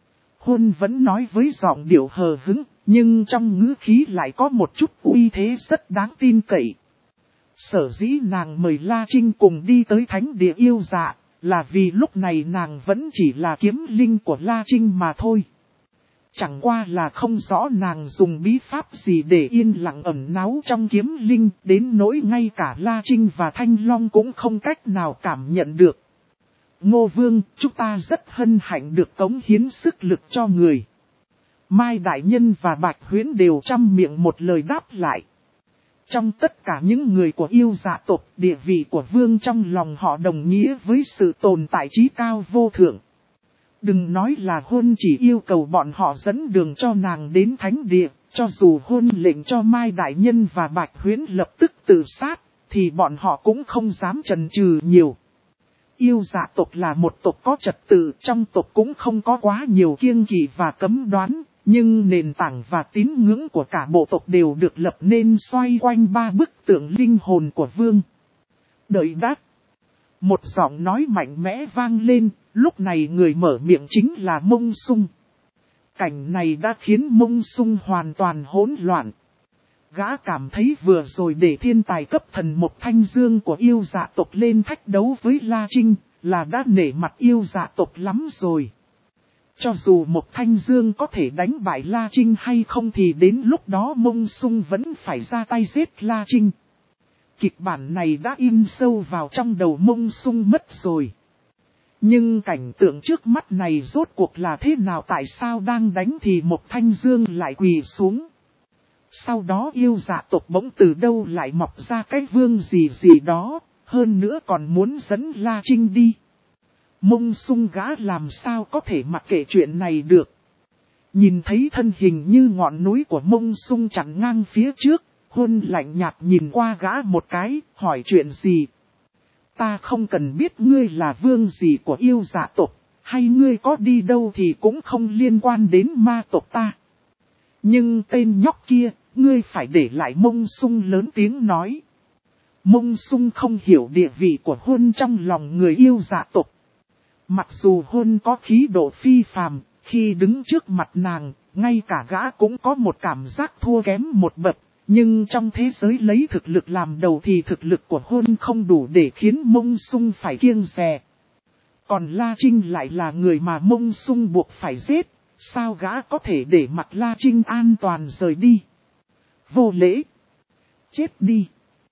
Huân vẫn nói với giọng điệu hờ hững, nhưng trong ngữ khí lại có một chút uy thế rất đáng tin cậy. Sở dĩ nàng mời La Trinh cùng đi tới thánh địa yêu dạ, là vì lúc này nàng vẫn chỉ là kiếm linh của La Trinh mà thôi. Chẳng qua là không rõ nàng dùng bí pháp gì để yên lặng ẩn náu trong kiếm linh, đến nỗi ngay cả La Trinh và Thanh Long cũng không cách nào cảm nhận được. Ngô Vương, chúng ta rất hân hạnh được cống hiến sức lực cho người. Mai Đại Nhân và Bạch Huyễn đều trăm miệng một lời đáp lại. Trong tất cả những người của yêu dạ tộc, địa vị của Vương trong lòng họ đồng nghĩa với sự tồn tại trí cao vô thượng. Đừng nói là Huân chỉ yêu cầu bọn họ dẫn đường cho nàng đến thánh địa, cho dù Huân lệnh cho Mai Đại Nhân và Bạch Huyễn lập tức tự sát, thì bọn họ cũng không dám chần chừ nhiều. Yêu dạ tộc là một tộc có trật tự, trong tộc cũng không có quá nhiều kiêng kỵ và cấm đoán, nhưng nền tảng và tín ngưỡng của cả bộ tộc đều được lập nên xoay quanh ba bức tượng linh hồn của Vương. Đợi đát. Một giọng nói mạnh mẽ vang lên, lúc này người mở miệng chính là Mông Sung. Cảnh này đã khiến Mông Sung hoàn toàn hỗn loạn. Gã cảm thấy vừa rồi để thiên tài cấp thần một thanh dương của yêu dạ tộc lên thách đấu với La Trinh, là đã nể mặt yêu dạ tộc lắm rồi. Cho dù một thanh dương có thể đánh bại La Trinh hay không thì đến lúc đó Mông Sung vẫn phải ra tay giết La Trinh. Kịch bản này đã in sâu vào trong đầu Mông Sung mất rồi. Nhưng cảnh tượng trước mắt này rốt cuộc là thế nào, tại sao đang đánh thì một thanh dương lại quỳ xuống. Sau đó yêu dạ tộc bỗng từ đâu lại mọc ra cái vương gì gì đó, hơn nữa còn muốn dẫn La Trinh đi. Mông Sung gã làm sao có thể mặc kệ chuyện này được. Nhìn thấy thân hình như ngọn núi của Mông Sung chặn ngang phía trước, Huân lạnh nhạt nhìn qua gã một cái, hỏi chuyện gì. Ta không cần biết ngươi là vương gì của yêu dạ tộc, hay ngươi có đi đâu thì cũng không liên quan đến ma tộc ta. Nhưng tên nhóc kia, ngươi phải để lại. Mông Sung lớn tiếng nói. Mông Sung không hiểu địa vị của Huân trong lòng người yêu dạ tộc. Mặc dù Huân có khí độ phi phàm, khi đứng trước mặt nàng, ngay cả gã cũng có một cảm giác thua kém một bậc. Nhưng trong thế giới lấy thực lực làm đầu thì thực lực của Huân không đủ để khiến Mông Sung phải kiêng dè. Còn La Trinh lại là người mà Mông Sung buộc phải giết, sao gã có thể để mặc La Trinh an toàn rời đi. Vô lễ. Chết đi.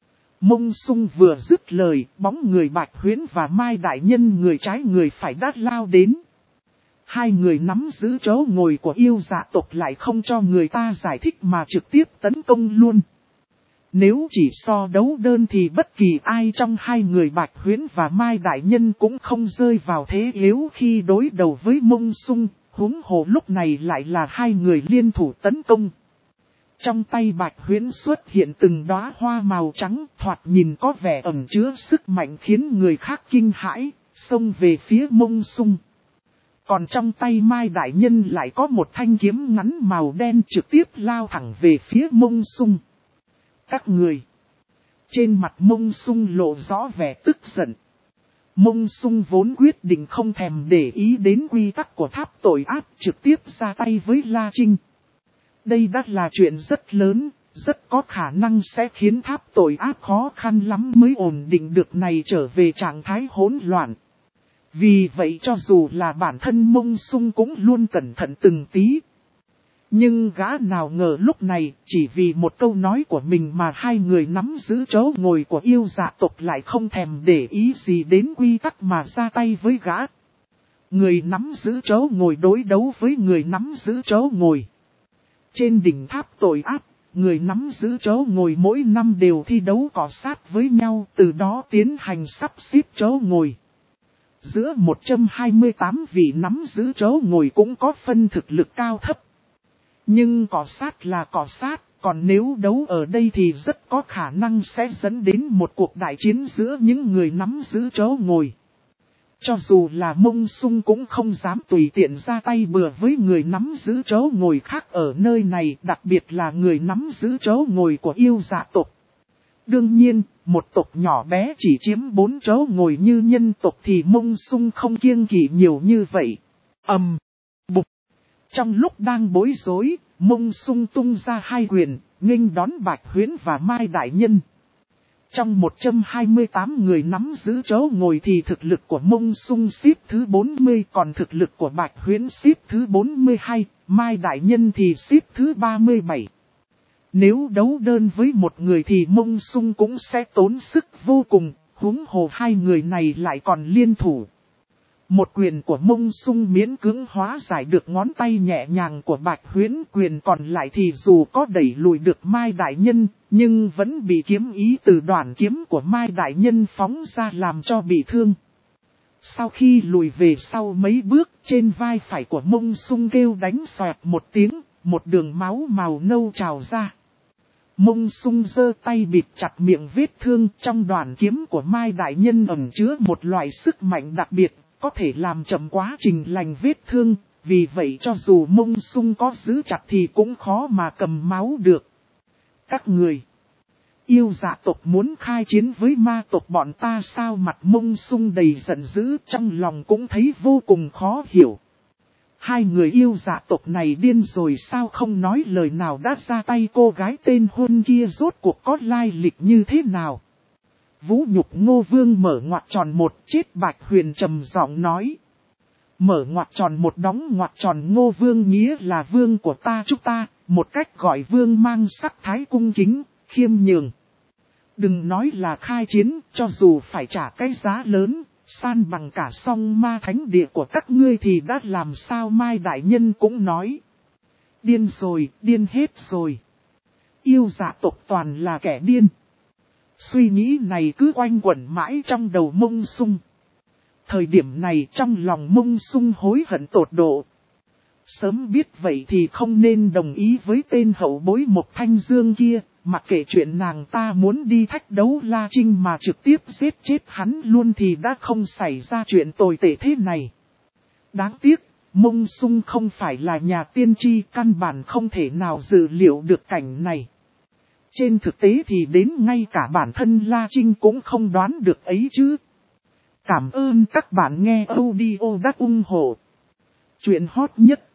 Mông Sung vừa dứt lời, bóng người Bạch Huyễn và Mai Đại Nhân người trái người phải đát lao đến. Hai người nắm giữ chỗ ngồi của yêu dạ tộc lại không cho người ta giải thích mà trực tiếp tấn công luôn. Nếu chỉ so đấu đơn thì bất kỳ ai trong hai người Bạch Huyễn và Mai Đại Nhân cũng không rơi vào thế yếu khi đối đầu với Mông Sung, huống hồ lúc này lại là hai người liên thủ tấn công. Trong tay Bạch Huyễn xuất hiện từng đóa hoa màu trắng, thoạt nhìn có vẻ ẩn chứa sức mạnh khiến người khác kinh hãi, xông về phía Mông Sung. Còn trong tay Mai Đại Nhân lại có một thanh kiếm ngắn màu đen trực tiếp lao thẳng về phía Mông Sung. Các người. Trên mặt Mông Sung lộ rõ vẻ tức giận. Mông Sung vốn quyết định không thèm để ý đến quy tắc của tháp tội ác, trực tiếp ra tay với La Trinh. Đây đã là chuyện rất lớn, rất có khả năng sẽ khiến tháp tội ác khó khăn lắm mới ổn định được này trở về trạng thái hỗn loạn. Vì vậy cho dù là bản thân Mông Sung cũng luôn cẩn thận từng tí. Nhưng gã nào ngờ lúc này, chỉ vì một câu nói của mình mà hai người nắm giữ chỗ ngồi của yêu dạ tộc lại không thèm để ý gì đến quy tắc mà ra tay với gã. Người nắm giữ chỗ ngồi đối đấu với người nắm giữ chỗ ngồi. Trên đỉnh tháp tội ác, người nắm giữ chỗ ngồi mỗi năm đều thi đấu cọ sát với nhau, từ đó tiến hành sắp xếp chỗ ngồi. Giữa một trăm hai mươi tám vị nắm giữ chỗ ngồi cũng có phân thực lực cao thấp. Nhưng cọ sát là cọ sát, còn nếu đấu ở đây thì rất có khả năng sẽ dẫn đến một cuộc đại chiến giữa những người nắm giữ chỗ ngồi. Cho dù là Mông Sung cũng không dám tùy tiện ra tay bừa với người nắm giữ chỗ ngồi khác ở nơi này, đặc biệt là người nắm giữ chỗ ngồi của yêu dạ tộc. Đương nhiên, một tộc nhỏ bé chỉ chiếm bốn chỗ ngồi như nhân tộc thì Mông Sung không kiêng kỵ nhiều như vậy. Ầm, bục. Trong lúc đang bối rối, Mông Sung tung ra hai quyền, nghênh đón Bạch Huyễn và Mai Đại Nhân. Trong một trăm hai mươi tám người nắm giữ chỗ ngồi thì thực lực của Mông Sung xếp thứ bốn mươi, còn thực lực của Bạch Huyễn xếp thứ bốn mươi hai, Mai Đại Nhân thì xếp thứ ba mươi bảy. Nếu đấu đơn với một người thì Mông Sung cũng sẽ tốn sức vô cùng, huống hồ hai người này lại còn liên thủ. Một quyền của Mông Sung miễn cưỡng hóa giải được ngón tay nhẹ nhàng của Bạch Huyễn, quyền còn lại thì dù có đẩy lùi được Mai Đại Nhân, nhưng vẫn bị kiếm ý từ đoạn kiếm của Mai Đại Nhân phóng ra làm cho bị thương. Sau khi lùi về sau mấy bước, trên vai phải của Mông Sung kêu đánh xoẹt một tiếng, một đường máu màu nâu trào ra. Mông Sung giơ tay bịt chặt miệng vết thương, trong đoạn kiếm của Mai Đại Nhân ẩn chứa một loại sức mạnh đặc biệt, có thể làm chậm quá trình lành vết thương, vì vậy cho dù Mông Sung có giữ chặt thì cũng khó mà cầm máu được. Các người. Yêu dạ tộc muốn khai chiến với ma tộc bọn ta sao? Mặt Mông Sung đầy giận dữ, trong lòng cũng thấy vô cùng khó hiểu. Hai người yêu dạ tộc này điên rồi sao, không nói lời nào đã ra tay. Cô gái tên Huân kia rốt cuộc có lai lịch như thế nào? Vũ nhục Ngô Vương mở ngoặc tròn một, chết Bạch Huyền trầm giọng nói. Mở ngoặc tròn một đóng ngoặc tròn, Ngô Vương nghĩa là vương của ta chúng ta, một cách gọi vương mang sắc thái cung kính, khiêm nhường. Đừng nói là khai chiến, cho dù phải trả cái giá lớn, san bằng cả song ma thánh địa của các ngươi thì đã làm sao? Mai Đại Nhân cũng nói. Điên rồi, điên hết rồi. Yêu dạ tộc toàn là kẻ điên. Suy nghĩ này cứ quanh quẩn mãi trong đầu Mông Sung. Thời điểm này trong lòng Mông Sung hối hận tột độ. Sớm biết vậy thì không nên đồng ý với tên hậu bối Mộc Thanh Dương kia, mặc kệ chuyện nàng ta muốn đi thách đấu La Trinh mà trực tiếp giết chết hắn luôn thì đã không xảy ra chuyện tồi tệ thế này. Đáng tiếc, Mông Sung không phải là nhà tiên tri, căn bản không thể nào dự liệu được cảnh này. Trên thực tế thì đến ngay cả bản thân La Trinh cũng không đoán được ấy chứ. Cảm ơn các bạn nghe audio đã ủng hộ chuyện hot nhất